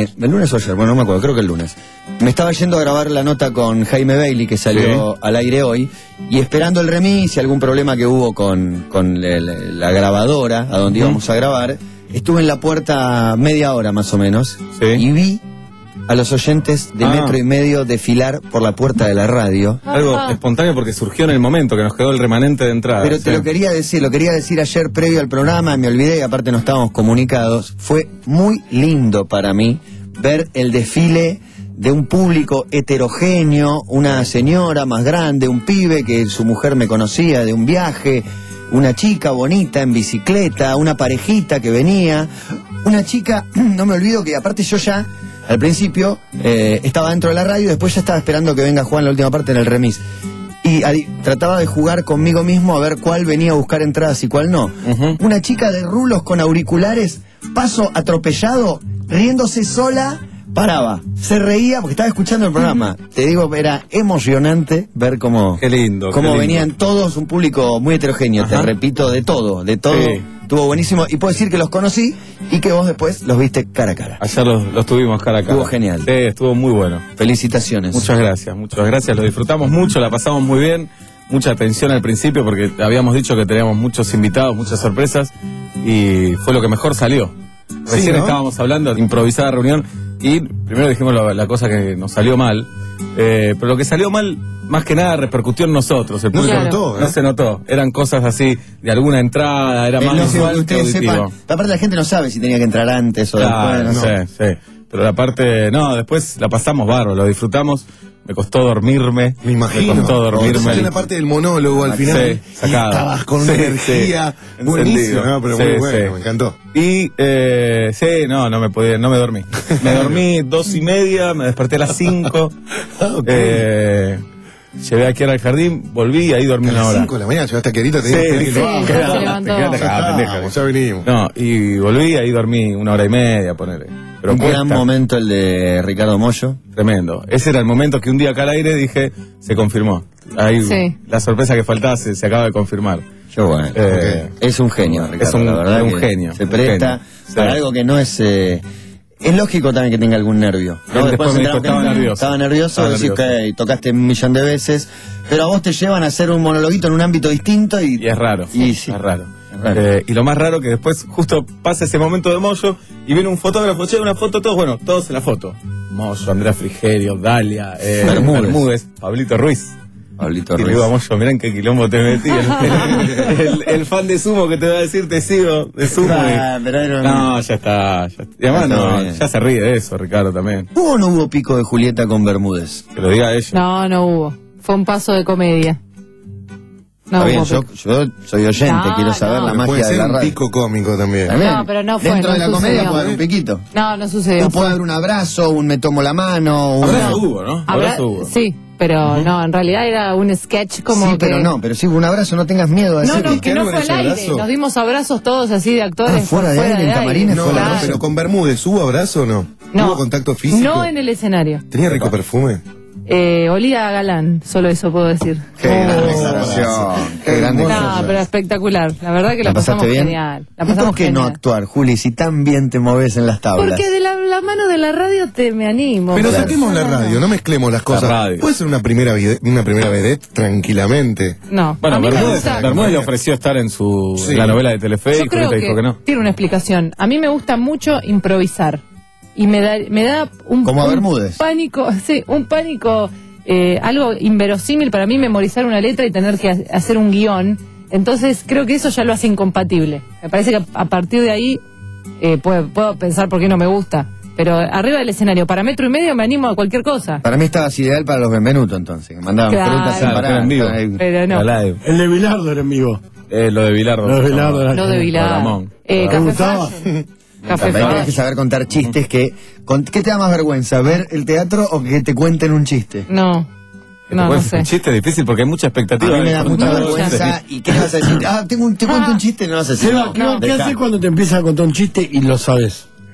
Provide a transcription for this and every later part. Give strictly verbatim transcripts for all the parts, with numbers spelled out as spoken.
me, el lunes o ayer, bueno, no me acuerdo, creo que el lunes. Me estaba yendo a grabar la nota con Jaime Bailey, que salió sí. al aire hoy, y esperando el remis y algún problema que hubo con, con la, la, la grabadora, a donde uh-huh. íbamos a grabar, estuve en la puerta media hora más o menos, sí. y vi a los oyentes de ah. metro y medio desfilar por la puerta de la radio. Algo ah. espontáneo porque surgió en el momento que nos quedó el remanente de entrada. Pero te sí. lo quería decir, lo quería decir ayer previo al programa, me olvidé y aparte no estábamos comunicados. Fue muy lindo para mí ver el desfile de un público heterogéneo, una señora más grande, un pibe que su mujer me conocía de un viaje, una chica bonita en bicicleta, una parejita que venía, una chica, no me olvido que aparte yo ya... Al principio eh, estaba dentro de la radio y después ya estaba esperando que venga Juan la última parte en el remis. Y ahí, trataba de jugar conmigo mismo a ver cuál venía a buscar entradas y cuál no. Uh-huh. Una chica de rulos con auriculares, paso atropellado, riéndose sola, paraba. Se reía porque estaba escuchando el programa. Uh-huh. Te digo, era emocionante ver cómo, qué lindo, cómo qué lindo. venían todos, un público muy heterogéneo. Uh-huh. Te repito, de todo, de todo. Sí. Estuvo buenísimo y puedo decir que los conocí y que vos después los viste cara a cara. Ayer los, los tuvimos cara a cara. Estuvo genial. Sí, estuvo muy bueno. Felicitaciones. Muchas gracias, muchas gracias. Lo disfrutamos mucho, la pasamos muy bien. Mucha atención al principio porque habíamos dicho que teníamos muchos invitados, muchas sorpresas y fue lo que mejor salió. Recién sí, ¿no? estábamos hablando de improvisada reunión y primero dijimos la, la cosa que nos salió mal, eh, pero lo que salió mal más que nada repercutió en nosotros. El público no se notó, ¿eh? No se notó. Eran cosas así de alguna entrada, era eh, más no visual que ustedes que sepan. Aparte la gente no sabe si tenía que entrar antes o claro, después. No, no. Sí, sí. Pero la parte, no, después la pasamos bárbaro, lo disfrutamos. Me costó dormirme. Me imagino. Me costó dormirme. Hay una parte del monólogo al final. Sí, sacado. Estabas con sí, una energía sí, buenísima, ¿no? Pero sí, muy bueno, sí. me encantó. Y, eh, sí, no, no me podía, no me dormí. Me dormí dos y media, me desperté a las cinco. Okay. Eh, llevé aquí al jardín, volví y ahí dormí una hora. A las cinco de la mañana llevaste a Querita, te sí, dije sí, que sí, no. Quédate, quédate acá, pendeja. Ya venimos. No, y volví, ahí dormí una hora y media, ponele. Pero un cuesta. gran momento el de Ricardo Mollo. Tremendo. Ese era el momento que un día acá al aire dije, se confirmó. Ahí sí. La sorpresa que faltaba se, se acaba de confirmar. Yo bueno. Eh, okay. Es un genio, Ricardo. Es un, la verdad un genio. Se presta genio. para sí. algo que no es... Eh, es lógico también que tenga algún nervio, ¿no? Después, Después me dijo, estaba que nervioso. Estaba nervioso, estaba decís nervioso. que tocaste un millón de veces, pero a vos te llevan a hacer un monologuito en un ámbito distinto y... Y es raro. Y sí. Es raro. Eh, y lo más raro que después justo pasa ese momento de Mollo y viene un fotógrafo, che, una foto, todos, bueno, todos en la foto. Mollo, Andrea Frigerio, Dalia, eh, Bermúdez. Bermúdez, Pablito Ruiz. Pablito y Ruiz. le digo a Mollo, mirá en qué quilombo te metí. El, el, el fan de Sumo que te va a decir te sigo de Sumo. Ah, y... pero era... No, ya está. Ya... Y además no, ya se ríe de eso, Ricardo también. ¿Hubo o no hubo pico de Julieta con Bermúdez? Que lo diga ella. No, no hubo. Fue un paso de comedia. No, bien, yo, yo soy oyente, no, quiero saber no. la magia puede de ser la un radio. pico cómico también. ¿También? No, pero no fue. Dentro no de la sucedió. comedia puede haber un piquito. No, no sucedió. O puede haber un abrazo, un me tomo la mano. Un... Abrazo hubo, ¿no? Abrazo Abra... hubo. Sí, pero uh-huh. no, en realidad era un sketch como sí, que... pero no, pero sí, un abrazo, no tengas miedo a No, decir. no, que no fue al aire. Abrazo? Nos dimos abrazos todos así de actores. Ah, fuera de aire, en camarines. No, fue no, la pero con Bermúdez, ¿hubo abrazo o no? No. ¿Hubo contacto físico? No en el escenario. ¿Tenía rico perfume? Eh, olía a galán, solo eso puedo decir. Qué gran Oh. declaración. Qué gran No, declaración. pero espectacular. La verdad que la, ¿La pasamos pasaste bien? genial. La ¿Y pasamos por qué no genial. actuar, Juli, si tan bien te moves en las tablas? Porque de la, la mano de la radio te me animo. Pero Claro. saquemos la radio, no mezclemos las cosas. radio. Puede ser una primera vide- una primera vedette tranquilamente. No. Bueno, a mí me Bermúdez, gusta- Bermúdez le ofreció estar en su Sí. en la novela de Telefe Yo y creo Julieta que, dijo que no. tiene una explicación. A mí me gusta mucho improvisar. Y me da, me da un, Como a un Bermúdez. pánico, sí, un pánico, eh, algo inverosímil para mí memorizar una letra y tener que ha- hacer un guión. Entonces creo que eso ya lo hace incompatible. Me parece que a partir de ahí eh, puedo, puedo pensar por qué no me gusta. Pero arriba del escenario, para metro y medio me animo a cualquier cosa. Para mí estabas ideal para los Benvenuto, entonces. Que mandaban Claro. frutas sin Claro, parar. que era en vivo. Ahí. Pero no. La live. El de Bilardo era en vivo. Eh, lo de Bilardo. Lo de Bilardo era- Lo de Vilar. Ramón. Eh, ¿Te Café gustaba? Fashion. Café También tienes que Fashion. saber contar chistes que... Con, ¿qué te da más vergüenza, ver el teatro o que te cuenten un chiste? No. No, no sé. Un chiste difícil porque hay mucha A expectativa. mí me da Por mucha un vergüenza. chiste. ¿Y qué vas a decir? Ah, tengo un, te cuento un chiste, no vas a decir. Seba, No, ¿qué, no, qué dejá. haces cuando te empiezan a contar un chiste y lo sabes?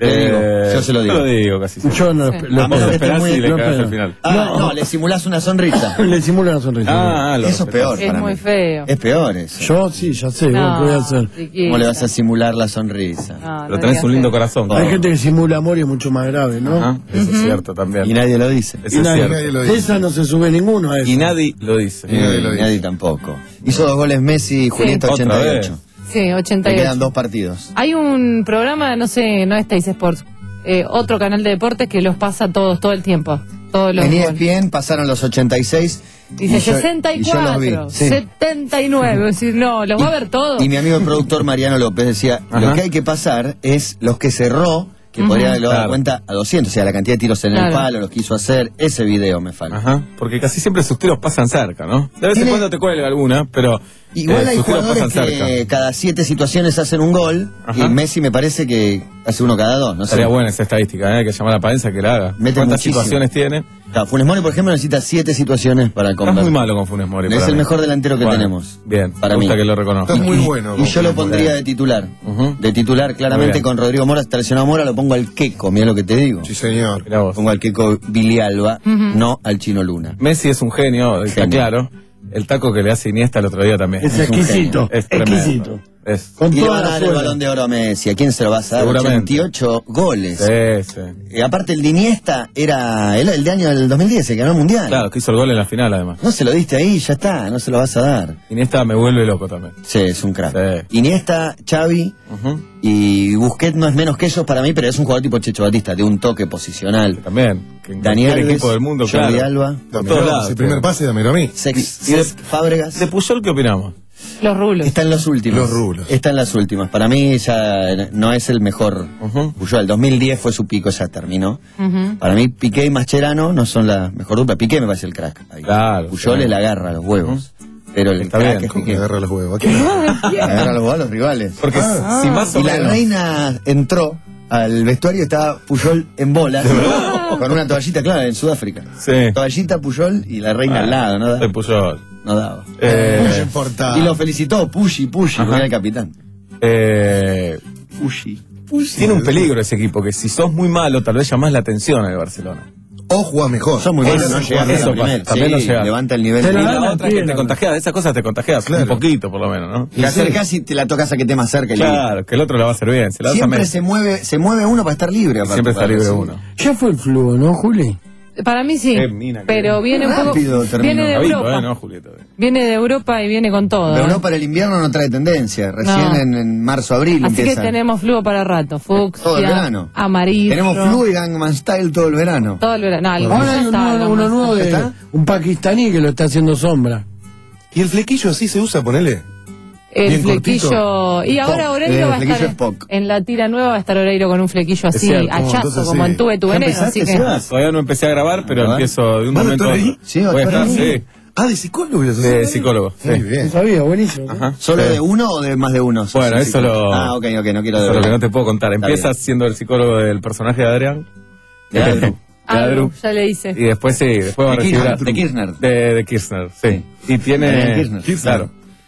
Te digo, yo se lo digo. Yo lo digo casi siempre. Yo no Sí. lo A menos Vos que lo esté esperás muy- y le no cagás espero. al final. Ah, no, le simulás una sonrisa. Le simulo una sonrisa. Ah, lo Eso es peor Es para muy mí. feo. Es peor eso. Yo sí, ya sé, No, ¿qué voy a hacer? chiquita. ¿Cómo le vas a simular la sonrisa? No, no Pero tenés digas un lindo eso. corazón. Hay gente que simula amor y es mucho más grave, ¿no? Ajá, eso es cierto también. Y nadie lo dice. Eso Y es nadie, cierto. nadie lo dice. esa no se sube ninguno a eso. Y nadie lo dice. Y nadie lo Eh, dice. nadie tampoco. Hizo dos goles Messi y Julieta Otra ochenta y vez. ocho. Sí, ochenta y Le ocho. quedan dos partidos. Hay un programa, no sé, no es Teis Sports, eh, otro canal de deportes que los pasa todos, todo el tiempo. Todos los En goles. E S P N pasaron los ochenta y seis. Dice y yo- sesenta y y yo los vi, cuatro, sí. setenta y nueve. Es decir, no, los va a ver todos. Y mi amigo el productor Mariano López decía, Ajá. lo que hay que pasar es los que cerró, que Ujú. podría haberlo dado Claro. cuenta a doscientos, o sea, la cantidad de tiros en el Claro. palo, los que hizo hacer, ese video me falta. Ajá, porque casi siempre sus tiros pasan cerca, ¿no? De vez en Tiene- cuando te cuelga alguna, pero Igual eh, hay sus tiros jugadores pasan que cerca. cada siete situaciones hacen un gol, Ajá. y Messi me parece que hace uno cada dos, no sé. Sería buena esa estadística, ¿eh? Hay que llamar a la prensa que la haga. Mete ¿Cuántas muchísimo. situaciones tiene? Claro, Funes Mori, por ejemplo, necesita siete situaciones para Estás convertir. muy malo con Funes Mori. Es para el mí. mejor delantero que Bueno, tenemos. Bien, para me gusta mí. que lo reconozca. Estás muy bueno. Y con yo lo Funes Mori. pondría de titular. Ujú. De titular, Muy claramente, bien. con Rodrigo Mora. Está lesionado Mora, lo pongo al Queco, mira lo que te digo. Sí, señor. Mirá vos. Pongo al Queco Billy Alba, no al Chino Luna. Messi es un genio, está Genio. claro. El taco que le hace Iniesta el otro día también. Es un exquisito, Es tremendo. exquisito. Es. Con Y le toda van a la dar el suela. balón de oro a Messi. ¿A quién se lo vas a dar? Seguramente. ochenta y ocho goles. Sí, sí. Y aparte, el de Iniesta era el, el de año del dos mil diez, el que ganó el mundial. Claro, que hizo el gol en la final además. No se lo diste ahí, ya está, no se lo vas a dar. Iniesta me vuelve loco también. Sí, es un crack. Sí. Iniesta, Xavi Ujú. y Busquets no es menos que ellos para mí, pero es un jugador tipo Checho Batista, de un toque posicional. También. Que en Daniel cualquier Alves, equipo del mundo, Jordi claro. Alba, Por Dámelo, todos lados. ese primer sí. pase, dámelo a mí. Sex, Y de- Fábregas. De Puyol, ¿qué opinamos? Los rulos. Está en los últimos. Los rulos. Está en las últimas. Para mí ya no es el mejor. Ujú. Puyol, el dos mil diez fue su pico, ya terminó. Ujú. Para mí Piqué y Mascherano no son la mejor dupla. Piqué me parece el crack. ahí. Claro, Puyol sí. le la agarra a los huevos. Pero el Está crack bien. es ¿Cómo que Piqué. agarra los huevos? ¿A quién? Le agarra a los huevos a los rivales. Porque si más o Y la menos. reina entró al vestuario y estaba Puyol en bolas. Con una toallita, claro, en Sudáfrica. Sí. Toallita Puyol y la reina al lado, ¿no? De Da- Puyol. no daba. Eh, No importa. Y lo felicitó, Pushi, Pushi, Ajá. porque era el capitán. eh, Pushi. tiene un peligro ese equipo, que si sos muy malo, tal vez llamás la atención al Barcelona. O jugás mejor. Son muy buenos, Eso- no llegan a eso la pasa, primera. también Sí, no llegan. levanta el nivel. Pero Y la la gana otra es que tiene. te contagias, esas cosas te contagias, Claro. un poquito por lo menos, ¿no? Te acercás y te la tocas a que esté más cerca. y Claro, que el otro la va a hacer bien. Se la das a Siempre Messi. se mueve, se mueve uno para estar libre. aparte, Siempre está para libre recibir. uno. Ya fue el flujo, ¿no, Juli? Para mí sí. Qué mina que Pero es. viene un poco. Rápido terminó. Viene de Habito, Europa. ¿eh? No, Julieta. Viene de Europa y viene con todo. Pero ¿eh? no para el invierno no trae tendencia. Recién No. en, en marzo, abril Así empieza. que tenemos flujo para rato. Fucsia, Todo el verano. amarillo. Tenemos flu y Gangnam Style todo el verano. Todo el verano. No, algunos Ahora ya hay un está, nuevo, algunos uno nuevo de ¿Está? un pakistaní que lo está haciendo sombra. ¿Y el flequillo así se usa, ponele? El Bien flequillo. cortito. Y ahora Poc. Oreiro El va a flequillo estar. es Poc. En la tira nueva va a estar Oreiro con un flequillo así, cierto. hachazo, Entonces, como sí. en Tuve tu ¿Ya veneno. empezaste, Así que. Sebas? Todavía no empecé a grabar, pero ¿Verdad? empiezo de un ¿Vas a momento estar a ahí? otro. Sí, va a Voy a estar estar, ahí. sí. Ah, de psicólogo. ¿lo De haces? psicólogo, Muy sí. No bien. sabía, buenísimo. Ajá. ¿Solo Sí. de uno o de más de uno? Bueno, Sí, eso sí. lo- Ah, ok, ok, no quiero Eso de es lo que verdad. no te puedo contar. Está Empiezas bien. siendo el psicólogo del personaje de Adrián. De Adru. Ah, De Adru. ya le hice. Y después sí, después va a De recibir Kirchner, a- de Kirchner. De, de Kirchner, sí. Y tiene. Adrián Kirchner. Claro.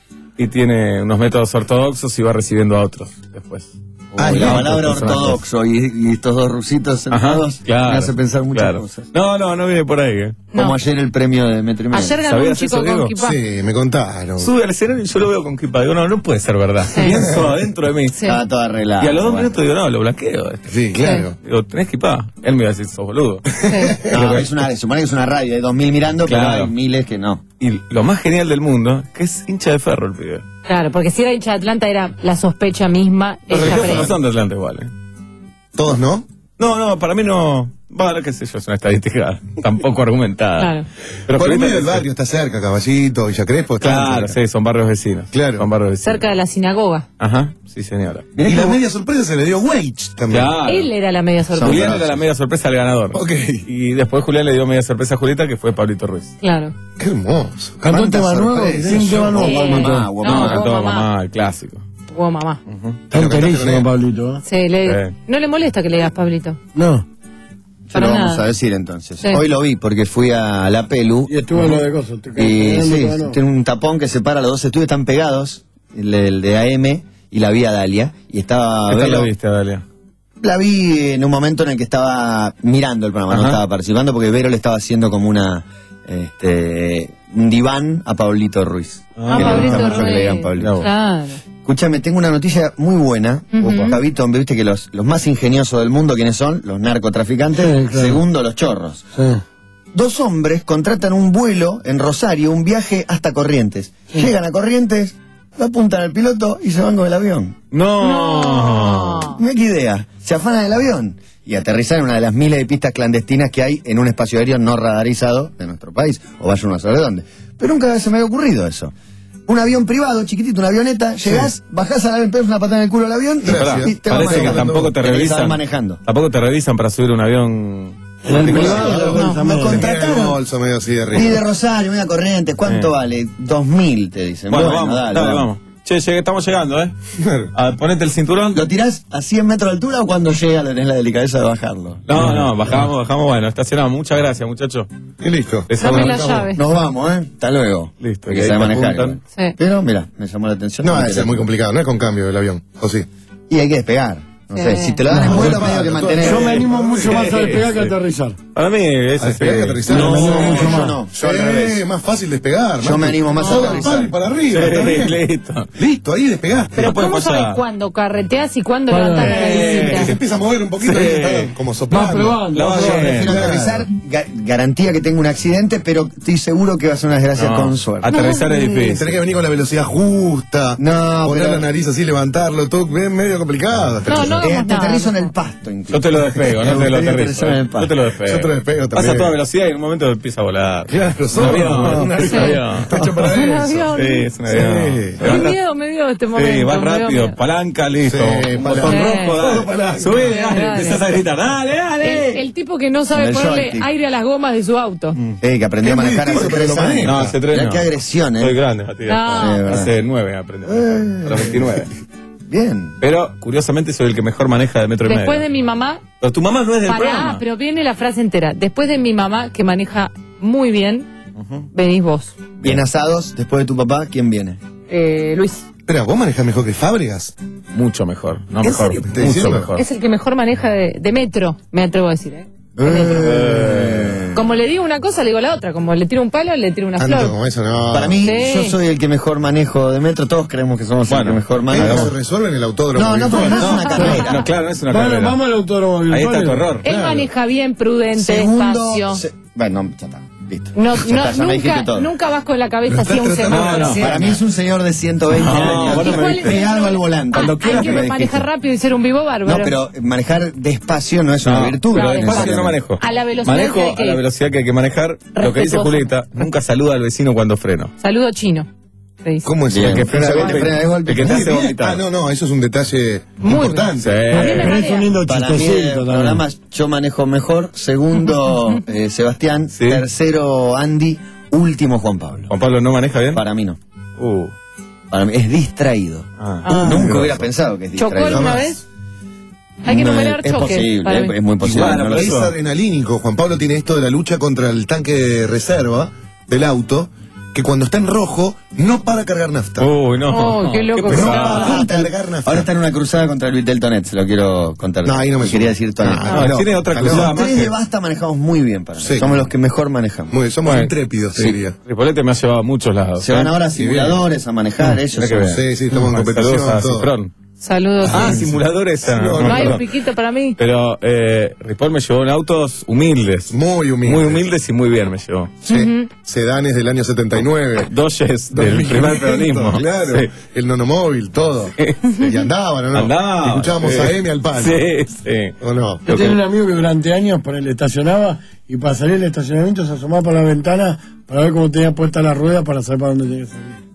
Y tiene unos métodos ortodoxos y va recibiendo a otros después. Ah, y Uy, la otros palabra personajes. ortodoxo y, y estos dos rusitos Ajá, sentados claro. me hace pensar muchas claro. cosas. No, no, no viene por ahí. ¿eh? Como No. ayer el premio de Metro y Medio. Ayer ganó un ¿Sabías chico eso, con Diego? kipá. Sí, me contaron. Sube al escenario y yo lo veo con kipa. Digo, no, no puede ser verdad. Sí. Pienso adentro de mí. Sí. Estaba todo arreglado. Y a los dos bueno. minutos digo, no, lo blanqueo. Sí, claro. Digo, ¿tenés kipa? Él me iba a decir, sos boludo. Sí. No, es una, se supone que es una radio, hay dos mil mirando, Claro. pero hay miles que no. Y lo más genial del mundo, que es hincha de ferro el pibe. Claro, porque si era hincha de Atlanta era la sospecha misma. Los ella religiosos no pre- son de Atlanta igual, ¿eh? ¿Todos no? No, no, para mí no. Bueno, qué sé yo, es una estadística tampoco argumentada. Claro. Pero Por el Julieta, medio del barrio está cerca, Caballito, Villa Crespo. están Claro, cerca. sí, son barrios vecinos. Claro. Son barrios vecinos. Cerca de la sinagoga. Ajá, sí, señora. Y la media sorpresa se le dio Wage también. Claro. Él era la media sorpresa. Julián brazos. era la media sorpresa al ganador. Ok. Y después Julián le dio media sorpresa a Julieta, que fue Pablito Ruiz. Claro. Qué hermoso. Cantó un Cuántas tema nuevo, sorpresas. tiene un tema nuevo. Sí. Pablo. Mamá, guapá. No, No, cantó mamá. mamá, el clásico. Wow, mamá. Está Lo cantaste con enterísimo, él. Pablito. ¿eh? Sí, le- Sí. no le molesta que le digas Pablito. No. Se Para lo vamos nada. a decir entonces. Sí. Hoy lo vi porque fui a la Pelu Y estuvo en lo de cosas. te- y te- sí, te- no. tiene un tapón que separa los dos estudios, están pegados, el, el de A M y la vía Dalia, y estaba ¿Qué tal Vero- la viste, Dalia? La vi en un momento en el que estaba mirando el programa, Ajá. no estaba participando, porque Vero le estaba haciendo como una este, un diván a Pablito Ruiz. Ah, Que le gusta Pablito mucho que le digan Ruiz. Pablito. Claro. Escúchame, tengo una noticia muy buena. Ujú. Javito, viste que los, los más ingeniosos del mundo, ¿quiénes son? Los narcotraficantes. Sí, claro. Segundo, los chorros. Sí. Dos hombres contratan un vuelo en Rosario, un viaje hasta Corrientes. Llegan a Corrientes, lo apuntan al piloto y se van con el avión. No. Mira qué idea. Se afanan del avión y aterrizan en una de las miles de pistas clandestinas que hay en un espacio aéreo no radarizado de nuestro país, o vaya uno a saber dónde. Pero nunca se me había ocurrido eso. Un avión privado, chiquitito, una avioneta, llegás, bajás al avión, pegas una patada en el culo al avión y, Gracias. y te vas Parece que manejando. tampoco te Tenés que revisan. saber manejando. Tampoco te revisan para subir un avión. En el privado, No, la bolsa me media. contrataron. Tenía el bolso medio así de arriba. Ni de Rosario, mira Corrientes, ¿cuánto Eh. vale? Dos mil, te dicen. Bueno, vamos, dale, dale, vamos. Che, llegué, estamos llegando, ¿eh? Claro. A ver, ponete el cinturón. ¿Lo tirás a cien metros de altura o cuando llega tenés la delicadeza de bajarlo? No, no, bajamos, bajamos, bueno, estacionamos. Muchas gracias, muchachos. Y listo. Les Dame la hablamos. llave. Nos vamos, ¿eh? Hasta luego. Listo, Hay y que ahí saber te manejar. apuntan. igual. Sí. Pero, mira, me llamó la atención. No, me ese quería- es muy complicado, no es con cambio del avión, ¿o sí? Y hay que despegar. No sé, Sí. si te lo dan en No, vuelo, no, medio que no, mantener. Yo me animo mucho más a Sí, despegar que a sí. aterrizar. Para mí es ¿A despegar que este, aterrizar? No, Me animo mucho yo más. no. Yo al revés. Eh, más fácil despegar. Yo me animo más a Todo aterrizar. pal para arriba. está bien. Listo. Listo, ahí despegaste. Pero No puede ¿cómo pasar. sabes cuándo carreteás y cuándo Bueno, levantás la eh, Que se cabecita? empieza a mover un poquito Sí. y está como Vas soplando. probando. La vas vas probando. bien. Prefiero Claro. aterrizar, ga- garantía que tengo un accidente, pero estoy seguro que va a ser una desgracia No, con suerte. aterrizar es Tenés difícil. que venir con la velocidad justa. No, poner pero- la nariz así, levantarlo, todo es medio complicado. No, no Eh, hagamos te nada. aterrizo en el pasto, incluso. Yo te lo despego, no Me te lo gustaría aterrizo. aterrizar en el eh. pasto. Yo te lo despego. Yo te lo despego Vas también. a toda velocidad y en un momento empieza a volar. Claro, Un solo. avión, Un es un avión. Está hecho para Un eso. avión. Sí, es un avión. Sí. Qué miedo me dio este momento. Sí, vas me dio rápido, miedo. palanca, listo. Sí, Un palanca. botón Sí. rojo, Todo dale. palanca. Subí, dale, Dale. empezás a gritar, dale, dale. El, el tipo que no sabe En el ponerle joystick. aire a las gomas de su auto. Eh, que aprendió a Es muy manejar hace difícil, pero tres lo años. maneja. No, hace tres Mirá no. qué agresión, Soy eh. grande, Matías. No. Sí, verdad. Hace nueve aprendí. A los veintinueve. Bien. Pero, curiosamente, soy el que mejor maneja de metro y Después medio. de mi mamá, Pero tu mamá no es del pará, programa. pero viene la frase entera. Después de mi mamá, que maneja muy bien, Ujú. venís vos, Bien asados, después de tu papá, ¿quién viene? eh, Luis. Espera, ¿vos manejás mejor que Fábregas? Mucho mejor. No ¿En mejor. serio me estás Mucho diciendo? mejor. Es el que mejor maneja de, de metro, me atrevo a decir, ¿eh? Eh. Como le digo una cosa, le digo la otra. Como le tiro un palo, le tiro una Tanto flor. como eso, no. Para mí, Sí. yo soy el que mejor manejo de metro, todos creemos que somos Bueno, el que mejor Eso manejo. se resuelve en el autódromo. No, no, virtual. pero no es una carrera. No, claro, no es una Bueno, carrera. vamos al autódromo Ahí está tu virtual. error. Él maneja bien, prudente, Segundo, despacio. se- bueno, ya está, listo. No, Ya no, está, ya me dijiste nunca, todo. nunca vas con la cabeza Lo hacia un estás tratando semáforo. No, no, Para mí es un señor de ciento veinte No, años. vos no me Igual- viste. Pegado al volante. Ah, Cuando hay quieras que me manejar dijiste. rápido y ser un vivo bárbaro. No, pero manejar despacio no es No, una virtud. claro, ¿no? Despacio no Necesariamente. manejo. A la velocidad Manejo que hay que a la ir. velocidad que hay que manejar. Lo que dice Respetuoso. Julieta, nunca saluda al vecino cuando freno. Saludo chino. te dice. ¿Cómo es Bien, el que que frena de frena- golpe? frena de golpe. El que te Muy hace bien. vomitar. Ah, no, no, eso es un detalle Muy importante. Sí. A mí me Pero es marea. un lindo Para mí, chistosito el también. programa yo manejo mejor. Segundo, eh, Sebastián. Sí. Tercero, Andy. Último, Juan Pablo. Juan Pablo no maneja bien. Para mí no. Uh. Para mí es distraído. Ah. Ah. Nunca hubiera pensado que es ¿Chocó distraído. alguna Jamás. vez? Hay que No, numerar es choques. posible, para es, mí. es muy posible. Igual, no lo pero sé. Es adrenalínico. Juan Pablo tiene esto de la lucha contra el tanque de reserva del auto, que cuando está en rojo no para a cargar nafta. Uy, no. Oh, qué loco que pesado. está. para a cargar nafta. Ahora está en una cruzada contra el Vitel Tonet, se lo quiero contar. No, ahí no me quería sumo. decir Tonet. Ah, No, tiene otra Los cruzada Los más tres que- de Basta manejamos muy bien para mí. Sí. Somos los que mejor manejamos. Muy, somos Bueno, intrépidos, te sí. diría. Ripolete me ha llevado a muchos lados. Se van ¿eh? ahora a simuladores a manejar, ellos Mirá que son- bien. Sí, sí, estamos en Bueno, competición. saludos a todo. Cifrón. Saludos. Ah, sí. simuladores. ah, No, No hay un perdón. piquito para mí. Pero eh, Ripoll me llevó en autos humildes. Muy humilde. Muy humildes y muy bien me llevó. Sí. Sedanes del año setenta y nueve. Dodges del dos mil primer quinientos, peronismo. Claro, Sí. el nonomóvil, todo. Y andaban, ¿o no? Andaba. Escuchábamos sí. a Emi al palo. Sí, sí. ¿O no? Yo tenía un amigo que durante años por él estacionaba y para salir del estacionamiento se asomaba por la ventana para ver cómo tenía puesta la rueda para saber para dónde tenía que salir.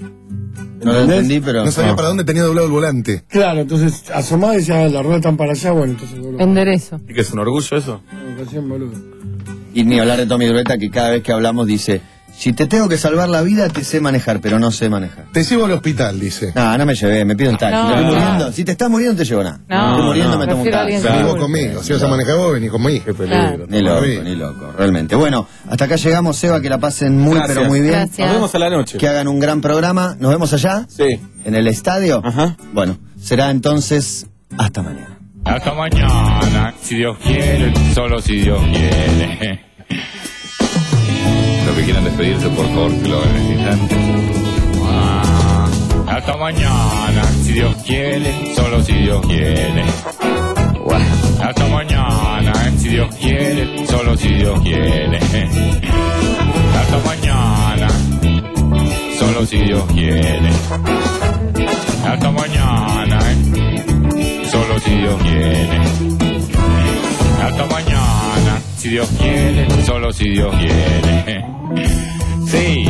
No lo ¿Entendés? entendí, pero. No sabía No. para dónde tenía doblado el volante. Claro, entonces asomaba y decía, "Ah, la rueda están para allá, bueno, entonces dobló. Enderezo. ¿Y que es un orgullo eso? Educación, boludo. Y ni hablar de Tommy Dureta, que cada vez que hablamos dice: si te tengo que salvar la vida, te sé manejar, pero no sé manejar. Te llevo al hospital, dice. No, no me llevé, me pido un taxi. No, Me estoy no. muriendo. Si te estás muriendo, no te llevo nada. No, estoy muriendo, no, me tomo un prefiero a taxi. alguien Vení Claro. vos conmigo. Si vas a manejar vos, vení conmigo. Qué peligro. Ni loco, Sí. ni loco, realmente. Bueno, hasta acá llegamos, Seba, que la pasen muy, Gracias. pero muy bien. Gracias. Nos vemos a la noche. Que hagan un gran programa. Nos vemos allá, Sí. en el estadio. Ajá. Bueno, será entonces hasta mañana. Hasta mañana, si Dios quiere, solo si Dios quiere. Los que quieran despedirse, por favor, que lo hagan en este instante. Ah, hasta mañana, si Dios quiere, solo si Dios quiere. Wow. Hasta mañana, si Dios quiere, solo si Dios quiere. Hasta mañana, solo si Dios quiere. Hasta mañana, solo si Dios quiere. Hasta mañana, si Dios quiere, solo si Dios quiere. Sí.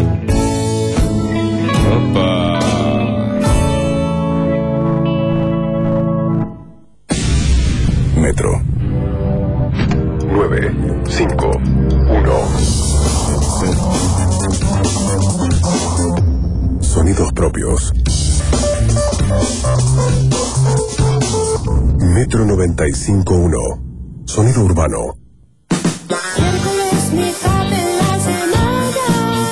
Opa. Metro nueve cinco uno. Sonidos propios. Metro noventa y cinco punto uno. Sonido urbano. Miércoles, mitad de la semana.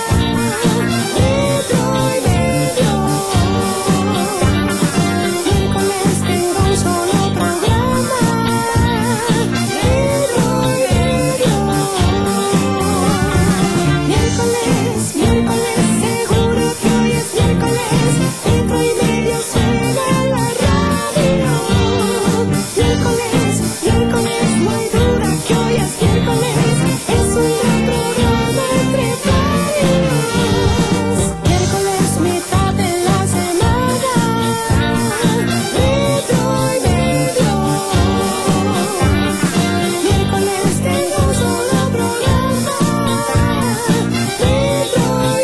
Metro y medio. Miércoles tengo un solo programa. Metro y medio. Miércoles, miércoles, seguro que hoy es miércoles. Metro y medio suena la radio. Miércoles, miércoles, muy dura que hoy es miércoles. Es un gran programa entre varios. Miércoles, mitad de la semana. Metro y medio. Miércoles tengo un solo programa. Metro y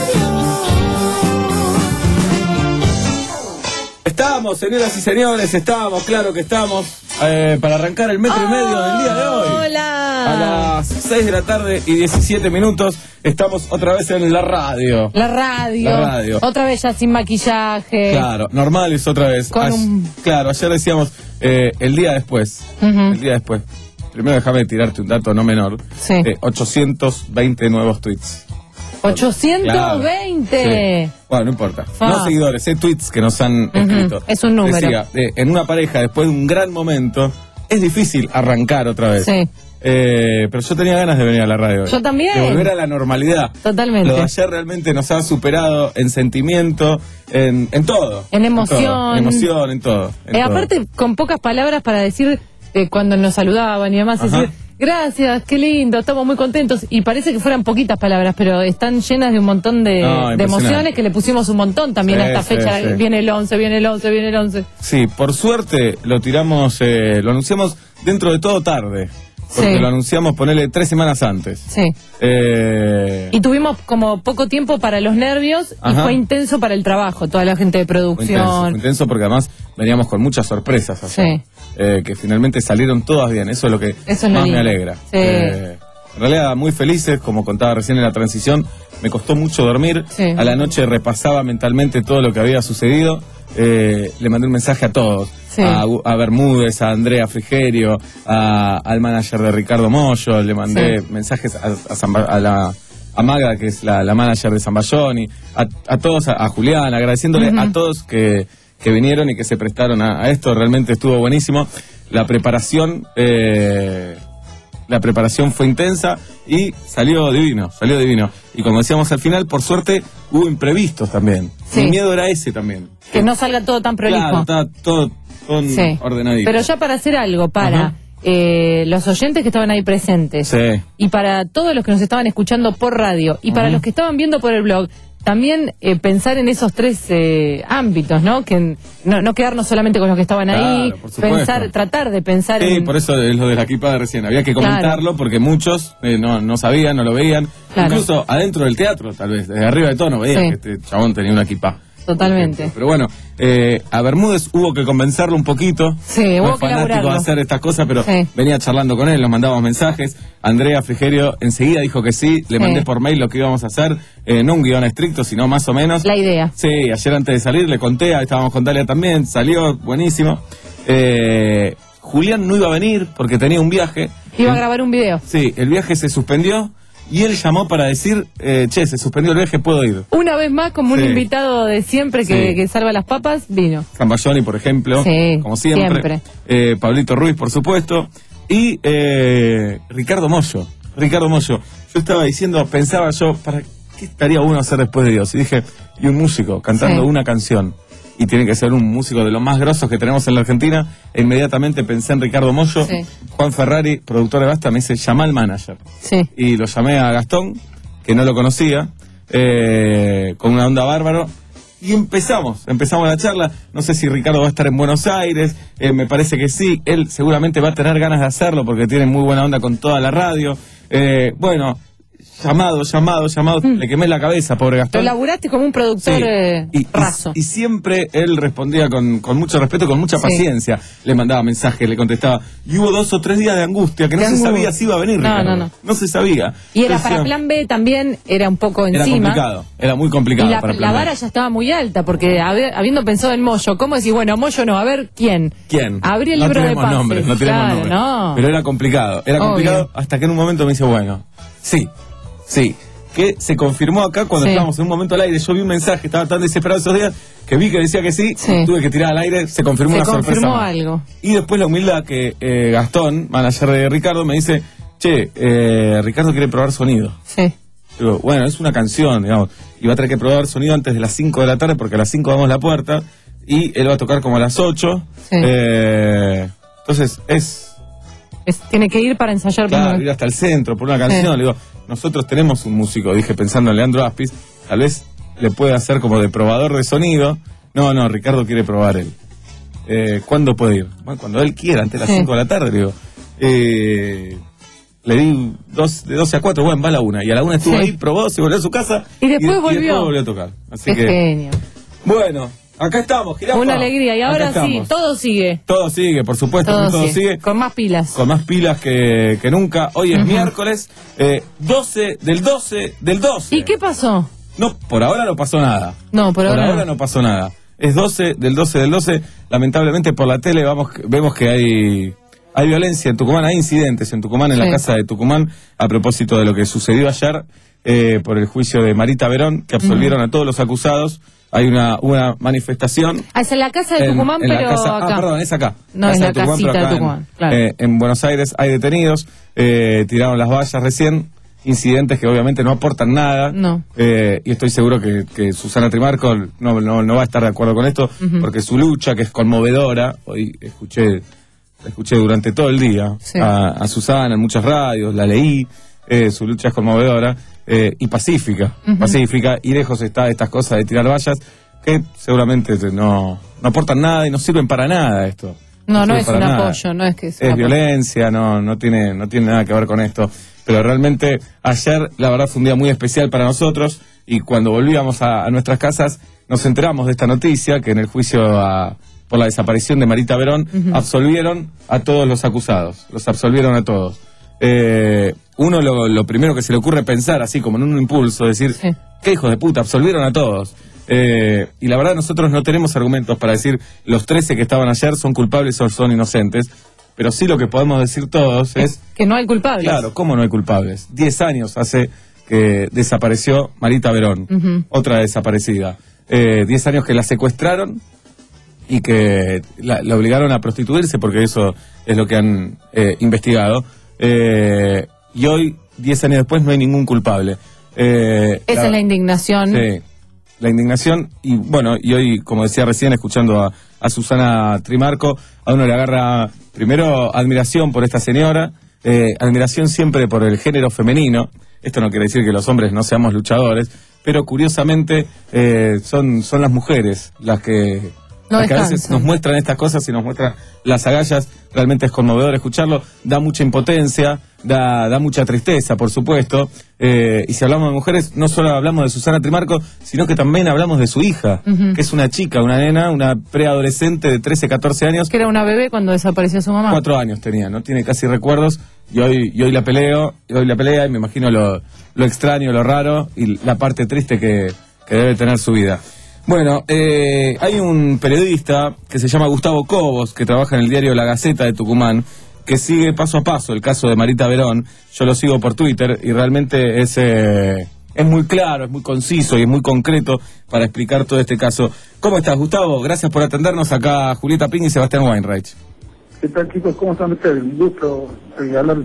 medio. Estamos, señoras y señores, estamos, claro que estamos, eh, para arrancar el metro y medio del día de hoy. Hola. A las seis de la tarde y diecisiete minutos estamos otra vez en la radio. La radio. La radio. Otra vez ya sin maquillaje. Claro, normales otra vez. Con Ay- un- Claro, ayer decíamos eh, el día después. Ujú. El día después. Primero déjame tirarte un dato no menor. Sí. Eh, ochocientos veinte nuevos tweets. ochocientos veinte. Claro, sí. Bueno, no importa. Fa. No seguidores, eh, tweets que nos han escrito. Es un número. Decía, eh, en una pareja, después de un gran momento, es difícil arrancar otra vez. Sí. Eh, pero yo tenía ganas de venir a la radio. hoy. Yo también. De volver a la normalidad. Totalmente. Lo de ayer realmente nos ha superado en sentimiento, en, en todo. En todo. emoción. En emoción, en todo. en Eh, todo. aparte, con pocas palabras para decir, eh, cuando nos saludaban y demás, Ajá. decir, gracias, qué lindo, estamos muy contentos. Y parece que fueran poquitas palabras, pero están llenas de un montón de, No, de impresionante. emociones que le pusimos un montón también Sí, a esta sí, fecha. sí. Viene el once, viene el once, viene el once. Sí, por suerte lo tiramos, eh, lo anunciamos dentro de todo tarde. Porque Sí. lo anunciamos, ponerle tres semanas antes. Sí. Eh, Y tuvimos como poco tiempo para los nervios y Ajá. fue intenso para el trabajo, toda la gente de Fue intenso, fue producción. intenso porque además veníamos con muchas sorpresas ayer, Sí. eh, que finalmente salieron todas bien. Eso es lo que Eso es lo más me lindo. alegra. Sí. Eh, en realidad muy felices, como contaba recién en la transición, me costó mucho dormir. Sí. A la noche repasaba mentalmente todo lo que había sucedido. Eh, le mandé un mensaje a todos, Sí. a, a Bermúdez, a Andrea Frigerio, a- al manager de Ricardo Mollo, le mandé Sí. mensajes a, a Zamba- a la a Magda, que es la, la manager de Zambayoni, a, a todos, a, a Julián, agradeciéndole Ujú. a todos que, que vinieron y que se prestaron a, a esto. Realmente estuvo buenísimo. La preparación, eh, la preparación fue intensa y salió divino, salió divino. Y como decíamos al final, por suerte, hubo imprevistos también. Sí. Mi miedo era ese también. Que no salga todo tan prolijo. Claro, está todo, todo Sí. ordenadito. Pero ya para hacer algo, para Ajá. eh, los oyentes que estaban ahí presentes Sí. y para todos los que nos estaban escuchando por radio y para Ujú. los que estaban viendo por el blog, también eh, pensar en esos tres eh, ámbitos, ¿no? Que no, no quedarnos solamente con los que estaban ahí, Claro, por supuesto. pensar, tratar de pensar Sí, en... por eso es lo de la equipa de recién. Había que Claro. comentarlo porque muchos eh, no, no sabían, no lo veían. Claro. Incluso adentro del teatro, tal vez, desde arriba de todo, no veían Sí. que este chabón tenía una equipa. Totalmente. Pero bueno, eh, a Bermúdez hubo que convencerlo un poquito. Sí, No hubo es que fanático elaborarlo. de hacer estas cosas, pero Sí. venía charlando con él, nos mandábamos mensajes. Andrea Frigerio enseguida dijo que sí, le Sí. mandé por mail lo que íbamos a hacer, eh, no un guión estricto, sino más o menos. La idea. Sí, ayer antes de salir le conté, ahí estábamos con Dalia también, salió buenísimo. Eh, Julián no iba a venir porque tenía un viaje. Iba a grabar un video. Sí, el viaje se suspendió y él llamó para decir, eh, che, se suspendió el viaje, puedo ir. Una vez más, como un Sí. invitado de siempre que, Sí. que salva las papas, vino. Zambayoni, por ejemplo, Sí, como siempre. siempre. Eh, Pablito Ruiz, por supuesto. Y eh, Ricardo Mollo. Ricardo Mollo. Yo estaba diciendo, pensaba yo, ¿para qué estaría bueno hacer después de Dios? Y dije, y un músico cantando Sí. una canción. Y tiene que ser un músico de los más grosos que tenemos en la Argentina. E inmediatamente pensé en Ricardo Mollo. Sí. Juan Ferrari, productor de Basta, me dice, llama al manager. Sí. Y lo llamé a Gastón, que no lo conocía, eh, con una onda bárbaro. Y empezamos, empezamos la charla. No sé si Ricardo va a estar en Buenos Aires, eh, me parece que sí. Él seguramente va a tener ganas de hacerlo porque tiene muy buena onda con toda la radio. Eh, bueno, llamado, llamado, llamado. Mm. Le quemé la cabeza, pobre Lo Gastón. laburaste como un productor Sí. eh, y, y- raso. y siempre él respondía con, con mucho respeto, con mucha Sí. paciencia. Le mandaba mensajes, le contestaba. Y hubo dos o tres días de angustia que no De se angustia. sabía si iba a venir, No, Ricardo. no, no. No se sabía. Y era Entonces, para plan B también, era un poco Era encima. complicado, era muy complicado Y la, para la plan B. vara ya estaba muy alta, porque habi- habiendo pensado en Mollo, ¿cómo decís, bueno, Mollo no, a ver, ¿quién? ¿Quién? Abrí el no libro de tenemos pases. nombres, no tenemos Claro, nombres. no. Pero era complicado, era Obvio. complicado hasta que en un momento me dice, bueno, sí, sí. Que se confirmó acá cuando Sí. estábamos en un momento al aire. Yo vi un mensaje, estaba tan desesperado esos días que vi que decía que sí, Sí. tuve que tirar al aire, se confirmó Se una sorpresa. confirmó más. algo. Y después la humildad que eh, Gastón, manager de Ricardo, me dice, che, eh, Ricardo quiere probar sonido. Sí. Digo, bueno, es una canción, digamos, y va a tener que probar sonido antes de las cinco de la tarde porque a las cinco damos la puerta y él va a tocar como a las ocho. Sí. Eh, entonces es, Es- tiene que ir para ensayar claro, primero. ir hasta el centro por una canción. Sí. Le digo, nosotros tenemos un músico, dije pensando en Leandro Aspis, tal vez le puede hacer como de probador de sonido. No, no, Ricardo quiere probar él. Eh, ¿Cuándo puede ir? Bueno, cuando él quiera, antes de las Sí. cinco de la tarde, le digo. Eh, le di dos, de doce a cuatro, bueno, va a la una. Y a la una estuvo Sí. ahí, probó, se volvió a su casa. Y después volvió. después volvió a tocar. Así Qué que, genio. bueno, acá estamos, Jirafa. Una alegría. Y Acá ahora sí, estamos. todo sigue. Todo sigue, por supuesto, Todo, que todo sigue. sigue. Con más pilas. Con más pilas que, que nunca. Hoy es Ujú. miércoles, eh, doce del doce del doce. ¿Y qué pasó? No, por ahora no pasó nada. No, por ahora no. no pasó nada. Es doce del doce del doce. Lamentablemente por la tele vamos, vemos que hay, hay violencia en Tucumán, hay incidentes en Tucumán, en Sí. la casa de Tucumán, a propósito de lo que sucedió ayer eh, por el juicio de Marita Verón, que absolvieron a todos los acusados. Hay una, una manifestación. Ah, es en la casa de en- Tucumán, en la pero casa- acá. Ah, perdón, es acá. No, Casa es la de Tucumán, casita pero de acá en- Tucumán, claro. eh, en Buenos Aires hay detenidos, eh, tiraron las vallas recién, incidentes que obviamente no aportan nada. No. Eh, y estoy seguro que, que Susana Trimarco no, no, no va a estar de acuerdo con esto, Ujú. porque su lucha, que es conmovedora, hoy escuché, escuché durante todo el día Sí. a, a Susana en muchas radios, la leí, eh, su lucha es conmovedora eh, y pacífica, Ujú. pacífica, y lejos está de estas cosas de tirar vallas, que seguramente no, no aportan nada y no sirven para nada esto. No, no sirven es para un nada. apoyo, no es que sea Es un apoyo. violencia, no, no tiene, no tiene nada que ver con esto. Pero realmente ayer, la verdad, fue un día muy especial para nosotros y cuando volvíamos a, a nuestras casas nos enteramos de esta noticia que en el juicio a- por la desaparición de Marita Verón Ujú. absolvieron a todos los acusados, los absolvieron a todos. Eh, uno lo, lo primero que se le ocurre pensar, así como en un impulso, decir, Sí. ¿qué hijos de puta? Absolvieron a todos. Eh, y la verdad nosotros no tenemos argumentos para decir los trece que estaban ayer son culpables o son inocentes, pero sí lo que podemos decir todos es, Que no hay culpables. claro, ¿cómo no hay culpables? Diez años hace que desapareció Marita Verón, Ujú. otra desaparecida. Eh, diez años que la secuestraron y que la, la obligaron a prostituirse, porque eso es lo que han eh, investigado. Eh, y hoy, diez años después, no hay ningún culpable. Eh, Esa es la indignación. Sí, la indignación. Y bueno, y hoy, como decía recién, escuchando a, a Susana Trimarco, a uno le agarra primero admiración por esta señora, eh, admiración siempre por el género femenino. Esto no quiere decir que los hombres no seamos luchadores, pero curiosamente eh, son, son las mujeres las que, No las que a veces descansan. nos muestran estas cosas y nos muestran las agallas. Realmente es conmovedor escucharlo, da mucha impotencia, da, da mucha tristeza, por supuesto. Eh, y si hablamos de mujeres, no solo hablamos de Susana Trimarco, sino que también hablamos de su hija, Ujú. que es una chica, una nena, una preadolescente de trece, catorce años. Que era una bebé cuando desapareció su mamá. Cuatro años tenía, no tiene casi recuerdos, y hoy, y hoy la peleo, y hoy la pelea, y me imagino lo, lo extraño, lo raro, y la parte triste que, que debe tener su vida. Bueno, eh, hay un periodista que se llama Gustavo Cobos, que trabaja en el diario La Gaceta de Tucumán, que sigue paso a paso el caso de Marita Verón. Yo lo sigo por Twitter y realmente es, eh, es muy claro, es muy conciso y es muy concreto para explicar todo este caso. ¿Cómo estás, Gustavo? Gracias por atendernos. Acá Julieta Ping y Sebastián Weinreich. ¿Qué tal, chicos? ¿Cómo están ustedes? Un gusto eh, hablar.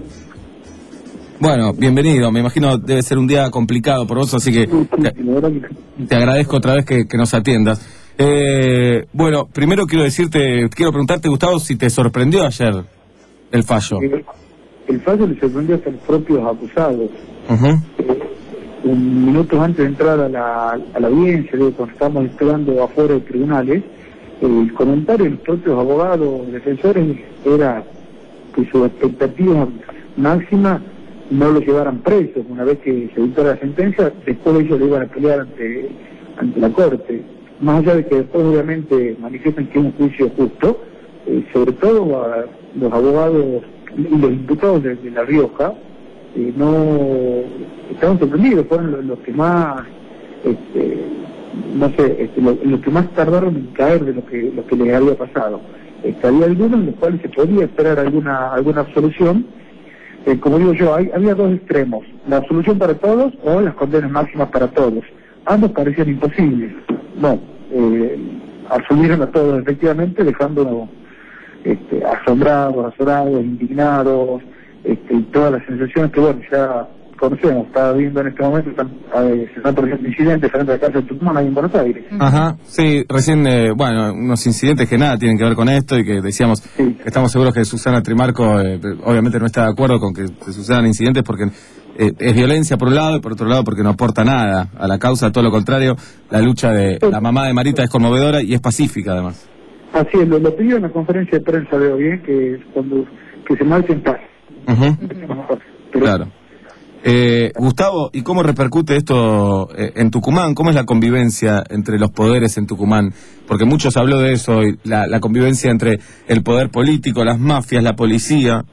Bueno, bienvenido. Me imagino debe ser un día complicado por vos, así que te, te agradezco otra vez que, que nos atiendas. Eh, bueno, primero quiero decirte, quiero preguntarte, Gustavo, si te sorprendió ayer el fallo. El, el fallo le sorprendió hasta los propios acusados. Uh-huh. Eh, un minuto antes de entrar a la, a la audiencia, digo, cuando estábamos esperando afuera de tribunales, el comentario de los propios abogados defensores era que su expectativa máxima no lo llevaran presos una vez que se dictara la sentencia, después ellos lo iban a pelear ante, ante la corte. Más allá de que después obviamente manifiestan que es un juicio justo, eh, sobre todo a los abogados y los imputados de, de La Rioja, eh, no estaban sorprendidos, fueron los, los que más, este, no sé, este, los, los que más tardaron en caer de lo que, lo que les había pasado. Este, había algunos en los cuales se podía esperar alguna, alguna absolución. Eh, como digo yo, hay, había dos extremos, la absolución para todos o las condenas máximas para todos. Ambos parecían imposibles. No, eh, absolvieron a todos efectivamente, dejándonos este, asombrados, azorados, indignados, este, y todas las sensaciones que, bueno, ya conocemos. Está viendo en este momento, están, eh, se están produciendo incidentes frente a la casa de Tucumán, ahí en Buenos Aires. Ajá, sí, recién, eh, bueno, unos incidentes que nada tienen que ver con esto y que decíamos, Sí. estamos seguros que Susana Trimarco eh, obviamente no está de acuerdo con que se sucedan incidentes porque eh, es violencia por un lado y por otro lado porque no aporta nada a la causa, todo lo contrario, la lucha de la mamá de Marita es conmovedora y es pacífica además. Así es, lo, lo pidió en la conferencia de prensa, veo bien, que cuando que se marche en paz. Ujú. Pero, Claro. Eh, Gustavo, ¿y cómo repercute esto eh, en Tucumán? ¿Cómo es la convivencia entre los poderes en Tucumán? Porque muchos habló de eso, hoy, la, la convivencia entre el poder político, las mafias, la policía.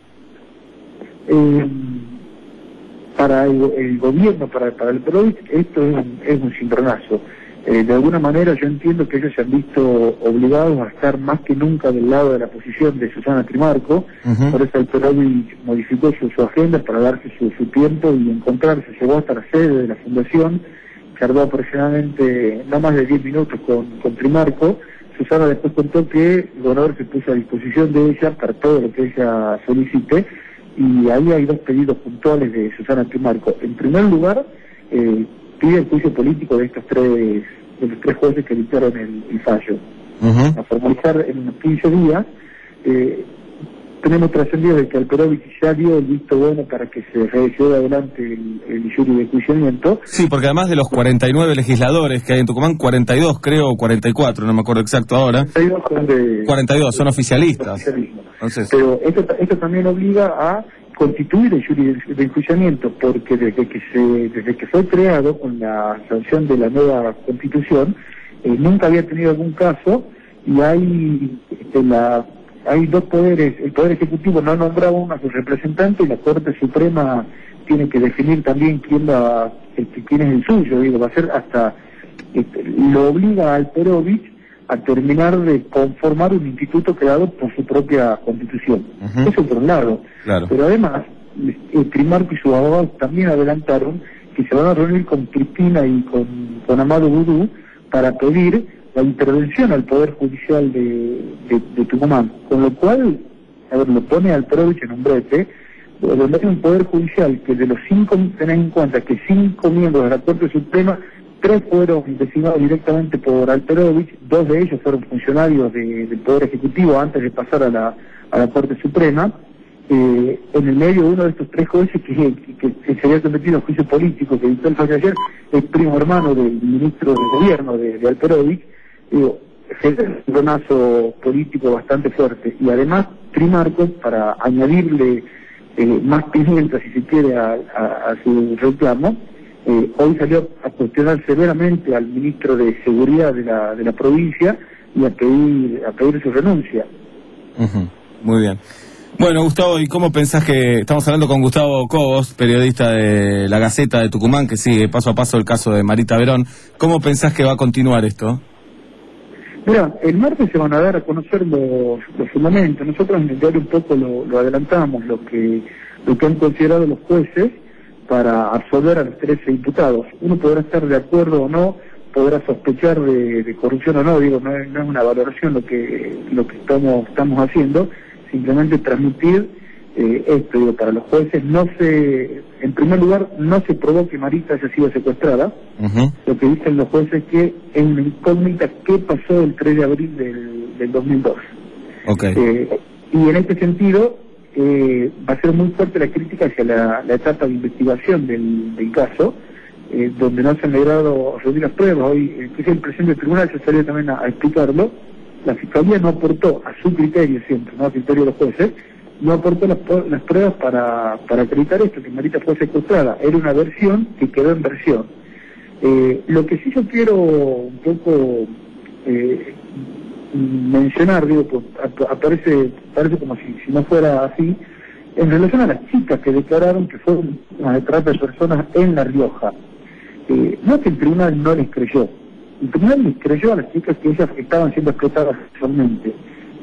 Eh, para el, el gobierno, para, para el PRO, esto es un, es un cimbronazo. Eh, de alguna manera yo entiendo que ellos se han visto obligados a estar más que nunca del lado de la posición de Susana Trimarco. Uh-huh. Por eso el PRO modificó su, su agenda para darse su, su tiempo y encontrarse. Llegó hasta la sede de la fundación, tardó aproximadamente no más de diez minutos con, con Trimarco. Susana después contó que el gobernador se puso a disposición de ella para todo lo que ella solicite, y ahí hay dos pedidos puntuales de Susana Trimarco. En primer lugar, eh, pide el juicio político de estos tres, de los tres jueces que dictaron el, el fallo. Uh-huh. A formalizar en unos quince días. Eh, tenemos trascendido de que Alperovich ya dio el visto bueno para que se lleve adelante el, el jury de enjuiciamiento. Sí, porque además de los cuarenta y nueve legisladores que hay en Tucumán, cuarenta y dos creo, o cuarenta y cuatro, no me acuerdo exacto ahora. Son de, cuarenta y dos son oficialistas. oficialismo. Entonces, Pero esto, esto también obliga a constituir el jury de, de enjuiciamiento, porque desde que se desde que fue creado con la sanción de la nueva constitución, eh, nunca había tenido algún caso, y hay este, la hay dos poderes. El poder ejecutivo no nombraba uno a su representante y la Corte Suprema tiene que definir también quién va este, quién es el suyo. Digo, va a ser hasta este, lo obliga al Alperovich a terminar de conformar un instituto creado por su propia constitución. Uh-huh. Eso por un lado. Claro. Pero además, el Trimarco y sus abogados también adelantaron que se van a reunir con Cristina y con, con Amado Vudú para pedir la intervención al Poder Judicial de, de, de Tucumán. Con lo cual, a ver, lo pone Alperovich en un brete, donde hay un Poder Judicial que de los cinco, tenés en cuenta que cinco miembros de la Corte Suprema, tres fueron designados directamente por Alperovich, dos de ellos fueron funcionarios de, del Poder Ejecutivo antes de pasar a la, a la Corte Suprema. Eh, en el medio, uno de estos tres jueces que, que, que se había sometido a juicio político, que dictó el fallo ayer, es primo hermano del ministro de Gobierno de, de Alperovich. Digo, es un cimbronazo político bastante fuerte. Y además, Trimarco, para añadirle eh, más pimienta, si se quiere, a, a, a su reclamo, Eh, hoy salió a cuestionar severamente al ministro de Seguridad de la, de la provincia y a pedir, a pedir su renuncia. uh-huh. Muy bien. Bueno, Gustavo, ¿y cómo pensás que... Estamos hablando con Gustavo Cobos, periodista de La Gaceta de Tucumán, que sigue paso a paso el caso de Marita Verón. ¿Cómo pensás que va a continuar esto? Mira, el martes se van a dar a conocer los, los fundamentos. Nosotros en el diario un poco lo, lo adelantamos, lo que, lo que han considerado los jueces para absolver a los trece imputados. Uno podrá estar de acuerdo o no, podrá sospechar de, de corrupción o no, digo, no es, no es una valoración lo que lo que estamos estamos haciendo, simplemente transmitir eh, esto, digo, para los jueces no se, en primer lugar, no se probó que Marita haya sido secuestrada. Uh-huh. Lo que dicen los jueces es que es una incógnita qué pasó el tres de abril del, del dos mil dos. Okay. Eh, y en este sentido, eh, va a ser muy fuerte la crítica hacia la, la etapa de investigación del, del caso, eh, donde no se han logrado reunir las pruebas. Hoy, eh, que es el presidente del tribunal, se salió también a, a explicarlo. La Fiscalía no aportó, a su criterio siempre, no a criterio de los jueces, no aportó las, las pruebas para, para acreditar esto, que Marita fue secuestrada. Era una versión que quedó en versión. Eh, lo que sí yo quiero un poco eh, mencionar, digo, pues, aparece, parece como si, si no fuera así, en relación a las chicas que declararon que fueron una de trata de personas en La Rioja. Eh, no es que el tribunal no les creyó, el tribunal les creyó a las chicas que ellas estaban siendo explotadas sexualmente.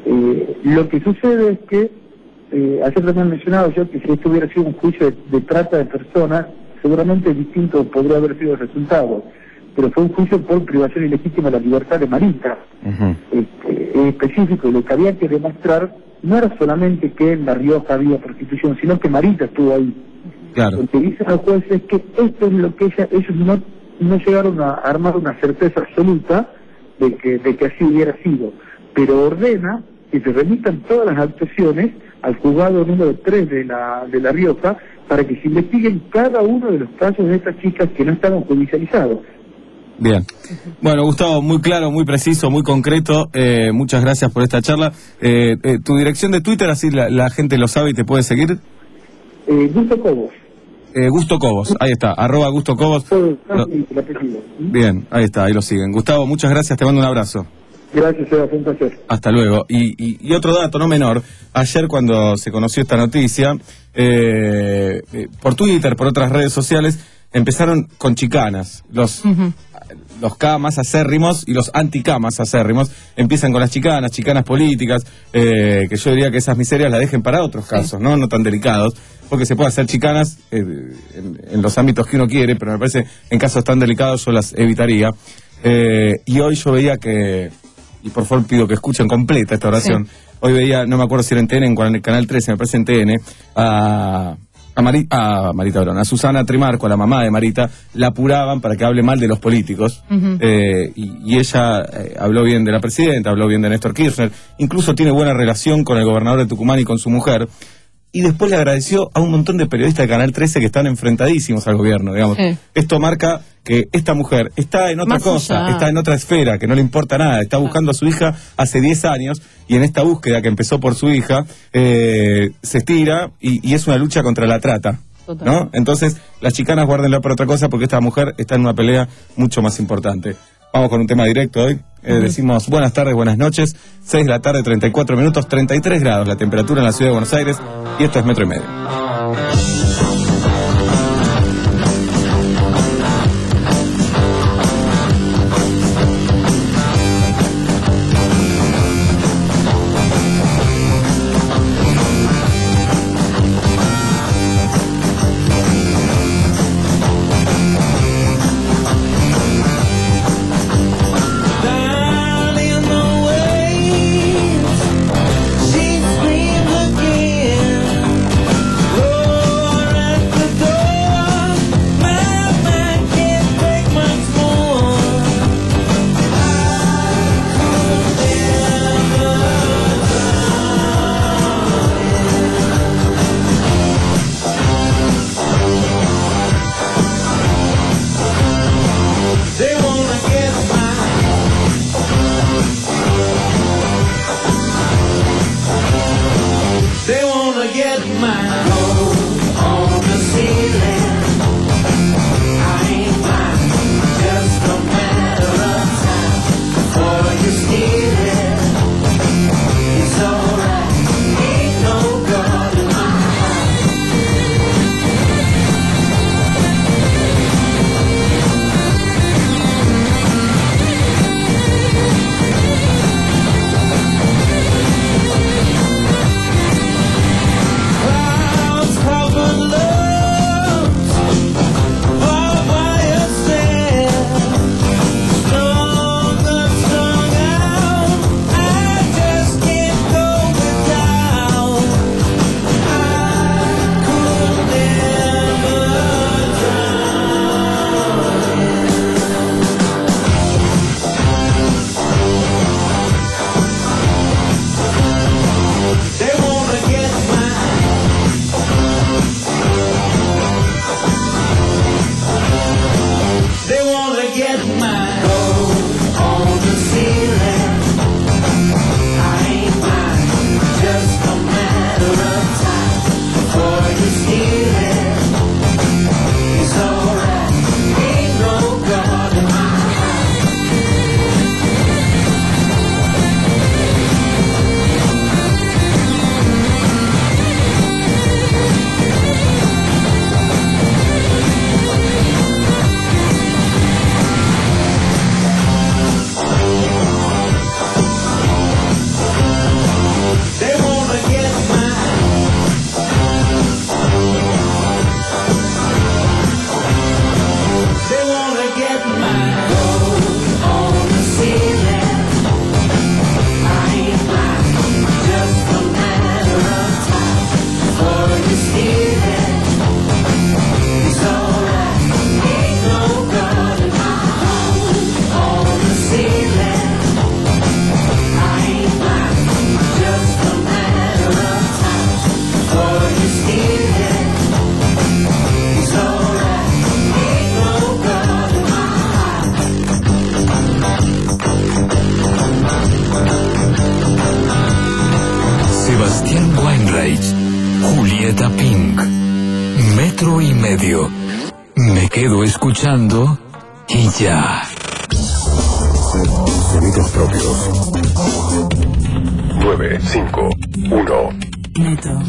Eh, lo que sucede es que, eh, ayer también mencionado yo que si esto hubiera sido un juicio de, de trata de personas, seguramente distinto podría haber sido el resultado, pero fue un juicio por privación ilegítima de la libertad de Marita. Uh-huh. este, específico, y lo que había que demostrar no era solamente que en La Rioja había prostitución, sino que Marita estuvo ahí. Claro. Lo que dicen los jueces es que esto es lo que ella, ellos no, no llegaron a armar una certeza absoluta de que, de que así hubiera sido, pero ordena que se remitan todas las actuaciones al juzgado número tres de la, de La Rioja para que se investiguen cada uno de los casos de estas chicas que no estaban judicializados. Bien. Bueno, Gustavo, muy claro, muy preciso, muy concreto. Eh, muchas gracias por esta charla. Eh, eh, tu dirección de Twitter, así la, la gente lo sabe y te puede seguir. Eh, Gusto Cobos. Eh, Gusto Cobos, ahí está, arroba Gusto Cobos. Lo... Bien, ahí está, ahí lo siguen. Gustavo, muchas gracias, te mando un abrazo. Gracias, Seba, fue un placer. Hasta luego. Y, y, y otro dato, no menor, ayer cuando se conoció esta noticia, eh, eh, por Twitter, por otras redes sociales, empezaron con chicanas. Los, uh-huh. los camas acérrimos y los anticamas acérrimos empiezan con las chicanas, chicanas políticas, eh, que yo diría que esas miserias las dejen para otros casos, sí. ¿no? No tan delicados, porque se puede hacer chicanas eh, en, en los ámbitos que uno quiere, pero me parece en casos tan delicados yo las evitaría. Eh, y hoy yo veía que... y por favor pido que escuchen completa esta oración. Sí. Hoy veía, no me acuerdo si era en T N, en el canal trece, me parece en T N, a, a, Mari, a Marita Brón, a Susana Trimarco, a la mamá de Marita, la apuraban para que hable mal de los políticos. Uh-huh. eh, y, y ella eh, habló bien de la presidenta, habló bien de Néstor Kirchner, incluso tiene buena relación con el gobernador de Tucumán y con su mujer. Y después le agradeció a un montón de periodistas de Canal trece que están enfrentadísimos al gobierno, digamos. Sí. Esto marca que esta mujer está en otra Más cosa, allá. está en otra esfera, que no le importa nada, está buscando a su hija hace diez años, y en esta búsqueda que empezó por su hija, eh, se estira y, y es una lucha contra la trata, ¿no? Entonces, las chicanas guárdenla por otra cosa, porque esta mujer está en una pelea mucho más importante. Vamos con un tema directo hoy. Eh, uh-huh. Decimos buenas tardes, buenas noches. seis de la tarde, treinta y cuatro minutos, treinta y tres grados la temperatura en la ciudad de Buenos Aires. Y esto es Metro y Medio. She screams again. metro y medio. Me quedo escuchando y ya. Sonidos propios. nueve cinco uno. Metro.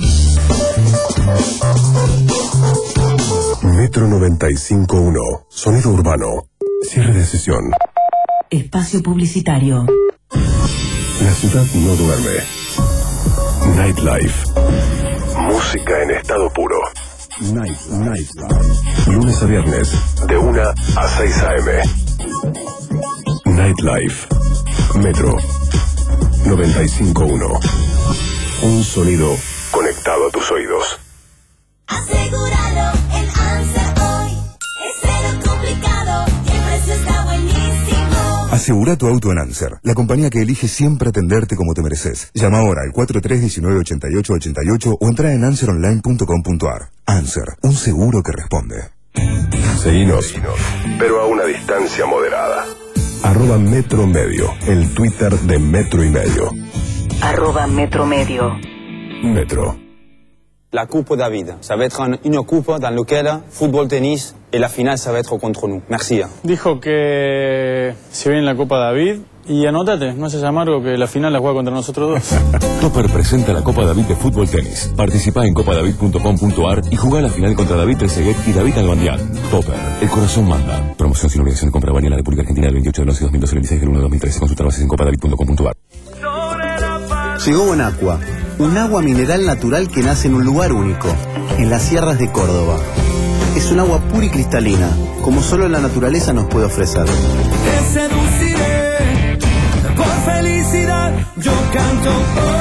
Metro noventa y cinco punto uno. Sonido urbano. Cierre de sesión. Espacio publicitario. La ciudad no duerme. Nightlife. Música en estado puro. Night, Nightlife. Lunes a viernes, de una a seis a eme. Nightlife. Metro noventa y cinco punto uno. Un sonido conectado a tus oídos. Asegúralo en Anser hoy. Es cero complicado y el precio está buenísimo. Asegura tu auto en Anser, la compañía que elige siempre atenderte como te mereces. Llama ahora al cuatro tres uno nueve ocho ocho ocho ocho o entra en anser online punto com punto ar. Anser, un seguro que responde. Seguinos, pero a una distancia moderada. Arroba Metro Medio, el Twitter de Metro y Medio. Arroba Metro Medio. Metro. La Coupe David, ça va être un, une coupe dans laquelle football, tennis et la finale ça va être contre nous. Merci. Dijo que se viene la Copa David y anótate, no seas amargo que la final la juega contra nosotros dos. Topper presenta la Copa David de fútbol tenis. Participa en copa david punto com punto ar y juega la final contra David Trezeguet y David Albandián. Topper, el corazón manda. Promoción sin obligación de compra válida en la República Argentina del veintiocho de once de dos mil doce al veintiséis del uno de dos mil trece. Consulta bases en copa david punto com punto ar. Llegó Bonaqua, un agua mineral natural que nace en un lugar único, en las sierras de Córdoba. Es un agua pura y cristalina, como solo la naturaleza nos puede ofrecer. Te seduciré, por felicidad yo canto.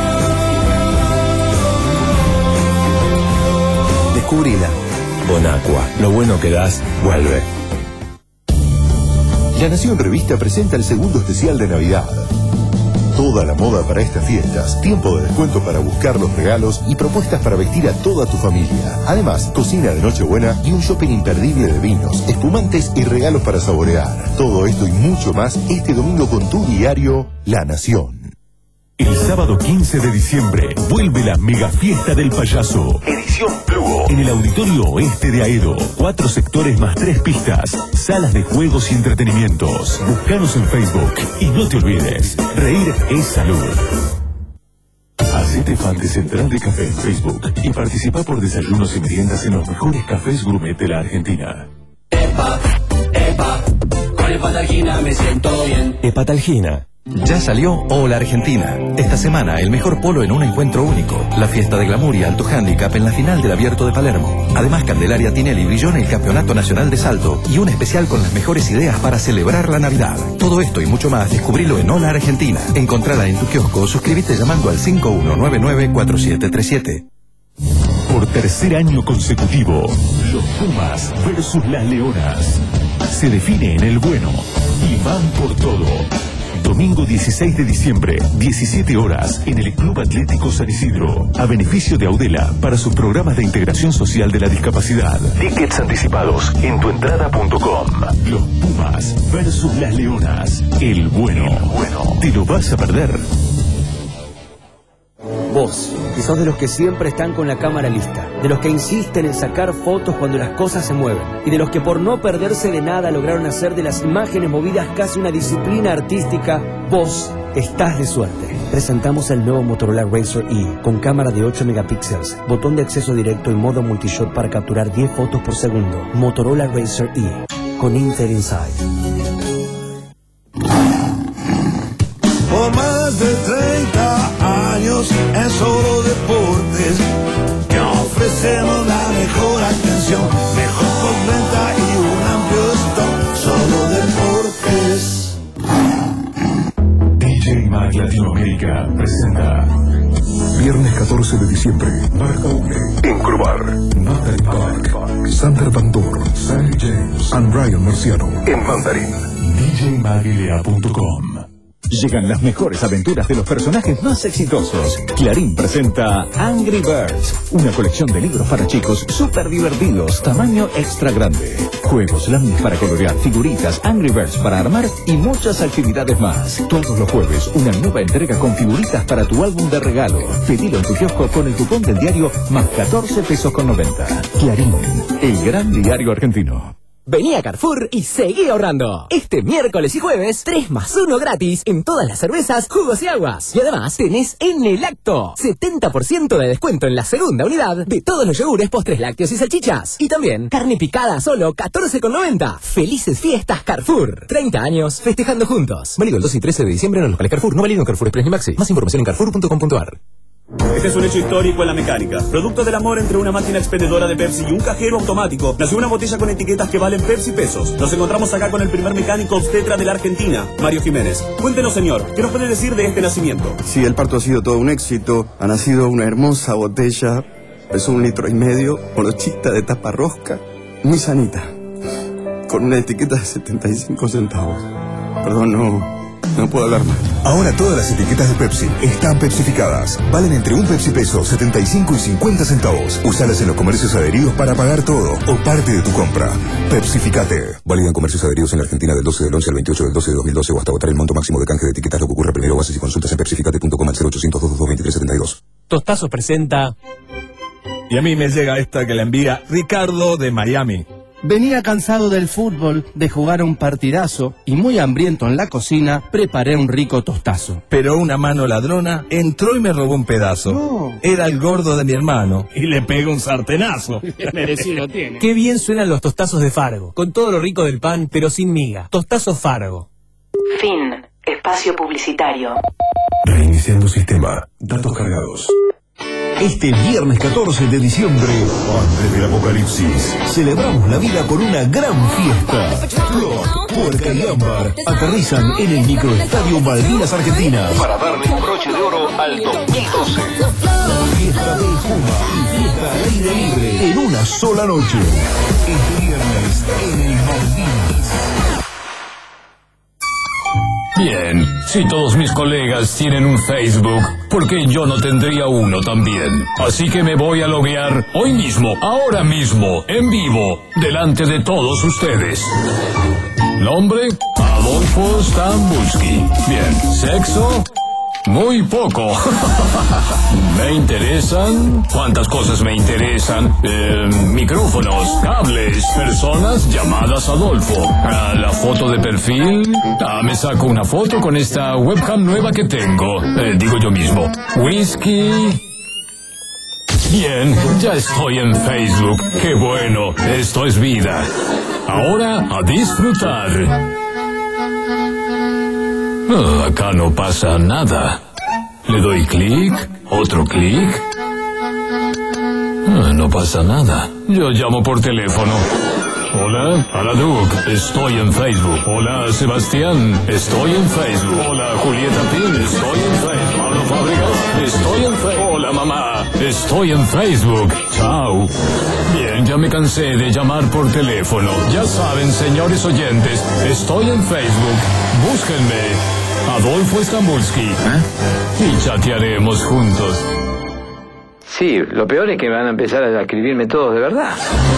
Descubrila. Bonaqua, lo bueno que das, vuelve. La Nación Revista presenta el segundo especial de Navidad. Toda la moda para estas fiestas, tiempo de descuento para buscar los regalos y propuestas para vestir a toda tu familia. Además, cocina de Nochebuena y un shopping imperdible de vinos, espumantes y regalos para saborear. Todo esto y mucho más este domingo con tu diario La Nación. El sábado quince de diciembre vuelve la mega fiesta del payaso. Edición Plugo. En el Auditorio Oeste de Aedo. Cuatro sectores más tres pistas. Salas de juegos y entretenimientos. Búscanos en Facebook. Y no te olvides, reír es salud. Hacete fan de Central de Café en Facebook y participa por desayunos y meriendas en los mejores cafés gourmet de la Argentina. Epa, epa, con Hepatalgina me siento bien. Hepatalgina. Ya salió Hola Argentina. Esta semana el mejor polo en un encuentro único. La fiesta de glamour y alto handicap en la final del Abierto de Palermo. Además, Candelaria Tinelli brilló en el Campeonato Nacional de Salto y un especial con las mejores ideas para celebrar la Navidad. Todo esto y mucho más descubrilo en Hola Argentina. Encontrala en tu kiosco o suscríbete llamando al cinco uno nueve nueve cuatro siete tres siete. Por tercer año consecutivo, los Pumas versus las Leonas. Se define en el bueno y van por todo. Domingo dieciséis de diciembre, diecisiete horas, en el Club Atlético San Isidro, a beneficio de Audela para sus programas de integración social de la discapacidad. Tickets anticipados en tuentrada punto com. Los Pumas versus las Leonas. El bueno. El bueno. ¿Te lo vas a perder? Vos, que sos de los que siempre están con la cámara lista, de los que insisten en sacar fotos cuando las cosas se mueven, y de los que por no perderse de nada lograron hacer de las imágenes movidas casi una disciplina artística, vos estás de suerte. Presentamos el nuevo Motorola Razr E, con cámara de ocho megapíxeles, botón de acceso directo y modo multishot para capturar diez fotos por segundo. Motorola Razr E, con Intel Inside. Por más de treinta años en Solo Deportes, que ofrecemos la mejor atención, mejor postventa y un amplio stock. Solo Deportes. D J Mag Latinoamérica presenta Viernes catorce de diciembre, Marca Ule, en Curvar, Mandarin Park, Sander Van Doorn, Sammy James, and Ryan Marciano, en Mandarin. D J Magilea punto com. Llegan las mejores aventuras de los personajes más exitosos. Clarín presenta Angry Birds, una colección de libros para chicos súper divertidos, tamaño extra grande. Juegos, láminas para colorear, figuritas, Angry Birds para armar y muchas actividades más. Todos los jueves, una nueva entrega con figuritas para tu álbum de regalo. Pedilo en tu kiosco con el cupón del diario más catorce pesos con noventa. Clarín, el gran diario argentino. Vení a Carrefour y seguí ahorrando. Este miércoles y jueves, tres más uno gratis en todas las cervezas, jugos y aguas. Y además tenés en el acto setenta por ciento de descuento en la segunda unidad de todos los yogures, postres lácteos y salchichas. Y también carne picada a solo catorce con noventa. Felices fiestas Carrefour. treinta años festejando juntos. Válido el dos y trece de diciembre en los locales Carrefour. No válido en Carrefour Express ni Maxi. Más información en carrefour punto com punto ar. Este es un hecho histórico en la mecánica. Producto del amor entre una máquina expendedora de Pepsi y un cajero automático, nació una botella con etiquetas que valen Pepsi pesos. Nos encontramos acá con el primer mecánico obstetra de la Argentina, Mario Jiménez. Cuéntenos, señor, ¿qué nos puede decir de este nacimiento? Sí, el parto ha sido todo un éxito. Ha nacido una hermosa botella, pesó un litro y medio, morochita de tapa rosca, muy sanita, con una etiqueta de setenta y cinco centavos. Perdón, no... No puedo hablar más. Ahora todas las etiquetas de Pepsi están pepsificadas. Valen entre un Pepsi peso, setenta y cinco y cincuenta centavos. Usalas en los comercios adheridos para pagar todo o parte de tu compra. Pepsificate. Válida en comercios adheridos en la Argentina del doce del once al veintiocho del doce de dos mil doce o hasta agotar el monto máximo de canje de etiquetas. Lo que ocurra primero. Bases y consultas en pepsificate punto com al cero ochocientos, doscientos veintitrés, setenta y dos. Tostazos presenta... Y a mí me llega esta que la envía Ricardo de Miami. Venía cansado del fútbol, de jugar un partidazo y muy hambriento en la cocina, preparé un rico tostazo. Pero una mano ladrona entró y me robó un pedazo. No. Era el gordo de mi hermano y le pegó un sartenazo. Merecido tiene. Qué bien suenan los tostazos de Fargo, con todo lo rico del pan, pero sin miga. Tostazos Fargo. Fin. Espacio publicitario. Reiniciando sistema. Datos cargados. Este viernes catorce de diciembre, antes del apocalipsis, celebramos la vida con una gran fiesta. Flor, Puerca y Ámbar aterrizan en el microestadio Malvinas Argentinas para darle un broche de oro al dos mil doce. Fiesta del Puma y fiesta al aire libre en una sola noche. Este viernes en el Malvinas. Bien, si todos mis colegas tienen un Facebook, ¿por qué yo no tendría uno también? Así que me voy a loguear hoy mismo, ahora mismo, en vivo, delante de todos ustedes. Nombre, Adolfo Stambulski. Bien, sexo, muy poco. ¿Me interesan? ¿Cuántas cosas me interesan? Eh, micrófonos, cables, personas llamadas Adolfo. Ah, la foto de perfil. Ah, me saco una foto con esta webcam nueva que tengo. Eh, digo yo mismo. Whisky. Bien, ya estoy en Facebook. Qué bueno, esto es vida. Ahora a disfrutar. Oh, acá no pasa nada. Le doy clic, otro clic. Ah, no pasa nada. Yo llamo por teléfono. Hola, Aladuc, estoy en Facebook. Hola, Sebastián, estoy en Facebook. Hola, Julieta Pin, estoy en Facebook. Pablo Fábregas, estoy en Facebook. Hola, mamá, estoy en Facebook. Chao. Bien, ya me cansé de llamar por teléfono. Ya saben, señores oyentes, estoy en Facebook. Búsquenme. Adolfo Stambulski. ¿Eh? Y chatearemos juntos. Sí, lo peor es que van a empezar a escribirme todos de verdad.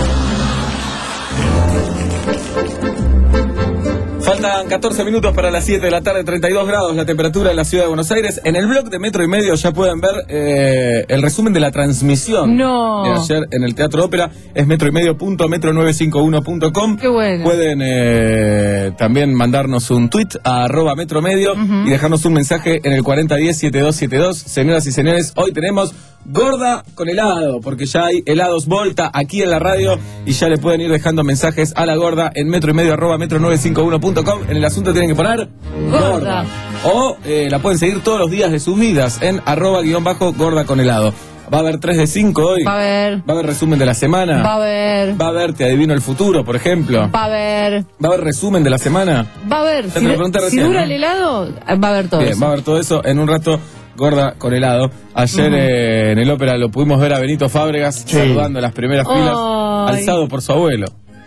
Faltan catorce minutos para las siete de la tarde, treinta y dos grados la temperatura en la ciudad de Buenos Aires. En el blog de Metro y Medio ya pueden ver eh, el resumen de la transmisión no. de ayer en el Teatro Ópera. Es metroymedio punto metro novecientos cincuenta y uno punto com. Qué bueno. Pueden eh, también mandarnos un tweet a arroba metromedio uh-huh. y dejarnos un mensaje en el cuarenta diez, setenta y dos setenta y dos. Señoras y señores, hoy tenemos Gorda con helado, porque ya hay helados Volta aquí en la radio y ya le pueden ir dejando mensajes a la Gorda en metro y medio arroba metro novecientos cincuenta y uno punto com. En el asunto tienen que poner Gorda, gorda. O eh, la pueden seguir todos los días de sus vidas en arroba guión bajo Gorda con helado. Va a haber tres de cinco hoy. Va a haber. Va a haber resumen de la semana. Va a haber. Va a haber Te adivino el futuro, por ejemplo. Va a haber. Va a haber resumen de la semana. Va a haber. Si, recién, si dura ¿no? el helado, va a haber todo Bien, eso. va a haber todo eso en un rato. Gorda con helado. Ayer uh-huh. eh, en el ópera lo pudimos ver a Benito Fábregas sí. saludando a las primeras filas, Ay. alzado por su abuelo.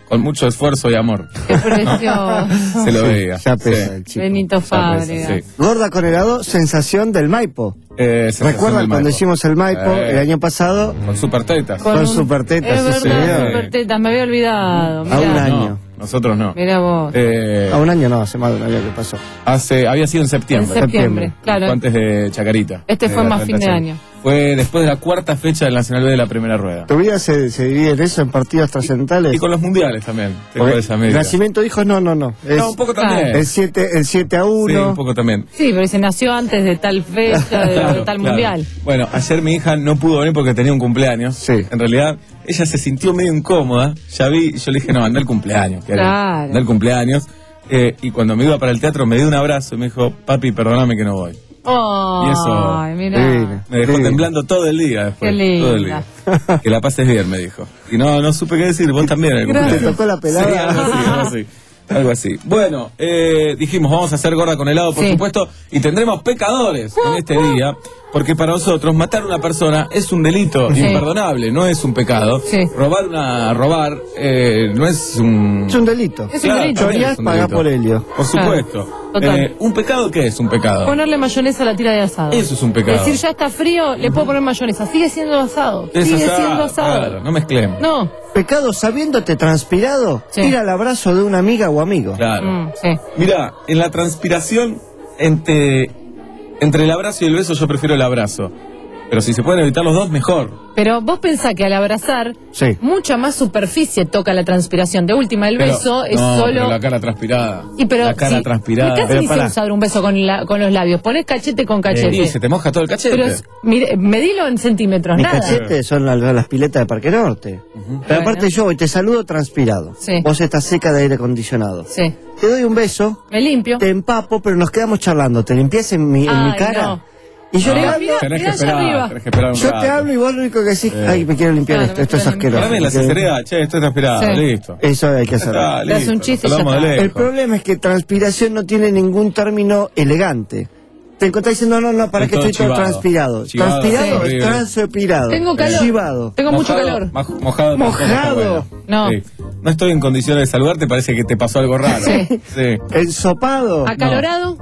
con mucho esfuerzo y amor. Qué precioso. Se lo veía. Ya pesa Sí. el chico. Benito Fábregas. Sí. Gorda con helado, sensación del Maipo. Eh, sensación ¿Recuerdan del cuando Maipo? hicimos el Maipo Eh. el año pasado? Con super tetas. Con un- super tetas, Es sí, verdad, señor. super tetas, me había olvidado. A Mirá. un No, año. nosotros no. Mirá vos. Eh, A un año no, hace más de un año que pasó. hace, había sido en septiembre. En septiembre, claro. Fue antes de Chacarita. Este de fue la más fin de presentación. año. Fue después de la cuarta fecha del Nacional B de la primera rueda. ¿Tu vida se, se divide en eso, en partidos trascendentales? Y con los mundiales también. Tengo Porque esa medida. Nacimiento dijo no, no, no. Es No, un poco también. el siete, el siete a Sí, uno. un poco también. Sí, pero se nació antes de tal fecha, de, Claro, de tal claro. mundial. Bueno, ayer mi hija no pudo venir porque tenía un cumpleaños. Sí. En realidad, ella se sintió medio incómoda. Ya vi, yo le dije, no, anda el cumpleaños. que Claro. Anda el cumpleaños. Eh, y cuando me iba para el teatro me dio un abrazo y me dijo, papi, perdóname que no voy. Oh, Y eso- Ay, mirá. Divina. Me dejó Sí. temblando todo el día después. Qué linda. Todo el día. Que la pases bien, me dijo. Y no, no supe qué decir, vos también. en el Gracias. cumpleaños. Te tocó la pelada. Sí, algo así, algo así. Algo así. Bueno, eh, dijimos, vamos a hacer gorda con helado, por Sí. supuesto, y tendremos pecadores en este día, porque para nosotros matar a una persona es un delito Sí. imperdonable, no es un pecado. Sí. Robar una, robar eh, no es un... Es un delito. Es un delito. también Chorear, es un pagar delito. por helio. Por supuesto. Total. Eh, ¿Un pecado qué es un pecado? Ponerle mayonesa a la tira de asado. Eso es un pecado. Decir, ya está frío, le puedo poner mayonesa. Sigue siendo asado. Es Sigue asado, siendo asado. Claro, no mezclemos. No. Pecado sabiéndote transpirado, Sí. ir al abrazo de una amiga o amigo. Claro. Mm, sí. Mira, en la transpiración entre, entre el abrazo y el beso yo prefiero el abrazo. Pero si se pueden evitar los dos, mejor. Pero vos pensás que al abrazar, Sí. mucha más superficie toca la transpiración. De última, el Pero- beso es no, solo. pero la cara transpirada. Y pero la cara si- transpirada. Casi Pero ni se pará. usa dar un beso con, la- con los labios. Ponés cachete con cachete. Y se te moja todo el cachete. Pero es- mire, medilo en centímetros, Mis nada. cachetes son las, las piletas de Parque Norte. Pero Bueno. aparte yo hoy te saludo transpirado. Sí. Vos estás seca de aire acondicionado. Sí. Te doy un beso, Me limpio. te empapo, pero nos quedamos charlando. Te limpias en mi, en mi Ay, cara. no. Y yo No, te Mirá, hablo, mirá, tenés mirá que allá esperar, arriba. tenés que esperar un yo te rato. hablo y vos lo único que decís, ay, me quiero limpiar Claro, esto, me esto es quiero limpiar. asqueroso. Para mí la Porque- sinceridad, che, estoy transpirado, Sí. listo. Eso hay que hacerlo. Está, Te hace un listo, chiste y nos ya saludamos está. de El lejos. problema es que transpiración no tiene ningún término elegante. Te encontrás diciendo, no, no, para Es que todo estoy todo chivado. transpirado. Chivado, transpirado sí. es Horrible. transpirado. Tengo calor. Chivado. Tengo mucho Mojado, calor. maj- Mojado. tampoco está Mojado. bueno. No. Sí. No estoy en condiciones de saludarte, parece que te pasó algo raro. Sí. Sí. Ensopado. ¿Acalorado?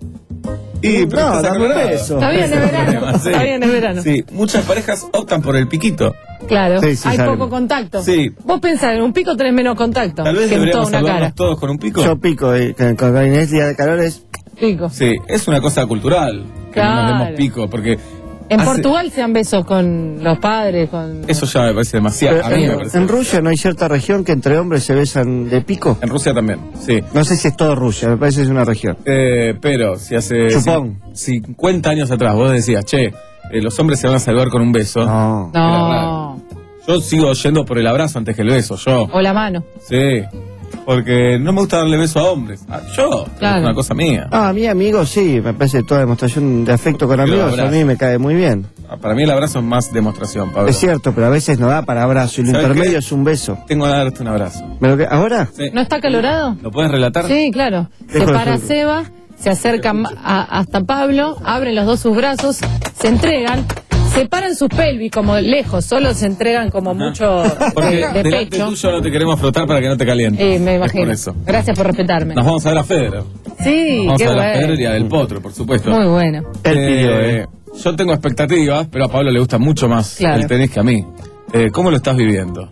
Y, pero No, estás dame un aclarado. beso. Está bien, es verano. Sí. Está bien, es verano. Sí, muchas parejas optan por el piquito. Claro. Sí, sí, Hay sabemos. poco contacto. Sí. Vos pensás, en un pico tenés menos contacto Tal vez que en toda deberíamos una saludarnos cara. todos con un pico. Yo pico, eh, con, con Inés día de calor es... Pico. Sí, es una cosa cultural que Claro. nos demos pico, porque En hace- Portugal se dan besos con los padres, con... eso ya me parece demasiado. Pero A mí me en, parece. en Rusia no hay cierta región que entre hombres se besan de pico. En Rusia también, sí. No sé si es todo Rusia, me parece que es una región. Eh, pero si hace Chupón. cin- cincuenta años atrás vos decías, che, eh, los hombres se van a saludar con un beso. No. Era No. raro. Yo sigo yendo por el abrazo antes que el beso, yo. O la mano. Sí. Porque no me gusta darle beso a hombres. Ah, yo, Claro. es una cosa mía. Ah, a mí amigos sí, me parece toda demostración de afecto con Pero amigos, a abrazo. mí me cae muy bien. Ah, Para mí el abrazo es más demostración, Pablo. Es cierto, pero a veces no da para abrazo y lo ¿Sabes intermedio qué? es un beso. Tengo que darte un abrazo. ¿Me lo que- ¿Ahora? Sí. ¿No está calorado? ¿Lo puedes relatar? Sí, claro. Se Dejo el para fútbol. Seba, se acerca a- hasta Pablo, abren los dos sus brazos, se entregan, separan sus pelvis como lejos, solo se entregan como mucho Porque de, de delante pecho. tuyo no te queremos frotar para que no te caliente. Eh, me Es imagino. por eso. Gracias por respetarme. Nos vamos a ver a Federer. Sí, Vamos qué a ver a Federer y bueno. a Del Potro, por supuesto. Muy bueno. Él pidió, ¿eh? Yo tengo expectativas, pero a Pablo le gusta mucho más Claro. el tenis que a mí. Eh, ¿Cómo lo estás viviendo?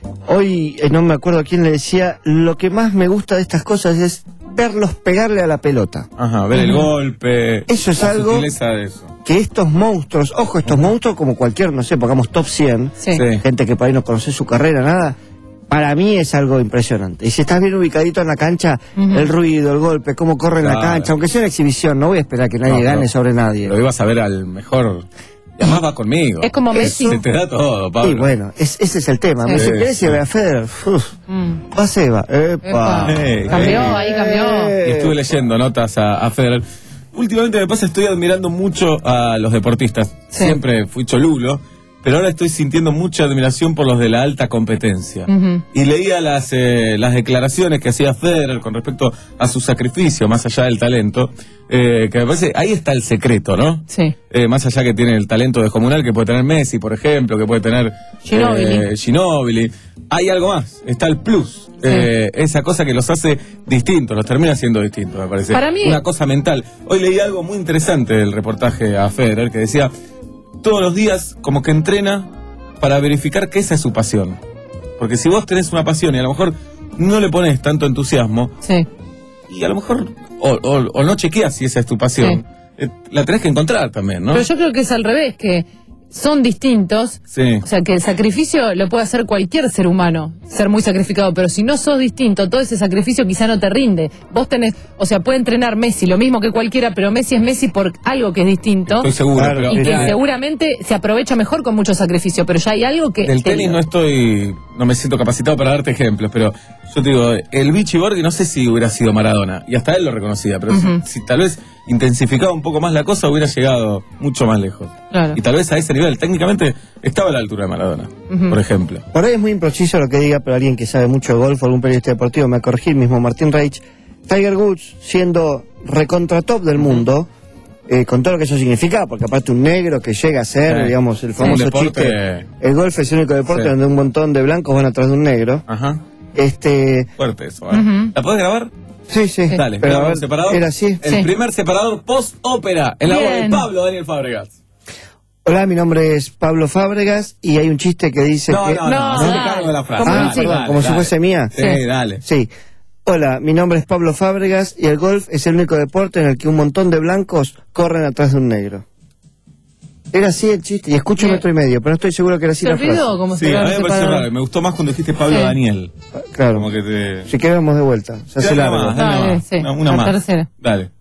Hoy, eh, no me acuerdo quién le decía, lo que más me gusta de estas cosas es verlos pegarle a la pelota. Ajá, ver el golpe. Eso es la algo- sutileza de eso. Que estos monstruos, ojo, estos monstruos como cualquier, no sé, pongamos top cien, Sí. Sí. gente que por ahí no conoce su carrera, nada, para mí es algo impresionante. Y si estás bien ubicadito en la cancha, Ujú. el ruido, el golpe, cómo corre en la Claro. cancha, aunque sea una exhibición, no voy a esperar que nadie No, gane pero- sobre nadie. Lo ibas a ver al mejor. Y además va conmigo. Es como Messi. Se te da todo, Pablo. Y bueno, es- ese es el tema. Sí. Me Sí, querés sí. ir a ver a Federer, uf, Mm. va Seba, epa. Epa. Hey, Cambió, hey. ahí cambió. Eh. Y estuve leyendo notas a, a Federer. Últimamente me pasa, estoy admirando mucho a los deportistas. Sí. Siempre fui cholulo. pero ahora estoy sintiendo mucha admiración por los de la alta competencia. Ujú. Y leía las, eh, las declaraciones que hacía Federer con respecto a su sacrificio, más allá del talento, eh, que me parece, ahí está el secreto, ¿no? Sí. Eh, más allá que tiene el talento descomunal que puede tener Messi, por ejemplo, que puede tener Ginóbili. eh, Ginóbili. Hay algo más, está el plus. Eh, esa cosa que los hace distintos, los termina siendo distintos, me parece. Para mí- Una cosa mental. Hoy leí algo muy interesante del reportaje a Federer, que decía, todos los días como que entrena para verificar que esa es su pasión. Porque si vos tenés una pasión y a lo mejor no le pones tanto entusiasmo, Sí. y a lo mejor o, o- o no chequeas si esa es tu pasión, eh, la tenés que encontrar también, ¿no? Pero yo creo que es al revés, que son distintos. Sí. O sea, que el sacrificio lo puede hacer cualquier ser humano, ser muy sacrificado, pero si no sos distinto, todo ese sacrificio quizá no te rinde. Vos tenés, o sea, puede entrenar Messi, lo mismo que cualquiera, pero Messi es Messi por algo que es distinto. Estoy seguro, Claro, pero Y que eh, seguramente se aprovecha mejor con mucho sacrificio, pero ya hay algo que... del tenis no estoy, no me siento capacitado para darte ejemplos, pero yo te digo, el Vichy Borghi no sé si hubiera sido Maradona, y hasta él lo reconocía, pero Ujú. si, si tal vez intensificaba un poco más la cosa, hubiera llegado mucho más lejos. Claro. Y tal vez a ese nivel, técnicamente, estaba a la altura de Maradona, Ujú. por ejemplo. Por ahí es muy impreciso lo que diga, pero alguien que sabe mucho de golf o algún periodista deportivo me va a corregir, mismo Martín Reich. Tiger Woods, siendo recontra top del mundo, eh, con todo lo que eso significa, porque aparte un negro que llega a ser, Sí. digamos, el Sí. famoso Un deporte- chiste, el golf es el único deporte Sí. donde un montón de blancos van atrás de un negro. Ajá. Este, Fuerte eso, ¿eh? Ujú. ¿La podés grabar? sí, sí, Dale, pero a grabamos ver, un separador. era así. El Sí. primer separador post-ópera en la voz de Bien. Pablo Daniel Fábregas. Hola, mi nombre es Pablo Fábregas y hay un chiste que dice No, que... no, no, No, hacete dale. cargo de la frase. Como Ah, un chico. perdón, como si fuese mía. Sí, Sí. dale. Sí. Hola, mi nombre es Pablo Fábregas y el golf es el único deporte en el que un montón de blancos corren atrás de un negro. Era así el chiste, y escucho Bien. metro y medio, pero no estoy seguro que era así Se la frase. olvidó cómo Sí, se a va mí me pareció separar. raro. Me gustó más cuando dijiste Pablo Sí. Daniel. Claro. Como que te... Si querés vamos de vuelta, se hace Dale largo. más, dale Dale, más. sí, Una, una la más. tercera. Dale.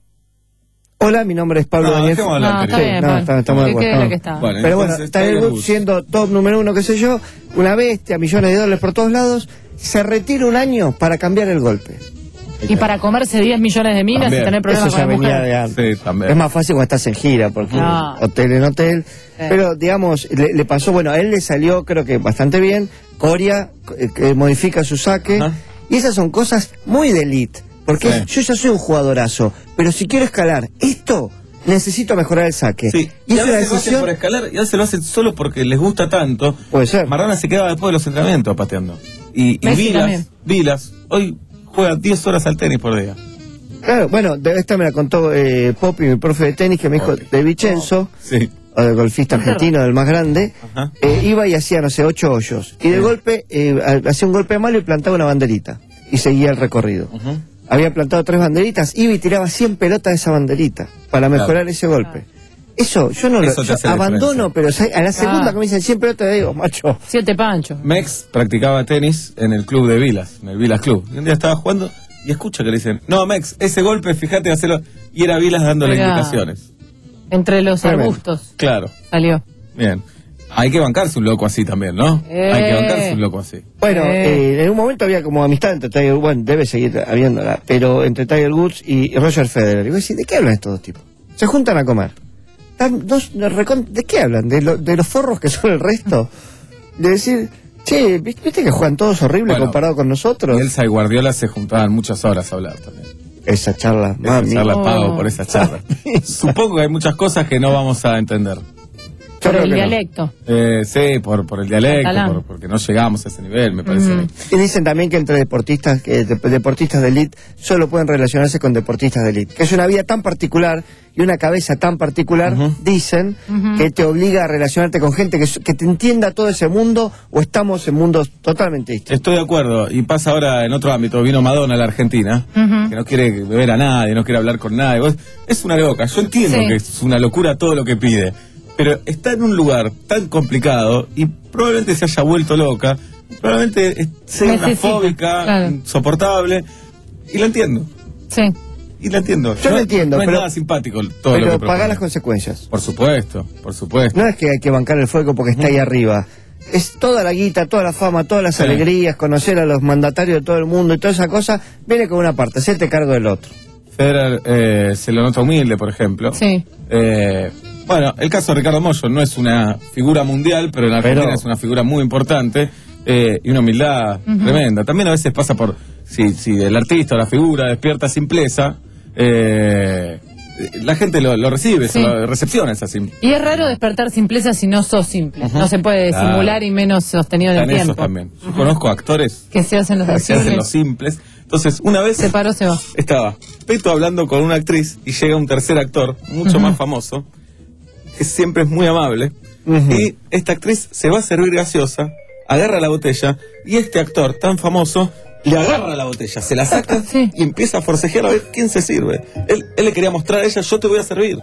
Hola, mi nombre es Pablo No, Daniel. dejemos hablar No, está anterior. bien, no, Pablo. está- estamos de Que acuerdo, quede la no. que está. Bueno, Pero bueno, entonces, Tiger Tiger Woods Woods. siendo top número uno, qué sé yo, una bestia, millones de dólares por todos lados, se retira un año para cambiar el golpe. Y para comerse diez millones de minas También. y tener problemas Eso con ya la venía mujer. de antes. Sí, también. Es más fácil cuando estás en gira, porque No. hotel en hotel. Pero, digamos, le, le pasó, bueno, a él le salió, creo que bastante bien. Coria, eh, que modifica su saque. Ajá. Y esas son cosas muy de elite. Porque Sí. yo ya soy un jugadorazo, pero si quiero escalar esto, necesito mejorar el saque. Sí. Y Y es a una veces lo hacen decisión. por escalar y a veces lo hacen solo porque les gusta tanto. Puede ser. Maradona se quedaba después de los entrenamientos pateando. Y, y Messi también. Vilas, Vilas, hoy juega diez horas al tenis por día. Claro, bueno, de esta me la contó eh, Popi, mi profe de tenis, que me dijo de Vicenzo, Sí. o del golfista argentino, del más grande, Ajá. eh, iba y hacía, no sé, ocho hoyos. Y de golpe, eh, a- hacía un golpe malo y plantaba una banderita. Y seguía el recorrido. Ujú. Había plantado tres banderitas, iba y tiraba cien pelotas de esa banderita para mejorar Claro. ese golpe. Eso, yo no Eso lo te yo hace abandono, pero ¿sabes? a la segunda Claro. que me dicen cien pelotas, digo, macho. Siete panchos. Mex practicaba tenis en el club de Vilas, en el Vilas Club. Y un día estaba jugando y escucha que le dicen, no, Mex, ese golpe, fíjate, hacelo. Y era Vilas dándole Mirá. indicaciones. Entre los Tremendo. arbustos Claro, salió. bien. Hay que bancarse un loco así también, ¿no? Eh. Hay que bancarse un loco así. Bueno, Eh. eh, en un momento había como amistad entre Tiger Woods, bueno, debe seguir habiéndola, pero entre Tiger Woods y Roger Federer. Y vos decís, ¿de qué hablan estos dos tipos? Se juntan a comer. Están dos, recon- ¿De qué hablan? ¿De, lo- de los forros que son el resto? De decir, che, ¿viste viste que juegan todos horrible Bueno, comparado con nosotros? Y Elsa y Guardiola se juntaban muchas horas a hablar también. Esa charla, Esa mami. charla Oh. pago por esa charla. Supongo que hay muchas cosas que no vamos a entender. Yo Por creo el que no. dialecto. Eh, sí, por, por el dialecto, Catalán. por- porque no llegamos a ese nivel, me parece. a mí. Y dicen también que entre deportistas, que de- deportistas de elite solo pueden relacionarse con deportistas de elite. Que es una vida tan particular y una cabeza tan particular, dicen, Ujú. que te obliga a relacionarte con gente que, s- que te entienda todo ese mundo, o estamos en mundos totalmente distintos. Estoy de acuerdo, y pasa ahora en otro ámbito. Vino Madonna a la Argentina, Ujú. que no quiere beber a nadie, no quiere hablar con nadie. Vos- Es una loca, yo entiendo Sí. que es una locura todo lo que pide, pero está en un lugar tan complicado y probablemente se haya vuelto loca, probablemente es- sea una Necesita, fóbica, claro. insoportable, y la entiendo, Sí. y la entiendo. Yo lo entiendo, no es pero- nada simpático todo lo Pero que pagar propone. las consecuencias. Por supuesto, por supuesto. No es que hay que bancar el fuego porque está ahí arriba. Es toda la guita, toda la fama, todas las Sí. alegrías, conocer a los mandatarios de todo el mundo y toda esa cosa, viene con una parte, hacerte cargo del otro. Federer eh, se lo nota humilde, por ejemplo. Sí. Eh, Bueno, el caso de Ricardo Mollo no es una figura mundial, pero en Argentina Pero- es una figura muy importante eh, y una humildad Ujú. tremenda. También a veces pasa por, si, si el artista o la figura despierta simpleza, eh, la gente lo, lo recibe, Sí. se lo recepciona esa simpleza. Y es raro despertar simpleza si no sos simple. Ujú. No se puede Claro. simular y menos sostenido en el Están esos tiempo. también. Yo conozco actores Que se hacen los que se hacen simples. los simples. Entonces, una vez Se paró, se va. estaba Peto hablando con una actriz y llega un tercer actor, mucho Ujú. más famoso, que siempre es muy amable, y esta actriz se va a servir gaseosa, agarra la botella, y este actor tan famoso le agarra la botella, se la saca y empieza a forcejear a ver quién se sirve. Él, él le quería mostrar a ella, yo te voy a servir.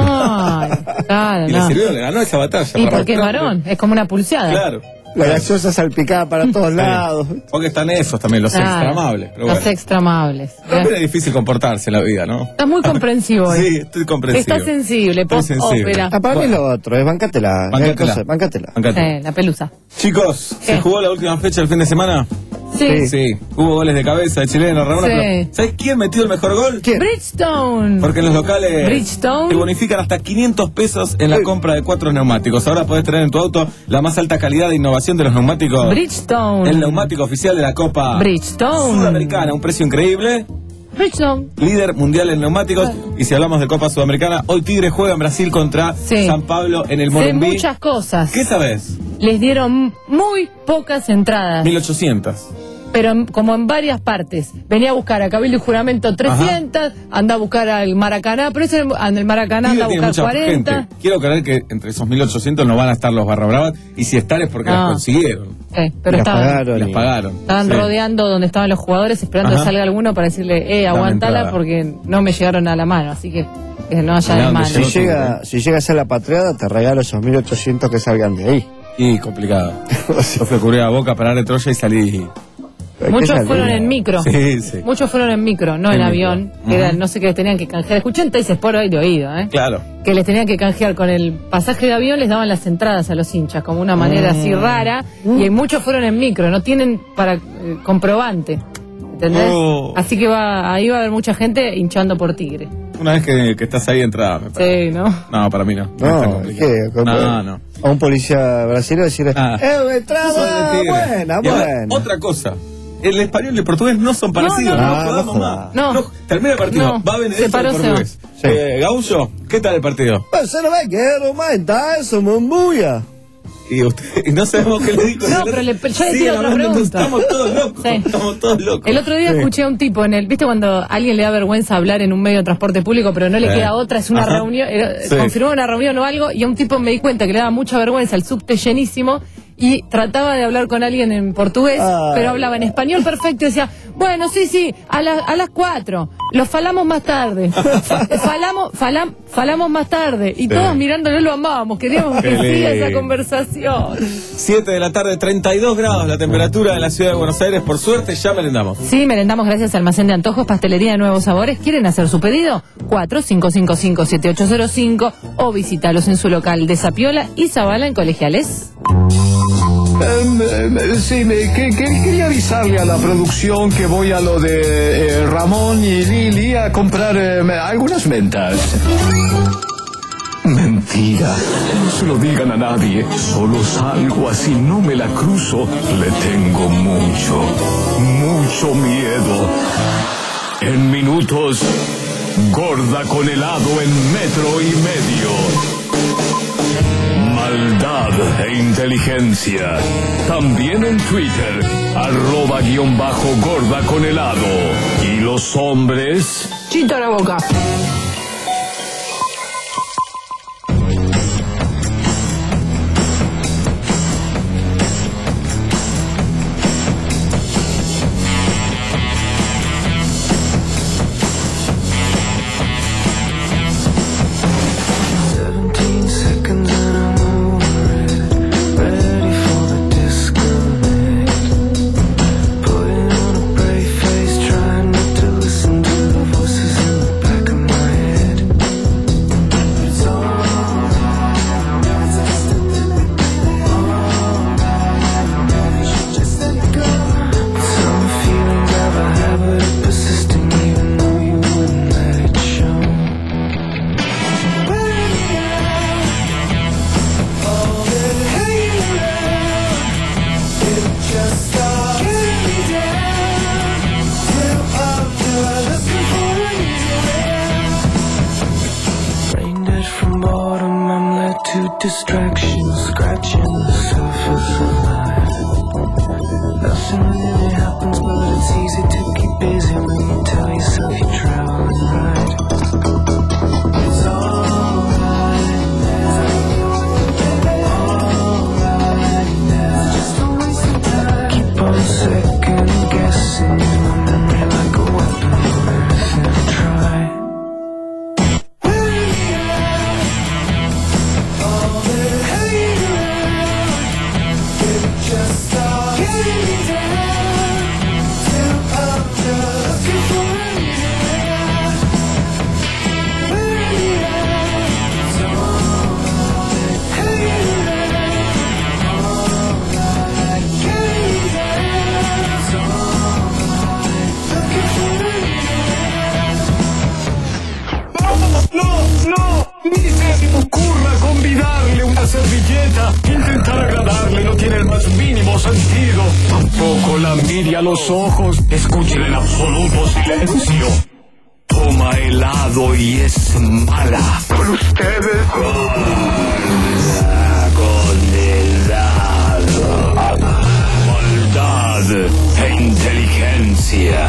Ay, claro, Y le no. sirvió, le ganó esa batalla. Y para porque es mostrarle. varón, es como una pulseada. Claro. La gaseosa salpicada para todos Sí. lados. Porque están esos también, los Claro. extra amables. Pero Los bueno. extra amables. También es difícil comportarse en la vida, ¿no? Estás muy comprensivo hoy. Sí, estoy comprensivo. Estás sensible, Estoy post sensible. ópera. Ah, para mí lo otro, es bancátela. Bancátela. Es cosa- Bancátela. Bancátela. Sí, la pelusa. Chicos, ¿se ¿Qué? jugó la última fecha del fin de semana? Sí. Sí. Hubo goles de cabeza de chileno, Ramón. Sí. ¿Sabes quién metió el mejor gol? Bridgestone. Porque en los locales Bridgestone. te bonifican hasta quinientos pesos en la compra de cuatro neumáticos. Ahora podés tener en tu auto la más alta calidad de innovación de los neumáticos. Bridgestone. El neumático oficial de la Copa Bridgestone. Sudamericana, un precio increíble. Bridgestone. Líder mundial en neumáticos. Y si hablamos de Copa Sudamericana, hoy Tigre juega en Brasil contra Sí. San Pablo en el Sé Morumbi. muchas cosas. ¿Qué sabes? Les dieron muy pocas entradas. mil ochocientos. Pero en- como en varias partes. Venía a buscar a Cabildo y Juramento trescientos, anda a buscar al Maracaná, pero ese en el Maracaná anda a Tigre tiene buscar mucha cuarenta. gente. Quiero creer que entre esos mil ochocientos no van a estar los barra bravas, y si están es porque No. las consiguieron. Sí, pero las estaban, pagaron. Las pagaron. estaban Sí. rodeando donde estaban los jugadores esperando Ajá. que salga alguno para decirle, eh, Dame aguantala entrada. porque no me llegaron a la mano, así que que no haya Mirá dónde desmano. Si llega, si llega a ser la patriada, te regalo esos mil ochocientos que salgan de ahí. Y complicado. Yo fui a cubrir la boca, parar de Troya y salí. Muchos fueron en micro. Sí, sí. Muchos fueron en micro, no en, En micro. avión. Que era, no sé qué les tenían que canjear. Escuché en Teis Sport hoy de oído, ¿eh? Claro. Que les tenían que canjear con el pasaje de avión, les daban las entradas a los hinchas, como una manera Mm. así rara. Y muchos fueron en micro, no tienen para eh, comprobante. ¿Entendés? Oh. Así que va, ahí va a haber mucha gente hinchando por Tigre. Una vez que, que estás ahí entrada, me parece. Sí, ¿no? No, para mí no. No, es tan No, complicado. ¿qué? No, no. A un policía brasileño decirle, Ah. ¡eh, Soy de entrada! Tigre. Buena, Y ahora, buena. otra cosa. El español y el portugués no son parecidos. no, No, no. nos jodamos No, más. no. Termina el partido. No. Va Benedetto Se paró, el se portugués. Sí. Eh, Gaullo, ¿qué tal el partido? Pues se lo ve, quiero mandar eso, mambuya. Y, usted, y no sabemos qué le dijo. No, pero le- yo le Siguen tiro otra hablando, pregunta. Estamos todos locos. Sí. Estamos todos locos. El otro día Sí. escuché a un tipo en el, ¿viste cuando a alguien le da vergüenza hablar en un medio de transporte público, pero no le Sí. queda otra? Es una Ajá. reunión, era- Sí. confirmó una reunión o algo, y a un tipo me di cuenta que le daba mucha vergüenza, el subte llenísimo, y trataba de hablar con alguien en portugués, Ay. pero hablaba en español perfecto y decía, bueno, sí, sí, a, la- a las cuatro, los falamos más tarde, Fa- falamos, falam- falamos más tarde, y Sí. todos mirándolo lo amábamos, queríamos que Qué siga esa lindo. conversación. siete de la tarde, treinta y dos grados la temperatura en la ciudad de Buenos Aires. Por suerte ya merendamos. Sí, merendamos gracias a Almacén de Antojos, Pastelería de Nuevos Sabores. ¿Quieren hacer su pedido? cuatro cinco cinco cinco siete ocho cero cinco o visítalos en su local de Zapiola y Zabala en Colegiales. Em, em, sí, me- que- que- quería avisarle a la producción que voy a lo de eh, Ramón y Lili a comprar em, algunas mentas. Mentira, no se lo digan a nadie, solo salgo así, no me la cruzo. Le tengo mucho, mucho miedo. En minutos, gorda con helado en metro y medio. Maldad e inteligencia. También en Twitter, arroba guión bajo gorda con helado. Y los hombres... Chito a la boca. seventeen seconds and I'm over it. Ready for the disconnect. Putting on a brave face, trying not to listen to the voices in the back of my head. distraction, scratching the surface of life. Nothing really happens, but it's easy to keep busy when you tell yourself you're drowning right. It's alright now, alright now. Just don't waste the time. Keep on second guessing your memory like a weapon worth and try. Convidarle una servilleta, intentar agradarle no tiene el más mínimo sentido. Tampoco la mire a los ojos, escúchele en absoluto silencio. Toma helado y es mala. Con ustedes. Con helado. Maldad e inteligencia.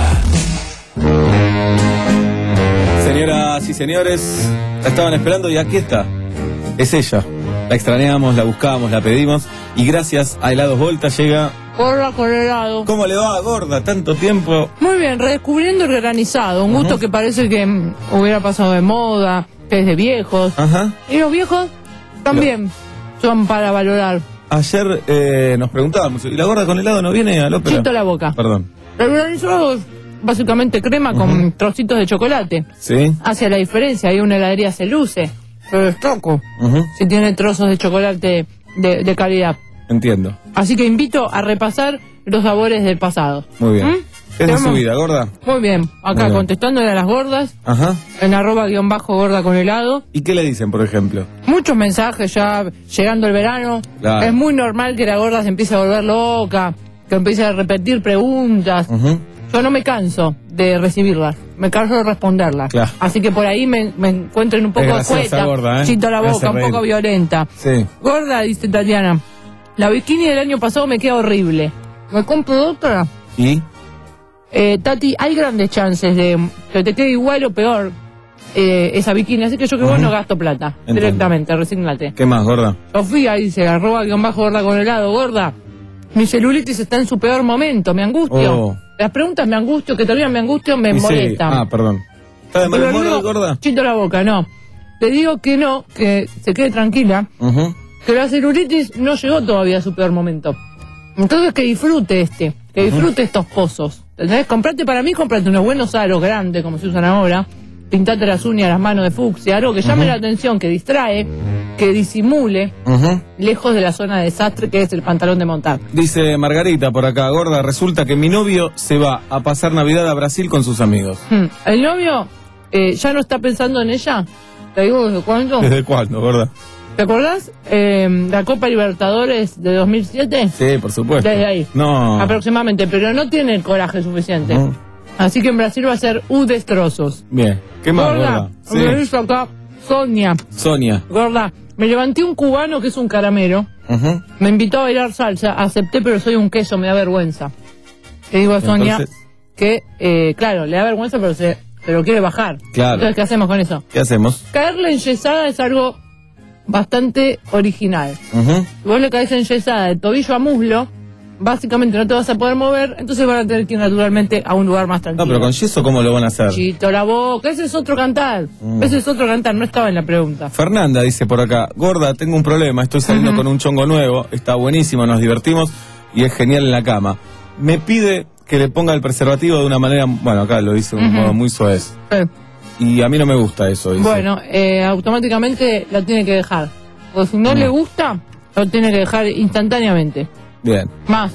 Señoras y señores, la estaban esperando y aquí está. Es ella. La extrañamos, la buscamos, la pedimos y gracias a Helados Volta llega... Gorda con helado. ¿Cómo le va, Gorda? Tanto tiempo. Muy bien, redescubriendo el granizado. Un uh-huh. gusto que parece que mm, hubiera pasado de moda, que es de viejos. Ajá. Y los viejos también Lo... son para valorar. Ayer eh, nos preguntábamos, ¿y la Gorda con helado no viene al ópera? Chito la boca. Perdón. El granizado es básicamente crema uh-huh. con trocitos de chocolate. Sí. Hace la diferencia, ahí una heladería se luce. Pero es poco. Uh-huh. Si tiene trozos de chocolate de, de calidad. Entiendo. Así que invito a repasar los sabores del pasado. Muy bien. ¿Mm? ¿Qué es de su vida, Gorda? Muy bien. Acá Muy bien. contestándole a las gordas. Ajá. En arroba guión bajo gorda con helado. ¿Y qué le dicen, por ejemplo? Muchos mensajes ya llegando el verano. Claro. Es muy normal que la gorda se empiece a volver loca, que empiece a repetir preguntas. Uh-huh. Yo no me canso de recibirlas, me canso de responderlas. Claro. Así que por ahí me, me encuentro en un poco cueta, gorda, ¿eh? chito la boca, un poco violenta. Sí. Gorda, dice Tatiana, la bikini del año pasado me queda horrible. ¿Me compro otra? ¿Y? Eh, Tati, hay grandes chances de que te quede igual o peor eh, esa bikini, así que yo que uh-huh. vos no gasto plata. Entiendo. Directamente, resignate. ¿Qué más, Gorda? Sofía dice, arroba guión bajo gorda con helado, Gorda. Mi celulitis está en su peor momento, me angustio. Oh. Las preguntas me angustio, que todavía me angustio, me molestan. Sí. Ah, perdón. ¿Está de mal humor, Gorda? Chito la boca, no. Te digo que no, que se quede tranquila, uh-huh. que la celulitis no llegó todavía a su peor momento. Entonces que disfrute este, que disfrute uh-huh. estos pozos. ¿Entendés? Comprate para mí, comprate unos buenos aros grandes, como se usan ahora. Pintate las uñas, las manos de fucsia, algo que llame uh-huh. la atención, que distrae, que disimule, uh-huh. lejos de la zona de desastre que es el pantalón de montar. Dice Margarita por acá, Gorda, resulta que mi novio se va a pasar Navidad a Brasil con sus amigos. Hmm. ¿El novio eh, ya no está pensando en ella? ¿Te digo desde cuándo? ¿Desde cuándo, Gorda? ¿Te acordás eh, la Copa Libertadores de dos mil siete? Sí, por supuesto. Desde ahí. No. Aproximadamente, pero no tiene el coraje suficiente. Uh-huh. Así que en Brasil va a ser U destrozos. Bien. ¿Qué más, Gorda? Gorda, sí. Me hizo acá Sonia. Sonia. Gorda, me levanté un cubano que es un caramelo. Uh-huh. Me invitó a bailar salsa. Acepté, pero soy un queso, me da vergüenza. Le digo a Sonia Entonces... que, eh, claro, le da vergüenza, pero se, pero quiere bajar. Claro. Entonces, ¿qué hacemos con eso? ¿Qué hacemos? Caerle enyesada es algo bastante original. Uh-huh. Si vos le caes enyesada de tobillo a muslo, básicamente no te vas a poder mover, entonces van a tener que ir naturalmente a un lugar más tranquilo. No, pero con yeso, ¿cómo lo van a hacer? Chito la boca, ese es otro cantar. Mm. Ese es otro cantar, no estaba en la pregunta. Fernanda dice por acá, Gorda, tengo un problema, estoy saliendo uh-huh. con un chongo nuevo, está buenísimo, nos divertimos y es genial en la cama. Me pide que le ponga el preservativo de una manera, bueno, acá lo dice de un uh-huh. modo muy soez. Sí. Y a mí no me gusta eso, dice. Bueno, eh, automáticamente la tiene que dejar. O si no uh-huh. le gusta, lo tiene que dejar instantáneamente. Bien. Más.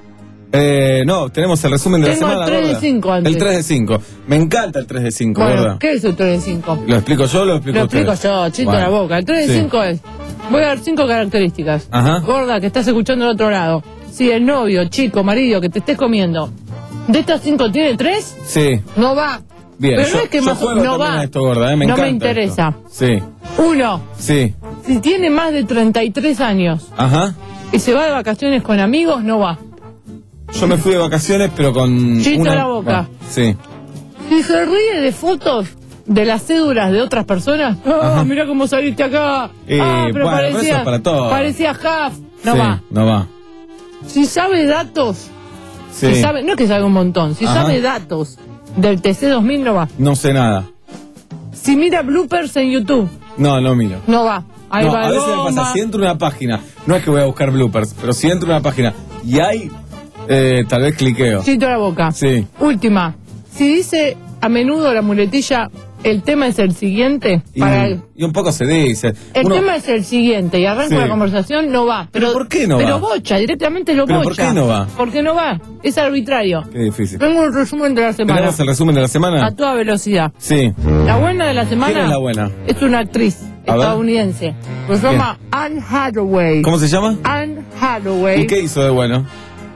Eh, no, tenemos el resumen de Tengo la semana. el tres de cinco antes. El tres de cinco. Me encanta el tres de cinco, bueno, ¿verdad? ¿Qué es el tres de cinco? ¿Lo explico yo o lo explico Lo usted? explico yo, chito bueno. la boca. El tres de cinco sí. es, voy a dar cinco características. Ajá. Gorda, que estás escuchando al otro lado. Si el novio, chico, marido, que te estés comiendo, de estas cinco tiene tres, sí. no va. Bien, pero yo, no es que yo más juego no va. Esto, Gorda, ¿eh? Me no encanta me interesa. Esto. Sí. Uno. Sí. si tiene más de treinta y tres años Ajá. y se va de vacaciones con amigos, no va. Yo me fui de vacaciones, pero con. Chito una... a la boca. Ah, sí. Si se ríe de fotos de las cédulas de otras personas, ah, mira cómo saliste acá. Eh, ah, pero bueno, pero parecía, eso es para todo. parecía Huff. No Sí, va. no va. Si sabe datos, Sí. si sabe, no es que sabe un montón, si Ajá. sabe datos del T C dos mil, no va. No sé nada. Si mira bloopers en YouTube, No, no miro. no va. Ahí No, va a veces me Goma. pasa, si entro en una página, no es que voy a buscar bloopers, pero si entro en una página y hay, eh, tal vez cliqueo. Chito a la boca. Sí. Última. Si dice a menudo la muletilla, el tema es el siguiente, Y, para y un poco se dice. el Uno- tema es el siguiente y arranca Sí. la conversación, no va. Pero, ¿Pero por qué no pero va? bocha, directamente lo ¿Pero bocha. por qué no va? ¿Por qué no va? Es arbitrario. Qué difícil. Tengo un resumen de la semana. ¿Tenemos el resumen de la semana? A toda velocidad. Sí. La buena de la semana ¿Quién es la buena? es una actriz A ver. estadounidense. Se llama Anne Hathaway. ¿Cómo se llama? Anne Hathaway. ¿Y qué hizo de bueno?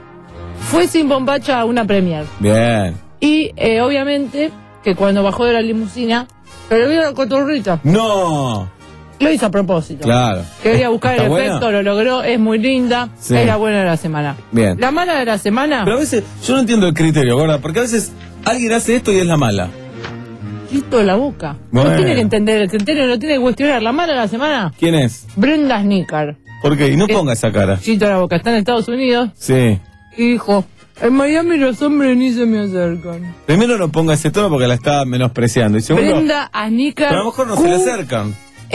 Fue sin bombacha a una premier. Bien. Y eh, obviamente que cuando bajó de la limusina, se le vio la cotorrita. ¡No! Lo hizo a propósito. Claro. Quería buscar el ¿Está buena? efecto, lo logró, es muy linda. Sí. Es la buena de la semana. Bien. La mala de la semana, Pero a veces, yo no entiendo el criterio, gorda, porque a veces alguien hace esto y es la mala. Chito la boca. Bueno. No tiene que entender el criterio, no tiene que cuestionar. La mala de la semana, ¿Quién es? Brenda Snicker. ¿Por qué? Y no Eh, ponga esa cara. Chito la boca, está en Estados Unidos Sí. y dijo, en Miami los hombres ni se me acercan. Primero no ponga ese tono porque la está menospreciando. Y segundo, Brenda Snicker. pero a lo mejor no se le acercan.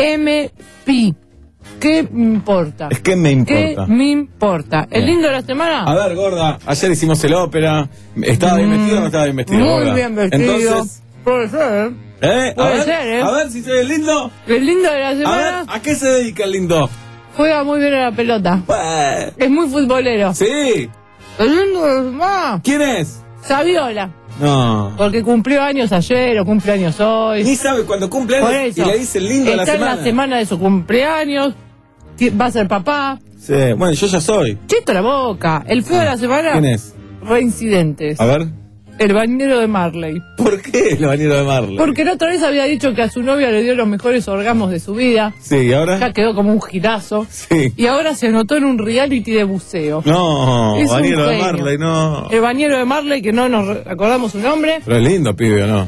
M P. ¿Qué me importa? Es que me ¿Qué importa. me importa? ¿El lindo de la semana? A ver, gorda, ayer hicimos el ópera. ¿Estaba bien vestido o no estaba bien vestido? Muy gorda? bien vestido. Entonces, Puede ser. ¿eh? A Puede ver, ser, ¿eh? a ver si soy el lindo. El lindo de la A ver, semana ¿a qué se dedica el lindo? juega muy bien a la pelota. Pues, Es muy futbolero. sí. El lindo de la semana. ¿Quién es? Saviola. No. Porque cumplió años ayer o cumple años hoy. Ni sabe cuando cumple Por años y eso. le dice el lindo de la Está semana. en la semana de su cumpleaños. que Va a ser papá. Sí, bueno, yo ya soy. Chito la boca. El feo de la semana. ¿Quién es? Reincidentes. A ver. El bañero de Marley. ¿Por qué el bañero de Marley? Porque la otra vez había dicho que a su novia le dio los mejores orgasmos de su vida. Sí, ¿y ahora? Ya quedó como un girazo. Sí. Y ahora se anotó en un reality de buceo. No, Es un bañero de genio. Marley, no. El bañero de Marley, que no nos re- acordamos su nombre. Pero es lindo, pibe, ¿o no?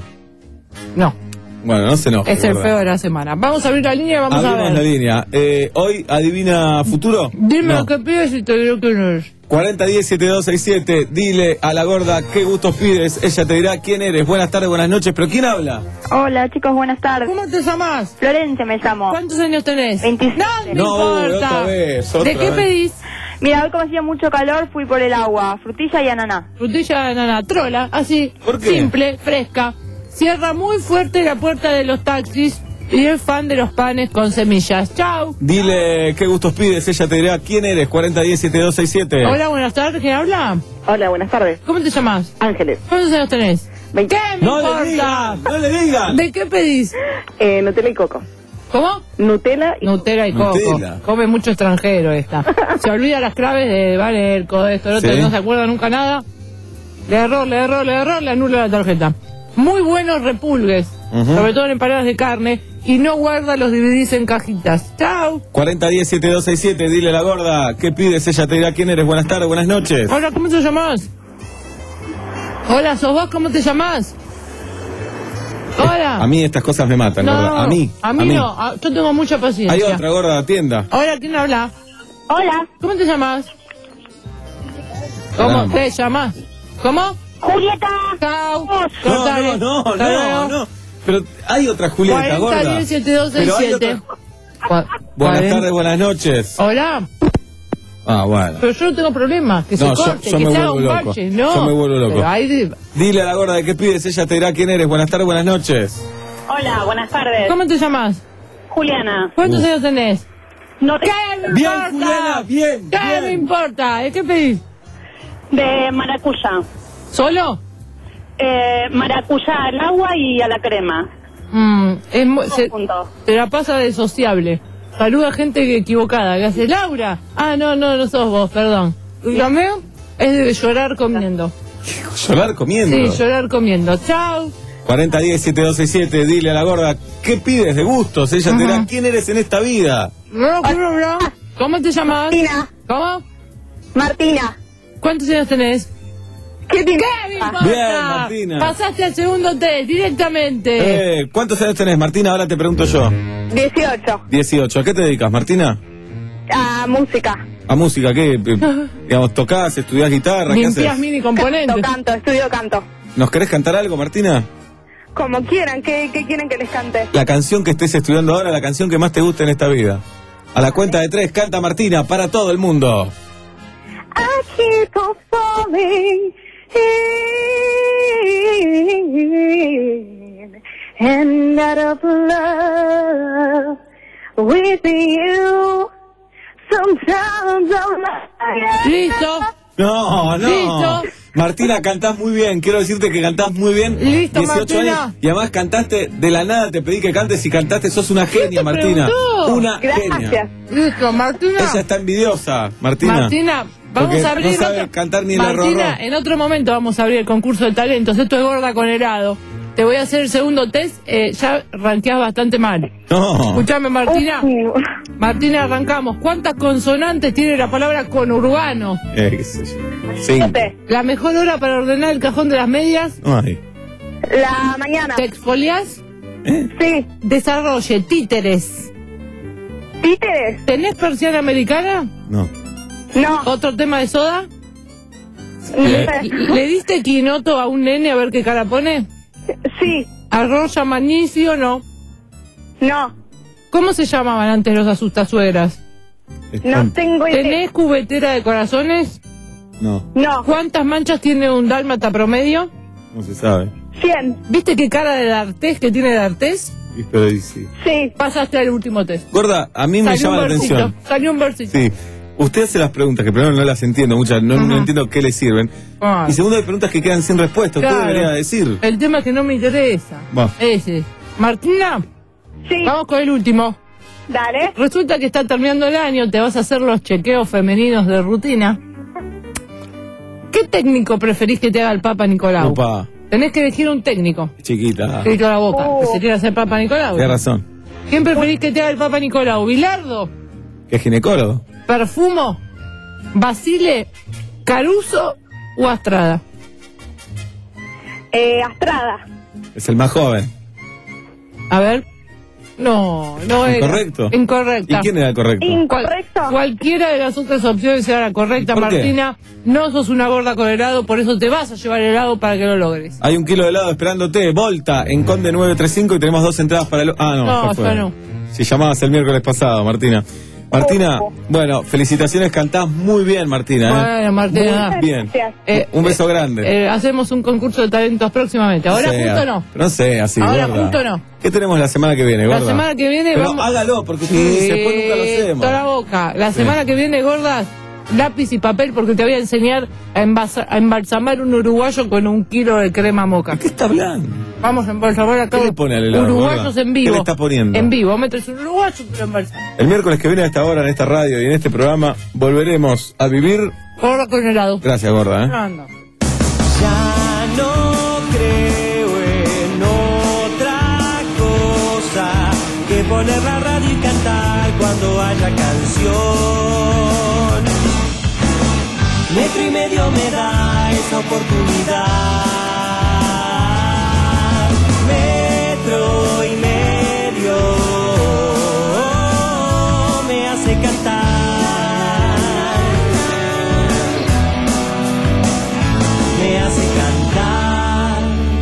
No, Bueno, no se enoje. es el gorda. feo de la semana. Vamos a abrir la línea y vamos Abrimos a la ver. línea. Eh, hoy, ¿adivina futuro? Dime No. lo que pides y te diré quién es. cuarenta diez setenta y dos sesenta y siete. Dile a la gorda qué gustos pides. Ella te dirá quién eres. Buenas tardes, buenas noches. ¿Pero quién habla? Hola chicos, buenas tardes. ¿Cómo te llamas? Florencia me llamo. ¿Cuántos años tenés? veintisiete. No, No, no otra importa. vez, otra ¿De qué vez. pedís? Mira, hoy como hacía mucho calor, fui por el agua, frutilla y ananá. Frutilla de nana, trola, así, ¿Por qué? simple, fresca. Cierra muy fuerte la puerta de los taxis y es fan de los panes con semillas. Chau. Dile qué gustos pides. Ella te dirá quién eres. cuarenta diez setenta y dos sesenta y siete. Hola, buenas tardes, ¿quién habla? Hola, buenas tardes. ¿Cómo te llamas? Ángeles. ¿Cuántos años tenés? veinte. ¿Qué me No importa? le digan, no le digan. ¿De qué pedís? Eh, Nutella y coco. ¿Cómo? Nutella y Nutella y coco. Nutella. Come mucho extranjero esta. Se olvida las claves de Valerco, esto, lo otro, Sí. no se acuerda nunca nada. Le error, le error, le error, le anula la tarjeta. Muy buenos repulgues, Ujú. sobre todo en empanadas de carne, y no guarda los D V Ds en cajitas. Chau. cuarenta diez setenta y dos sesenta y siete. Dile a la gorda qué pides. Ella te dirá quién eres. Buenas tardes, buenas noches. Hola, ¿cómo te llamás? Hola, ¿sos vos? ¿Cómo te llamás? Hola. A mí estas cosas me matan, no, gorda. A mí. A mí, no, a- yo tengo mucha paciencia. Hay otra gorda, atienda. Hola, ¿quién habla? Hola. ¿Cómo te llamas? ¿Cómo Caramba. te llamas? ¿Cómo? Julieta. Chau. No, Cortale. no, no, Hasta no, luego. no. Pero hay otra Julieta, cuarenta, gorda. diez, setenta y dos, Pero hay sesenta y siete. otra- Cua- Buenas cuarenta. tardes, buenas noches. Hola. Ah, bueno. Pero yo no tengo problema. Que No, se yo- corte, yo que me se haga vuelvo un loco. parche. No. Yo me vuelvo loco. Pero hay de- Dile a la gorda de qué pides. Ella te dirá quién eres. Buenas tardes, buenas noches. Hola, buenas tardes. ¿Cómo te llamas? Juliana. ¿Cuántos años tenés? No te... ¿Qué me Bien, importa? Juliana, bien, ¿Qué bien. me importa? ¿Eh, ¿Qué pedís? De maracuyá. ¿Solo? Eh, maracuyá al agua y a la crema. Mm, es mu- se, Juntos. se la pasa de sociable. Saluda a gente equivocada. Que hace Laura. Ah, no, no, no sos vos, perdón. Llamé es de llorar comiendo. Llorar comiendo. Sí, llorar comiendo. Chau. cuarenta diez, setenta y dos sesenta y siete, dile a la gorda, ¿qué pides de gustos? Ella te dirá, ¿quién eres en esta vida? No, no, no. ¿Cómo te llamas? Martina. ¿Cómo? Martina. ¿Cuántos años tenés? ¿Qué te me importa? Bien, Martina. Pasaste al segundo test directamente. Eh, ¿Cuántos años tenés, Martina? Ahora te pregunto yo. dieciocho. dieciocho. ¿A qué te dedicas, Martina? A música. ¿A música? ¿Qué? Eh, digamos, ¿tocás, estudiás guitarra? ¿Qué Limpias haces? mini componentes. Canto, canto, estudio canto. ¿Nos querés cantar algo, Martina? Como quieran, ¿qué, qué quieren que les cante? La canción que estés estudiando ahora, la canción que más te guste en esta vida. A la cuenta de tres, canta Martina para todo el mundo. I keep on falling in and out of love with you. Sometimes I'm like... Listo. No, no. Listo. Martina, cantás muy bien. Quiero decirte que cantás muy bien. Listo, dieciocho Martina. años. Y además cantaste de la nada, te pedí que cantes y cantaste. Sos una genia, te Martina. preguntó? Una Gracias. genia. Listo, Martina. Ella está envidiosa, Martina. Martina, vamos Porque a abrir no sabe otro- cantar ni el Martina, error. en otro momento vamos a abrir el concurso de talentos. Esto es gorda con helado. Te voy a hacer el segundo test. Eh, ya ranqueás bastante mal. No. Escuchame, Martina. Martina, arrancamos. ¿Cuántas consonantes tiene la palabra conurbano? Eh, qué sé yo. Cinco. La mejor hora para ordenar el cajón de las medias. Ay. La mañana. ¿Te exfoliás? Sí. Desarrolle, títeres. ¿Títeres? ¿Tenés persiana americana? No. No. ¿Otro tema de soda? Eh. ¿Le diste quinoto a un nene a ver qué cara pone? Sí. ¿Arroz magnicio o no? No. ¿Cómo se llamaban antes los asustasuegras? No tengo idea. ¿Tenés cubetera de corazones? No, No. ¿Cuántas manchas tiene un dálmata promedio? no se sabe. cien. ¿Viste qué cara de D'Artés que tiene D'Artés? Y pero y sí. Sí. Pasaste al último test. Gorda, a mí me Salió llama un la versito, atención. Salió un versito. Sí. Usted hace las preguntas que primero no las entiendo muchas, no, no entiendo qué le sirven. Ay. Y segundo hay preguntas que quedan sin respuesta. Usted Claro. debería decir. El tema que no me interesa. Va. Ese. Martina, Sí. vamos con el último. Dale. Resulta que está terminando el año, te vas a hacer los chequeos femeninos de rutina. ¿Qué técnico preferís que te haga el Papa Nicolau? Opa, Tenés que elegir un técnico. chiquita. Grito a la boca, Oh. que se quiera hacer Papa Nicolau. Tienes razón. ¿Quién preferís que te haga el Papa Nicolau? ¿Bilardo? ¿Qué es ginecólogo? ¿Perfumo? ¿Basile? ¿Caruso o Astrada? Eh, Astrada. Es el más joven. A ver. No, no era. ¿Incorrecto? Incorrecta. ¿Y quién era el correcto? Incorrecto. Cualquiera de las otras opciones era la correcta, ¿Por qué? Martina. No sos una gorda con helado, por eso te vas a llevar helado para que lo logres. Hay un kilo de helado esperándote, Volta, en Conde nueve treinta y cinco y tenemos dos entradas para el... Ah, no, No, ya fue. ya no. Si llamabas el miércoles pasado, Martina. Martina, bueno, felicitaciones, cantás muy bien, Martina. ¿eh? Bueno, Martina. Muy bien. Gracias. Eh, Un beso grande. eh, hacemos un concurso de talentos próximamente. Ahora Sí, justo a- no. No sé, así, Ahora gorda. justo no. ¿Qué tenemos la semana que viene, La gorda? semana que viene Pero vamos... hágalo, porque ustedes después nunca lo hacemos. Toda la boca. La Sí. semana que viene, gordas, lápiz y papel, porque te voy a enseñar a, embasa- a embalsamar un uruguayo con un kilo de crema moca. ¿Qué está hablando? Vamos a embalsamar a ¿Qué le pone al helado, uruguayos gorda? en vivo. ¿Qué le está poniendo? En vivo. Metes un uruguayo y lo embalsamos. El miércoles que viene a esta hora, en esta radio y en este programa, volveremos a vivir... Gorda con helado. Gracias, gorda, ¿eh? Anda. Ya no creo en otra cosa que poner la radio y cantar cuando haya canción. Metro y medio me da esa oportunidad. Metro y medio me hace cantar. Me hace cantar.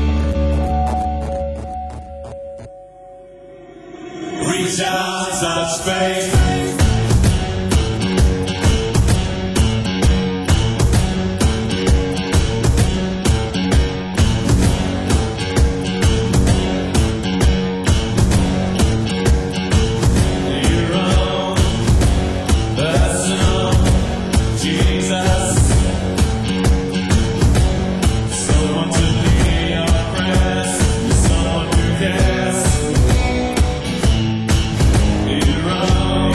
Reach out, touch space. Someone who cares. You run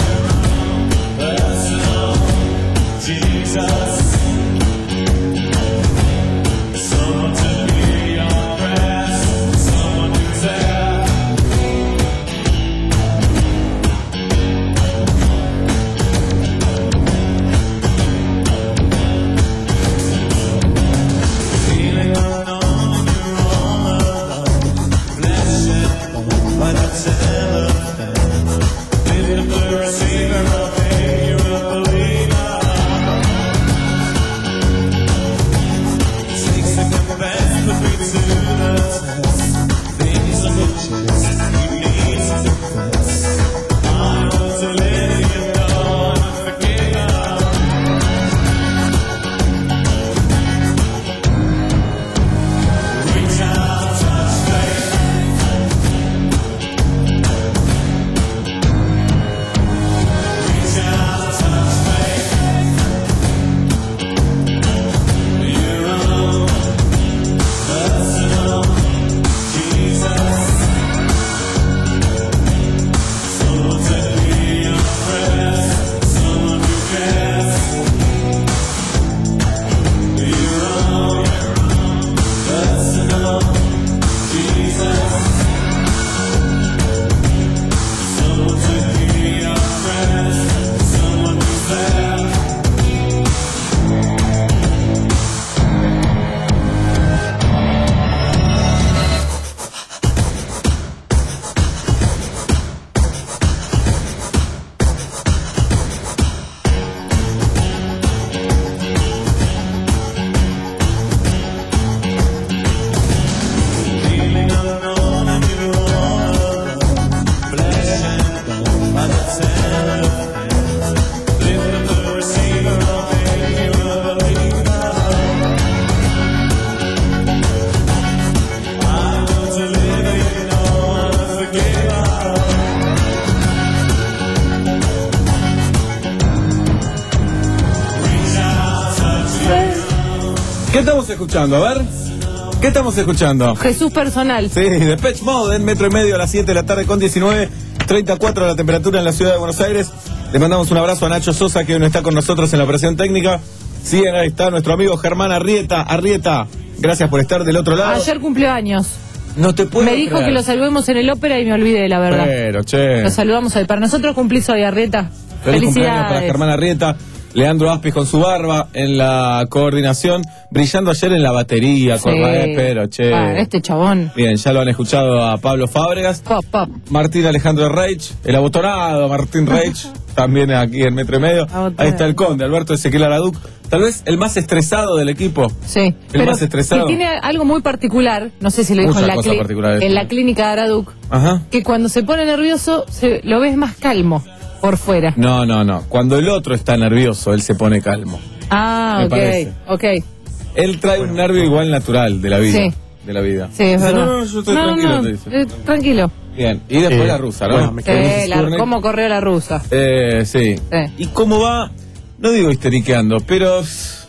estamos escuchando? A ver. ¿Qué estamos escuchando? Jesús Personal. Sí, Depeche Mode en metro y medio a las siete de la tarde con diecinueve, treinta y cuatro la temperatura en la ciudad de Buenos Aires. Le mandamos un abrazo a Nacho Sosa, que hoy no está con nosotros en la operación técnica. Sí, ahí está nuestro amigo Germán Arrieta. Arrieta, gracias por estar del otro lado. Ayer cumplió años. No te puedo Me dijo creer. que lo saludemos en el ópera y me olvidé, la verdad. Pero, che. Lo saludamos hoy. Para nosotros cumplís hoy, Arrieta. Feliz cumpleaños Felicidades. para Germán Arrieta. Leandro Aspis con su barba en la coordinación, brillando ayer en la batería, con Sí. Raé, pero che. Ah, este chabón. Bien, ya lo han escuchado a Pablo Fábregas. Pop, pop. Martín Alejandro Reich, el abotonado Martín Reich, también aquí en metro y medio. Abotonado. Ahí está el conde, Alberto Ezequiel Araduc, tal vez el más estresado del equipo. Sí. El Pero más estresado. que tiene algo muy particular, no sé si lo dijo Muchas en la, cosas cli- particulares. en la clínica de Araduc, Ajá. que cuando se pone nervioso se, lo ves más calmo por fuera. No, no, no. Cuando el otro está nervioso, él se pone calmo. Ah, Me ok, parece. ok. Él trae un nervio igual natural de la vida. Sí. De la vida. Sí, es Dice, verdad. No, no, yo estoy No, tranquilo, no, te dice. eh, tranquilo. Bien. Y después Eh, la rusa, ¿no? bueno, me Sí, la- ¿Cómo corrió la rusa? Eh, sí. Sí. ¿Y cómo va? No digo histeriqueando, pero...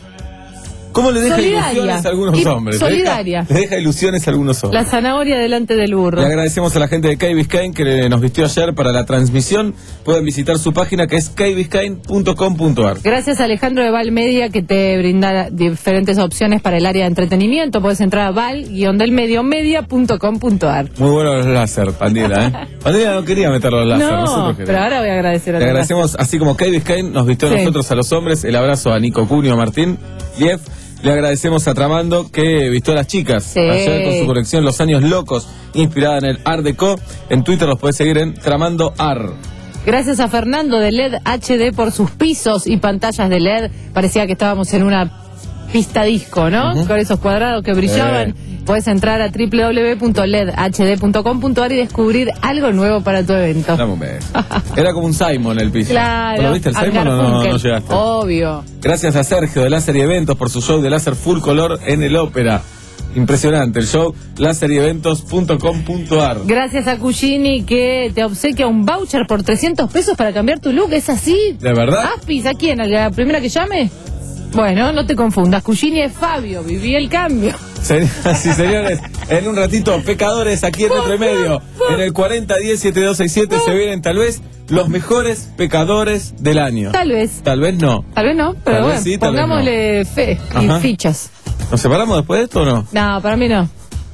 ¿Cómo le deja Solidaria. ilusiones a algunos Y hombres? Le solidaria. deja, le deja ilusiones a algunos hombres. La zanahoria delante del burro. Le agradecemos a la gente de Key Biscayne que le- nos vistió ayer para la transmisión. Pueden visitar su página que es key biscayne punto com punto ar. Gracias a Alejandro de Val Media, que te brinda diferentes opciones para el área de entretenimiento. Puedes entrar a val guion del medio media punto com punto ar. Muy bueno los láser, Pandila, ¿eh? Pandila no quería meter los láser, No, nosotros pero queremos. ahora voy a agradecer a Le los agradecemos, así como Key Biscayne nos vistió a Sí. nosotros, a los hombres, el abrazo a Nico Cunio, a Martín Liev. Le agradecemos a Tramando, que vistió a las chicas Sí. ayer con su colección Los Años Locos, inspirada en el Art Deco. En Twitter los puedes seguir en Tramando Ar. Gracias a Fernando de L E D H D por sus pisos y pantallas de L E D. Parecía que estábamos en una pista disco, ¿no? Ujú. Con esos cuadrados que brillaban. Puedes entrar a doble u doble u doble u punto led h d punto com punto ar y descubrir algo nuevo para tu evento. Dame un beso. Era como un Simon el piso. Claro. ¿Vos lo viste el a Simon o no, Garfunkel. no llegaste? Obvio. Gracias a Sergio de Láser y Eventos por su show de láser full color en el ópera. Impresionante el show, láser y eventos punto com punto ar. Gracias a Cugini, que te obsequia un voucher por trescientos pesos para cambiar tu look. ¿Es así? ¿De verdad? Aspis, ¿a quién? ¿A la primera que llame? Bueno, no te confundas. Cugini es Fabio. Viví el cambio. Señoras y señores, en un ratito, pecadores aquí en Metro y Medio. En el cuarenta diez setenta y dos sesenta y siete se vienen tal vez los mejores pecadores del año. Tal vez. Tal vez no. Tal vez no, pero Tal vez bueno, sí, tal vez pongámosle fe y Ajá. fichas. ¿Nos separamos después de esto o no? No, para mí no.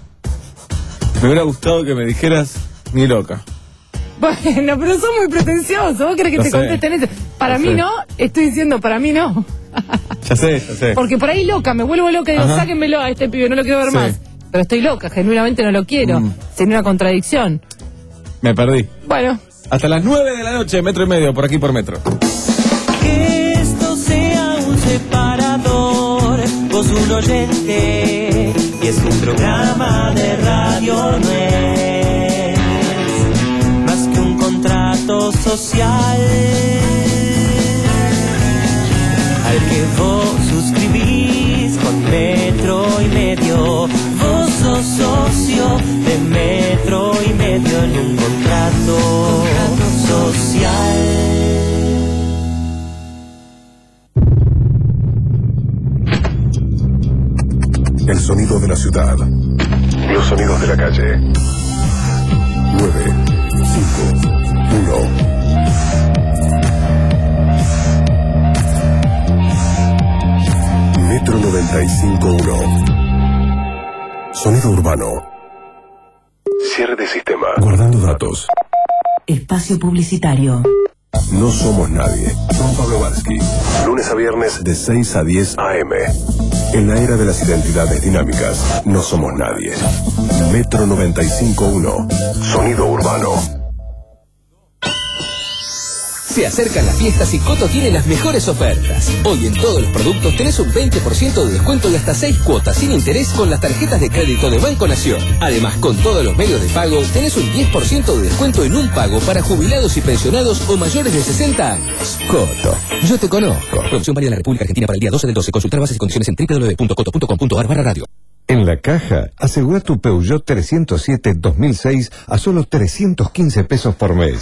Me hubiera gustado que me dijeras ni loca. Bueno, pero sos muy pretencioso. ¿Vos querés que Lo te sé. contesten eso? Para Lo mí sé. no, estoy diciendo para mí no. Ya sé, ya sé. Porque por ahí loca, me vuelvo loca y digo, Ajá. sáquenmelo a este pibe, no lo quiero ver Sí. más. Pero estoy loca, genuinamente no lo quiero. Mm. Sería una contradicción. Me perdí. Bueno. Hasta las nueve de la noche, Metro y Medio, por aquí por Metro. Que esto sea un separador, vos un oyente, y es un programa de radio, no es más que un contrato social al que vos suscribís con Metro y Medio. Vos sos socio de Metro y Medio en un contrato social. El sonido de la ciudad. Los sonidos de la calle. nueve, cinco, uno. Metro noventa y cinco punto uno. Sonido urbano. Cierre de sistema. Guardando datos. Espacio publicitario. No somos nadie. Don Pablo Varsky. Lunes a viernes de seis a diez a eme. En la era de las identidades dinámicas, no somos nadie. Metro noventa y cinco punto uno. Sonido urbano. Se acercan las fiestas y Coto tiene las mejores ofertas. Hoy en todos los productos tenés un veinte por ciento de descuento y hasta seis cuotas sin interés con las tarjetas de crédito de Banco Nación. Además, con todos los medios de pago tenés un diez por ciento de descuento en un pago para jubilados y pensionados o mayores de sesenta años. Coto, yo te conozco. Promoción válida en la República Argentina para el día doce del doce. Consultar bases y condiciones en doble u doble u doble u punto coto punto com punto ar barra radio. En La Caja, asegura tu Peugeot trescientos siete dos mil seis a solo trescientos quince pesos por mes.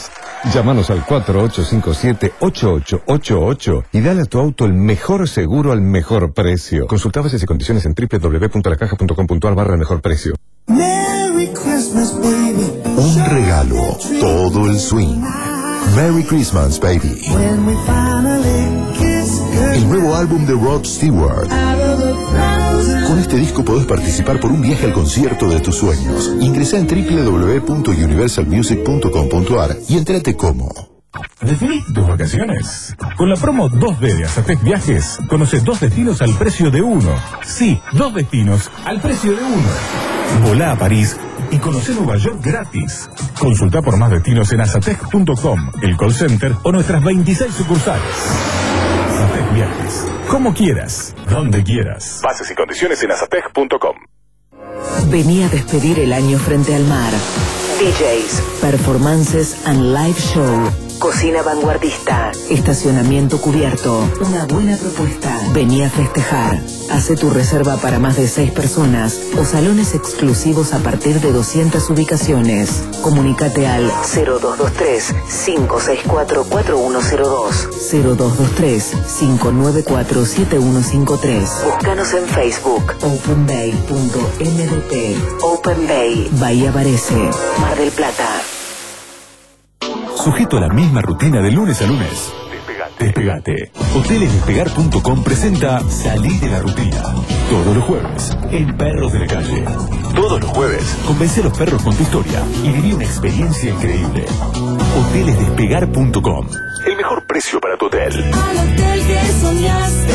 Llámanos al cuatro ocho cinco siete, ocho ocho ocho ocho y dale a tu auto el mejor seguro al mejor precio. Consulta bases y condiciones en doble u doble u doble u punto la caja punto com punto a r barra el mejor precio. Merry Christmas, baby. Un regalo, todo el swing. Merry Christmas, baby. When we finally kiss El nuevo álbum de Rod Stewart. out of the frozen. Con este disco podés participar por un viaje al concierto de tus sueños. Ingresa en doble u doble u doble u punto universal music punto com punto a r y entérate cómo. Definí tus vacaciones. Con la promo dos D de Azatec Viajes, conoce dos destinos al precio de uno. Sí, dos destinos al precio de uno. Volá a París y conoce Nueva York gratis. Consulta por más destinos en azatec punto com, el call center o nuestras veintiséis sucursales. Azatec Viajes. Como quieras, donde quieras. Bases y condiciones en azatec punto com. Vení a despedir el año frente al mar. D Js, performances and live show. Cocina vanguardista. Estacionamiento cubierto. Una buena propuesta. Vení a festejar. Hace tu reserva para más de seis personas o salones exclusivos a partir de doscientas ubicaciones. Comunícate al cero dos dos tres, cinco seis cuatro, cuatro uno cero dos, cero dos dos tres, cinco nueve cuatro, siete uno cinco tres. Búscanos en Facebook. open bay punto m d p. Open Bay, Bahía Varese, Mar del Plata. Sujeto a la misma rutina de lunes a lunes. Despegate. Hoteles Despegar punto com presenta Salí de la rutina. Todos los jueves, en Perros de la Calle. Todos los jueves, convence a los perros con tu historia y viví una experiencia increíble. Hoteles Despegar punto com. El mejor precio para tu hotel. Al hotel que soñaste.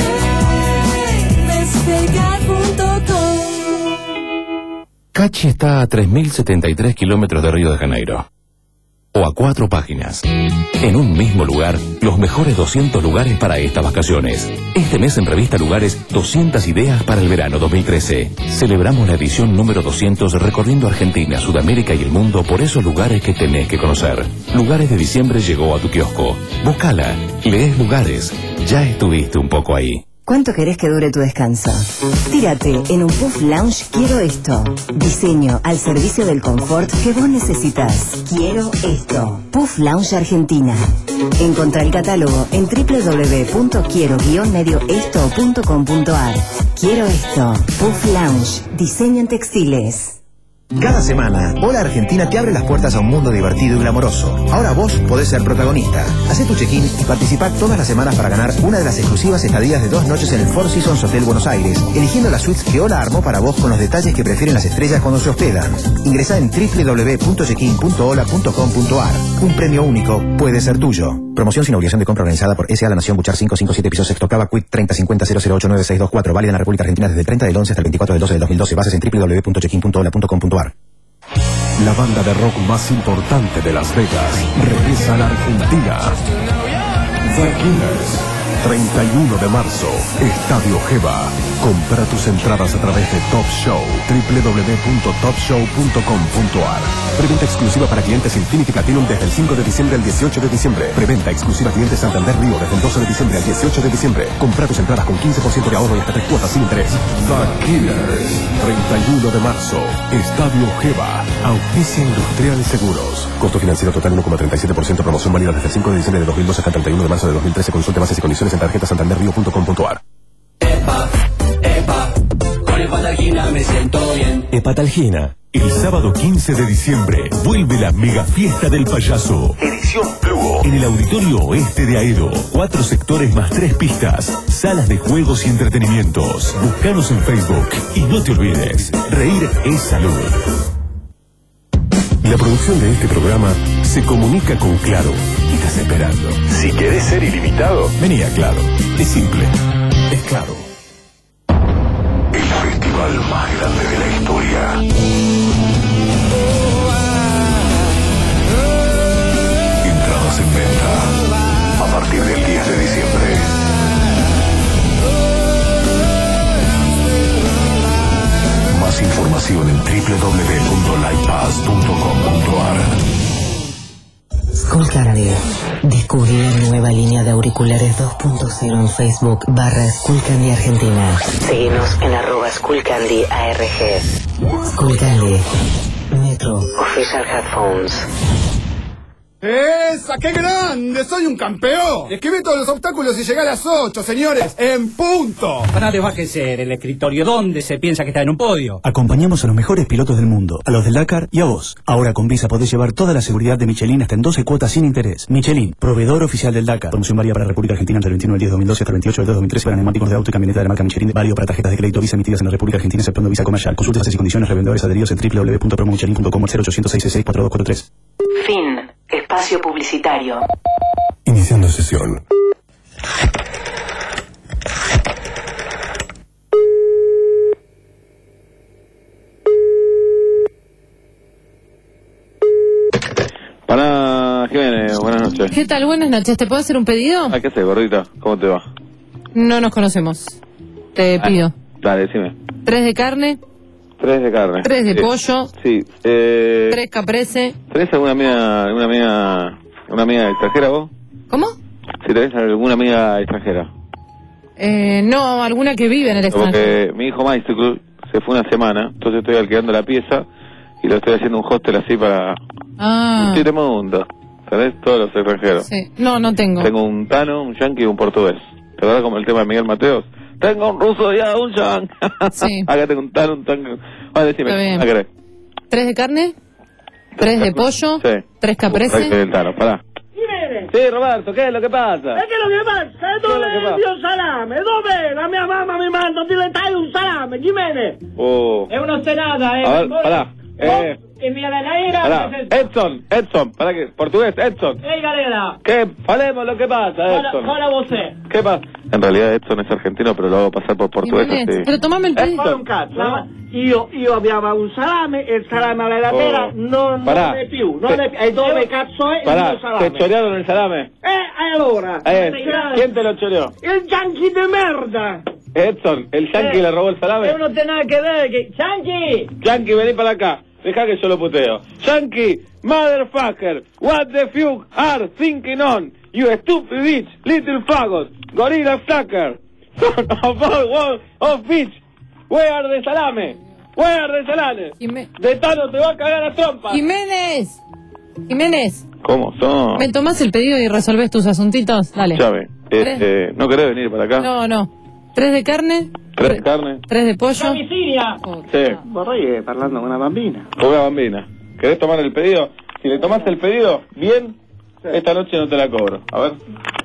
Despegar punto com. Cachi está a tres mil setenta y tres kilómetros de Río de Janeiro. O a cuatro páginas. En un mismo lugar, los mejores doscientos lugares para estas vacaciones. Este mes en Revista Lugares, doscientas ideas para el verano dos mil trece. Celebramos la edición número doscientos recorriendo Argentina, Sudamérica y el mundo por esos lugares que tenés que conocer. Lugares de diciembre llegó a tu kiosco. Búscala. Lees Lugares. Ya estuviste un poco ahí. ¿Cuánto querés que dure tu descanso? Tírate en un Puff Lounge Quiero Esto. Diseño al servicio del confort que vos necesitas. Quiero esto. Puff Lounge Argentina. Encontrá el catálogo en doble u doble u doble u punto quiero guión medio esto punto com punto a r. Quiero esto. Puff Lounge. Diseño en textiles. Cada semana, Hola Argentina te abre las puertas a un mundo divertido y glamoroso. Ahora vos podés ser protagonista. Hacé tu check-in y participá todas las semanas para ganar una de las exclusivas estadías de dos noches en el Four Seasons Hotel Buenos Aires, eligiendo las suites que Hola armó para vos con los detalles que prefieren las estrellas cuando se hospedan. Ingresá en doble u doble u doble u punto check-in punto hola punto com punto a r. Un premio único puede ser tuyo. Promoción sin obligación de compra organizada por S A La Nación Buchar quinientos cincuenta y siete piso sexto octava Quick treinta cincuenta cero cero ocho nueve seis dos cuatro. Válida en la República Argentina desde el treinta del once hasta el veinticuatro del doce del dos mil doce. Bases en doble u doble u doble u punto check-in punto hola punto com punto a r. La banda de rock más importante de Las Vegas regresa a la Argentina. The Killers. treinta y uno de marzo, Estadio Geva. Compra tus entradas a través de Top Show. doble u doble u doble u punto top show punto com punto a r. Preventa exclusiva para clientes Infinity Platinum desde el cinco de diciembre al dieciocho de diciembre. Preventa exclusiva clientes Santander Río desde el doce de diciembre al dieciocho de diciembre. Compra tus entradas con quince por ciento de ahorro y hasta tres cuotas sin interés. The Killers. treinta y uno de marzo, Estadio Geva. Auspicia Industrial Seguros. Costo financiero total uno coma treinta y siete por ciento. Promoción válida desde el cinco de diciembre de dos mil doce hasta el treinta y uno de marzo de dos mil trece. Consulte bases y condiciones en tarjeta santander río punto com punto a r. Con Hepatalgina me siento bien. Hepatalgina. El sábado quince de diciembre vuelve la mega fiesta del payaso. Edición Fluo. En el Auditorio Oeste de Aedo. Cuatro sectores más tres pistas. Salas de juegos y entretenimientos. Búscanos en Facebook. Y no te olvides, reír es salud. La producción de este programa se comunica con Claro. ¿Qué estás esperando? Si querés ser ilimitado, Vení a Claro. Es simple. Es claro. el festival más grande de la historia. Entradas en venta a partir del diez de diciembre. Más información en doble u doble u doble u punto lightpass punto com punto a r. Skullcandy. Descubrí la nueva línea de auriculares dos punto cero en Facebook barra Skullcandy Argentina. Síguenos en arroba Skullcandy A R G. Skullcandy. Metro. Official Headphones. ¡Esa, qué grande! ¡Soy un campeón! Esquivé todos los obstáculos y llegué a las ocho, señores, en punto. Para bájese del escritorio. ¿Dónde se piensa que está en un podio? Acompañamos a los mejores pilotos del mundo, a los del Dakar y a vos. Ahora con Visa podés llevar toda la seguridad de Michelin hasta en doce cuotas sin interés. Michelin, proveedor oficial del Dakar. Promoción válida para República Argentina entre el veintiuno del diez de dos mil doce hasta el veintiocho del dos de dos mil trece para neumáticos de auto y camioneta de la marca Michelin. Válido para tarjetas de crédito Visa emitidas en la República Argentina exceptuando Visa Comercial. Consulte bases y condiciones. Revendedores adheridos en w w w punto promo michelin punto com cero ochocientos seis seis cuatro dos cuatro tres. Fin. Espacio publicitario. Iniciando sesión. Para Jiménez, buenas noches. ¿Qué tal? Buenas noches. ¿Te puedo hacer un pedido? Ah, ¿qué haces, gordita? ¿Cómo te va? No nos conocemos. Te Ah, pido. Dale, decime. Tres de carne, Tres de carne. tres de Sí. pollo, Sí. Eh, tres caprese. ¿Tenés alguna amiga, alguna amiga, una amiga extranjera vos? ¿Cómo? Si tenés alguna amiga extranjera. Eh, no, alguna que vive en el extranjero. Porque mi hijo Maestro se fue una semana, entonces estoy alquilando la pieza y lo estoy haciendo un hostel así para Ah, un mundo. ¿Sabés? Todos los extranjeros. sí. No, no tengo. Tengo un tano, un yanqui y un portugués. ¿Te acuerdas como el tema de Miguel Mateos? Tengo un ruso y un yanqui. Sí. Acá tengo un tano, un tango. Vale, decime, Está bien. ¿qué querés? Tres de carne, tres de pollo, Sí. tres caprese. El tano, pará. Sí, Roberto, ¿qué es lo que pasa? E che lo che passa? E dove Quello che fa? è un salame? Dov'è? La mia mamma mi manda a diventare un salame, Jimenez! Oh. È una stenata, eh! A ver, pará. Eh, E mia galera... pará. Edson, Edson, pará que, portugués, Edson. Ehi galera! ¿Qué? Falemos lo que pasa, Fala, Edson. fala você! ¿Qué pasa? En realidad Edson es argentino, pero lo hago pasar por portugués Jiménez, así. pero tomame el pedido. Fala un cazzo, no? Io, io abbiamo un salame e il salame alla latera Oh. non, Parà. non è più, non Te- è più. E dove cazzo è il Pará, mio ¿te salame? chorearon el salame? Eh, e allora? Eh, Sei- ¿quién te lo choreó? Il Yankee de merda! Edson, el yankee Eh, le robó el salame. E non te nada che vedere che... Yankee! Yankee, vení para acá. Deja que yo lo puteo. Yankee, motherfucker, what the fuck are thinking on? You stupid bitch, little faggot, gorilla fucker, son of all world of bitch. Where are the salame? Where are the salame? Jimé- De Tano te va a cagar a trompa. Jiménez. Jiménez, ¿Cómo son? ¿me tomás el pedido y resolvés tus asuntitos? Dale. Llave. Este, ¿no querés venir para acá? No, no. Tres de carne, ¿Tres de carne? tres de pollo. Domicilia! Sí. Vorrei parlando con una bambina. Una bambina. ¿Querés tomar el pedido? Si le tomás el pedido, bien, esta noche no te la cobro. A ver.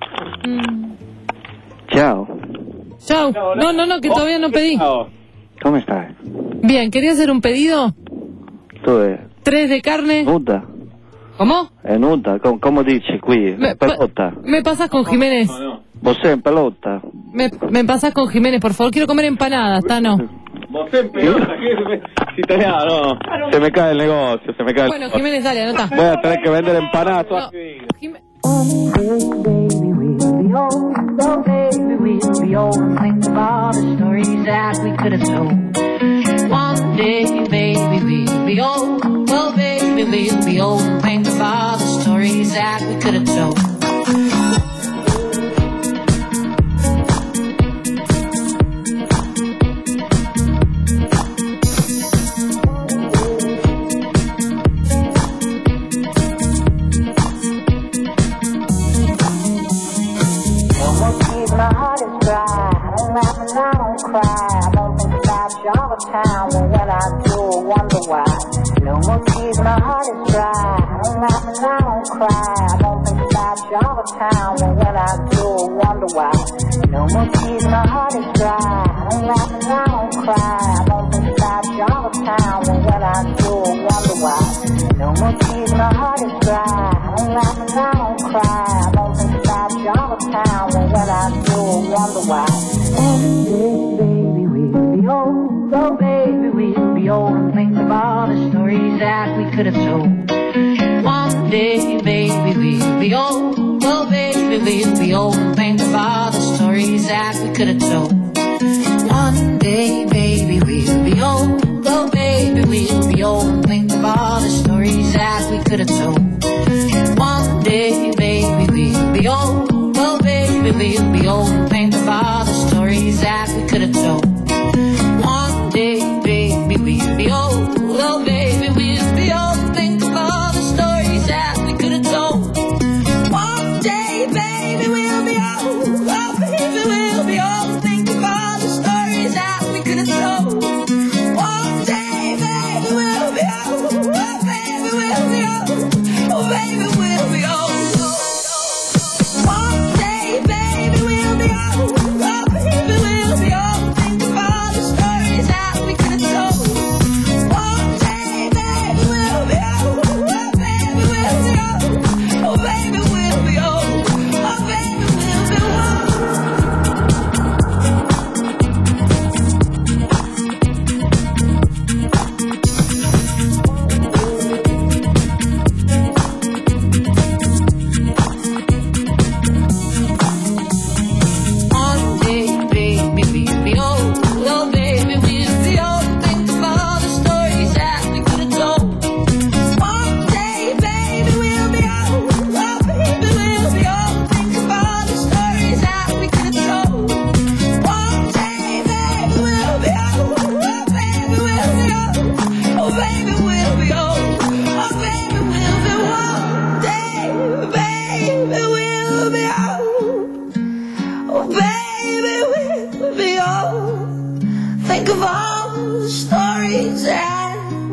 Ciao. Chau. No, no, no, que todavía no pedí. Come stai? Bien, ¿quería hacer un pedido? Dove? Tres de carne. Nuda? ¿Cómo? È nuda? Com- come dici qui? Me- Pelota? Me pasas con Jiménez. Vos sei in pelota? Me, me pasas con Jiménez, por favor. Quiero comer empanadas, Tano. Vos en pelota, ¿qué? Italiano, no. Se me cae el negocio, se me cae el Bueno, negocio. Jiménez, dale, anota. Voy a tener que vender empanadas todas. Oh, baby, we'll be old and think of all the stories that we could have told. One day, baby, we'll be old. Oh, baby, we'll be old and think of all the stories that we could have told. My heart is dry. I don't laugh and I don't cry. I don't think about you all the time. But when I do, I wonder why. No more tears. My heart is dry. I don't laugh and I don't cry. I don't think about you all the time. But when I do, I wonder why. No more tears. My heart is dry. I don't laugh and I don't cry. I don't think about you all the time. But when I do, I wonder why. No more tears. My heart is dry. I don't laugh and I don't cry. I don't think about you all the time. But when I do, I wonder why. One day, baby, we'll be old. Oh, baby, we'll be old and think of all the stories that we could have told. One day, baby, we'll be old. Oh, baby, we'll be old and think of all the stories that we could have told. One day, baby, we'll be old. Oh, baby, we'll be old and think of all the stories that we could have told. One day, baby, we'll be old. Oh, baby, we'll be old and think of all the stories that we could have told. One day, baby, we'll be old. Oh, baby, we'll be old and think of all the stories that we could have told.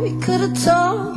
we could have told.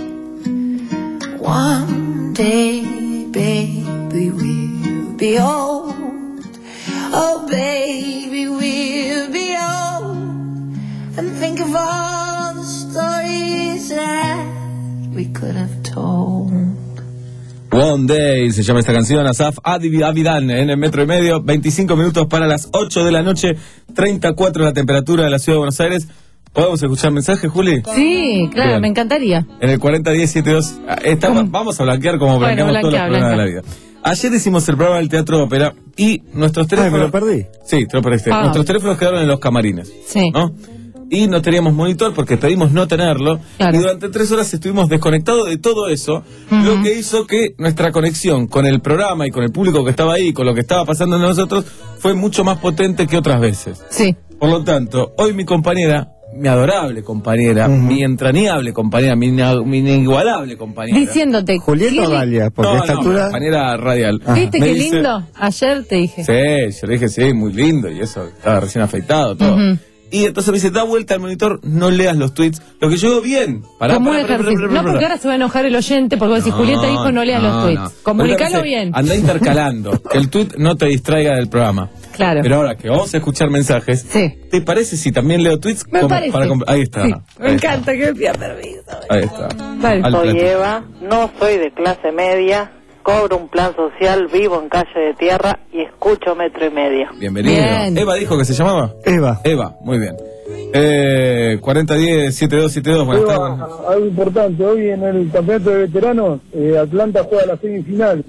One day, baby, we'll be old. Oh, baby, we'll be old. And think of all the stories that we could have told. One Day se llama esta canción, Asaf Avidan en el metro y medio, veinticinco minutos para las ocho de la noche, treinta y cuatro la temperatura de la ciudad de Buenos Aires. ¿Podemos escuchar mensajes, Juli? Sí, claro, Bien. me encantaría. En el cuarenta diez setenta y dos, estamos, vamos a blanquear como Bueno, blanqueamos todos los blanquea, programas blanquea. de la vida. Ayer hicimos el programa del Teatro de Ópera y nuestros teléfonos... Ay, ¿me lo perdí? Sí, te lo perdiste. Ah. Nuestros teléfonos quedaron en los camarines. Sí. ¿No? Y no teníamos monitor porque pedimos no tenerlo. Claro. Y durante tres horas estuvimos desconectados de todo eso, Ujú. lo que hizo que nuestra conexión con el programa y con el público que estaba ahí, con lo que estaba pasando en nosotros, fue mucho más potente que otras veces. Sí. Por lo tanto, hoy mi compañera, mi adorable compañera, mi entrañable compañera, mi, ina- mi inigualable compañera. Diciéndate. Julieta o ¿qué le- Dalia, porque No, a esta no, altura. compañera radial. ¿Viste Me qué dice- lindo? Ayer te dije. Sí, yo le dije, sí, muy lindo, y eso, estaba recién afeitado, todo. Ujú. Y entonces me dice, da vuelta al monitor, no leas los tweets. Lo que yo veo bien. Pará, Como un pará, pará, ejercicio. pará, No, pará, porque pará. ahora se va a enojar el oyente porque vos decís, Julieta dijo no leas los tweets. no. Comunicalo Porque bien. Anda intercalando, que el tweet no te distraiga del programa. Claro. Pero ahora que vamos a escuchar mensajes, Sí. ¿te parece si también leo tweets? Me Como parece. para comp- ahí está. Sí, ahí me está, encanta que me pida permiso. Ahí está. Dale. Al Soy platito. Eva, no soy de clase media, cobro un plan social, vivo en calle de tierra y escucho metro y medio. Bienvenido. Bien. Eva dijo que se llamaba. Eva. Eva, muy bien. Eh, cuarenta diez setenta y dos setenta y dos, buenas tardes. Algo importante, hoy en el campeonato de veteranos, eh, Atlanta juega la semifinal.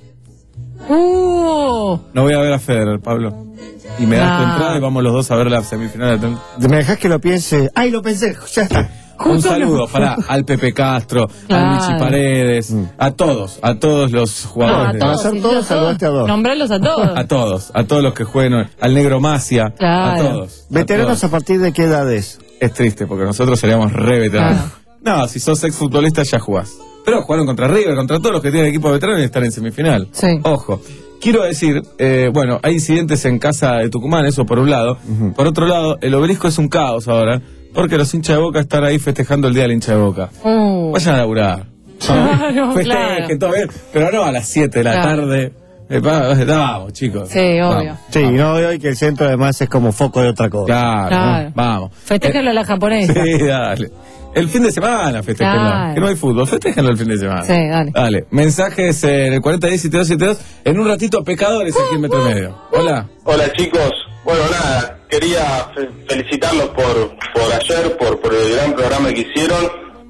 Uh, No voy a ver a Federer, Pablo. Y me das tu No. entrada y vamos los dos a ver la semifinal. ¿Me dejás que lo piense? ¡Ay, lo pensé! Ya está. Un Justo saludo no. para al Pepe Castro, Claro. al Michi Paredes, a todos, a todos los no, jugadores. a de- todos. Son sí, todos, a todos. saludaste a dos. Nombralos a todos. A todos, a todos los que jueguen, al Negro Macia, Claro. a todos. a ¿Veteranos todos. a partir de qué edades? Es triste porque nosotros seríamos re veteranos. No, si sos exfutbolista ya jugás. Pero jugaron contra River, contra todos los que tienen equipo de veteranos y están en semifinal. Sí. Ojo. Quiero decir, eh, bueno, hay incidentes en casa de Tucumán, eso por un lado. Por otro lado, el obelisco es un caos ahora, porque los hinchas de Boca están ahí festejando el día del hincha de Boca. Uh, Vayan a laburar. Claro, Festejen, claro. todo bien, pero no a las siete de la Claro. tarde. Eh, va- vamos, chicos. Sí, obvio. Vamos. Sí, no hoy que el centro además es como foco de otra cosa. Claro, Claro. vamos. Festéjenlo a la japonesa. Sí, dale. El fin de semana, festejenlo. Claro. Que no hay fútbol, festejenlo el fin de semana. Sí, dale. Dale. Mensajes en el cuarenta diez setenta y dos setenta y dos. En un ratito, pecadores aquí en Metro y Medio. Hola. Hola chicos, bueno nada, quería fe- felicitarlos por, por ayer, por, por el gran programa que hicieron.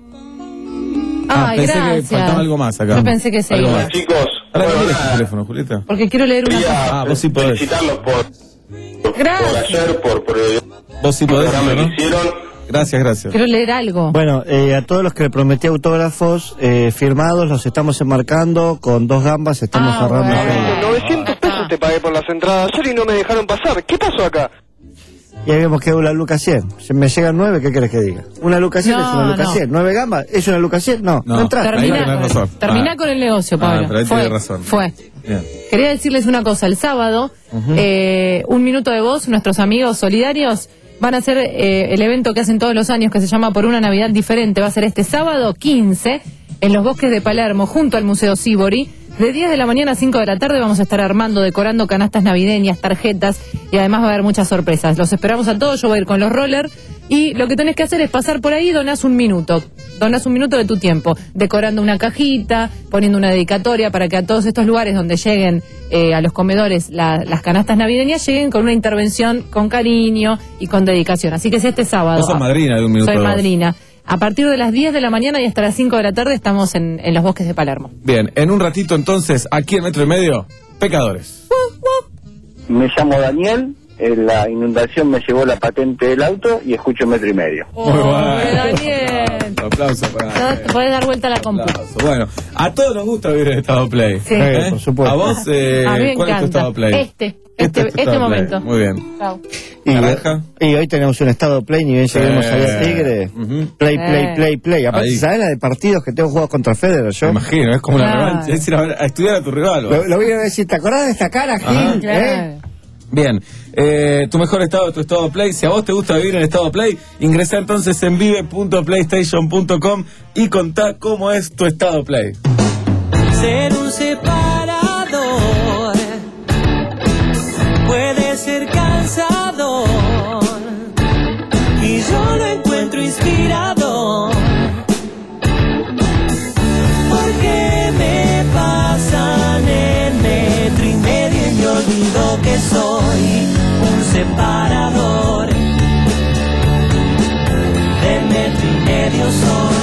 Ah, Ay, pensé que gracias. faltaba algo más acá. Yo pensé que se Algo iba. más. Chicos, Ahora no bueno mires tu nada, teléfono, Julieta. Porque quiero leer una cosa. quería Ah, vos sí fe- podés. felicitarlos por, por, Gracias. por ayer, por, por el Vos sí podés, programa ¿no? que hicieron. Gracias, gracias. Quiero leer algo. Bueno, eh, a todos los que le prometí autógrafos eh, firmados, los estamos enmarcando con dos gambas, estamos Ah, cerrando. bueno. novecientos pesos te pagué por las entradas ayer y no me dejaron pasar. ¿Qué pasó acá? Y habíamos quedado una Luca cien. Si me llegan nueve, ¿qué querés que diga? Una Luca cien No, es una Luca no. cien. ¿Nueve gambas es una Luca cien? No, no, No. entras. Ahí Termina, tenés razón. termina Ah. con el negocio, Ah, Pablo. pero ahí fue, tenés razón. fue. Bien. Quería decirles una cosa. El sábado, eh, un minuto de voz, nuestros amigos solidarios van a hacer eh, el evento que hacen todos los años que se llama Por una Navidad Diferente. Va a ser este sábado quince en los bosques de Palermo, junto al Museo Sibori. De diez de la mañana a cinco de la tarde vamos a estar armando, decorando canastas navideñas, tarjetas y además va a haber muchas sorpresas. Los esperamos a todos, yo voy a ir con los rollers y lo que tenés que hacer es pasar por ahí y donás un minuto. Donás un minuto de tu tiempo, decorando una cajita, poniendo una dedicatoria para que a todos estos lugares donde lleguen eh, a los comedores la- las canastas navideñas lleguen con una intervención con cariño y con dedicación. Así que es este sábado. Vos sos madrina de un minuto Soy de voz. madrina. A partir de las diez de la mañana y hasta las cinco de la tarde estamos en, en los bosques de Palermo. Bien, en un ratito entonces, aquí en Metro y Medio, pecadores. Me llamo Daniel, en la inundación me llevó la patente del auto y escucho metro y medio. Muy bueno. Daniel. Aplauso para Te podés dar vuelta a la compu. Aplauso. Bueno, a todos nos gusta vivir en estado play. Sí. ¿Eh? Por supuesto. A vos, eh, A mí me ¿cuál es tu encanta. estado play? Este, este, es tu este estado play. momento. Muy bien. Chao. Y, Naranja. y hoy tenemos un estado play, ni bien lleguemos Sí. allá al Tigre. Ujú. Play, play, Eh. play, play. Aparte, Ahí. ¿sabes la de partidos que tengo jugados contra Federer? Yo Me imagino, es como una Claro. revancha. Es ir a, ver- a estudiar a tu rival. ¿o? lo, lo voy a decir, ¿te acordás de esta cara, Gil? Ajá. ¿Eh? Claro. Bien, eh, tu mejor estado, tu estado Play. Si a vos te gusta vivir en estado Play, ingresá entonces en vive punto playstation punto com y contá cómo es tu estado Play. Ser un separador puede ser cansador y yo lo encuentro inspirador. Porque me pasan en metro y medio y me olvido que soy un separador. De metro y medio soy.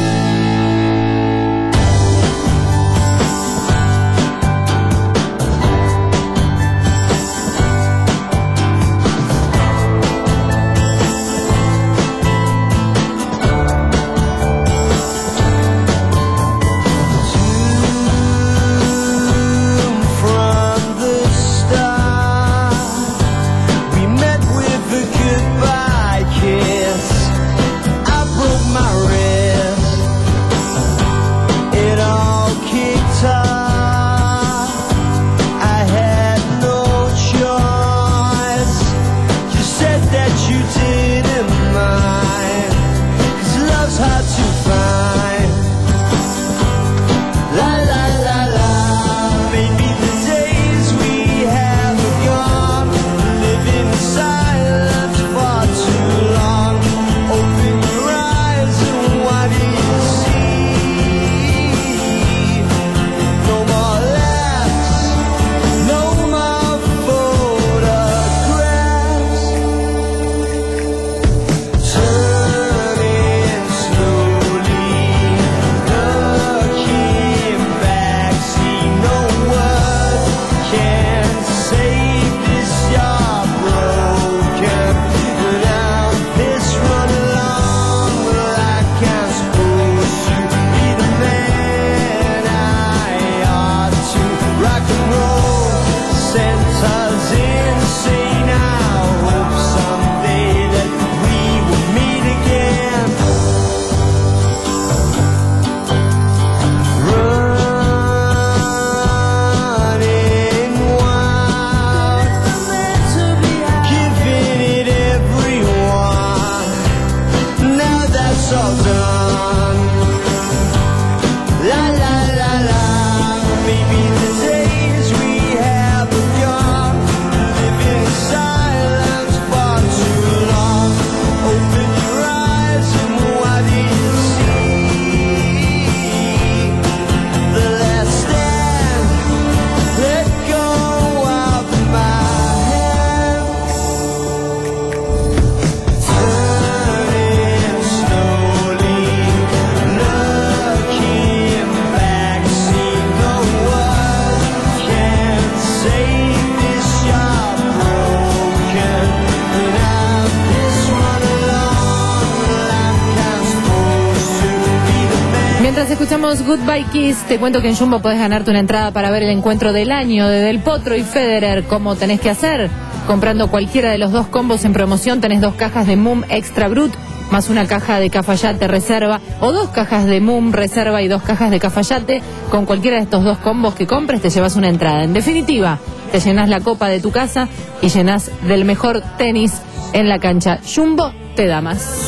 Escuchamos Goodbye Kiss. Te cuento que en Jumbo podés ganarte una entrada para ver el encuentro del año de Del Potro y Federer. ¿Cómo tenés que hacer? Comprando cualquiera de los dos combos en promoción tenés dos cajas de Mum Extra Brut más una caja de Cafayate Reserva o dos cajas de Mum Reserva y dos cajas de Cafayate. Con cualquiera de estos dos combos que compres te llevas una entrada. En definitiva, te llenás la copa de tu casa y llenás del mejor tenis en la cancha. Jumbo te da más.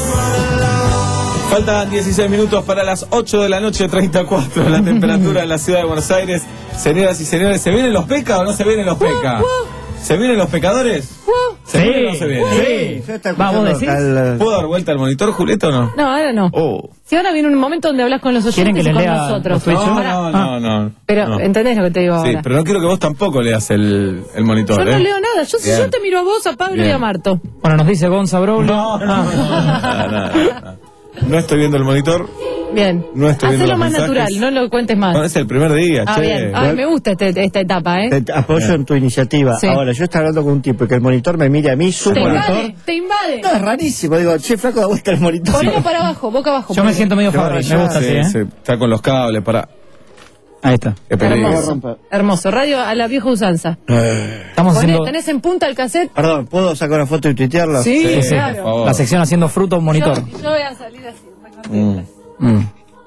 Faltan dieciséis minutos para las ocho de la noche, treinta y cuatro, la temperatura en la ciudad de Buenos Aires. Señoras y señores, ¿se vienen los pecas o no se vienen los pecas? ¿Se vienen los pecadores? ¿Se Sí, vienen o no se vienen? sí. Yo estaba Vamos, escuchando decís. al- ¿Puedo dar vuelta al monitor, Julieta, o no? No, ahora no. Oh. Si ahora viene un momento donde hablas con los ¿Quieren oyentes que y les con lea nosotros. los tweets? No, Ahora- no, no, no. Pero, no. ¿entendés lo que te digo Sí, ahora? pero no quiero que vos tampoco leas el, el monitor, Yo no ¿eh? leo nada. Yo, si Bien. yo te miro a vos, a Pablo Bien. y a Marto. Bueno, nos dice Gonza Brown. No, no, no, no, no, no. No estoy viendo el monitor. Bien. No estoy viendo Hacelo los más mensajes. natural, no lo cuentes más. No, es el primer día, Ah, che. bien. Ay, me gusta este- esta etapa, ¿eh? Te apoyo en tu iniciativa. Sí. Ahora, yo estaba hablando con un tipo y que el monitor me mire a mí, su Te monitor. invade, te invade. No, es rarísimo. Digo, che, flaco, da vuelta el monitor. Ponelo para abajo, boca abajo. Yo me siento medio Te va a Fabri, me rayar. gusta así, Sí, ¿eh? sí, está con los cables para... Ahí está. Qué peligro. Hermoso. Hermoso. Radio a la vieja usanza. Estamos Poné- haciendo ¿Tenés en punta el cassette? Perdón, ¿puedo sacar una foto y tuitearla? Sí, sí, sí, claro. por favor. la sección haciendo fruto monitor. Yo, yo voy a salir así. Mm. Mm.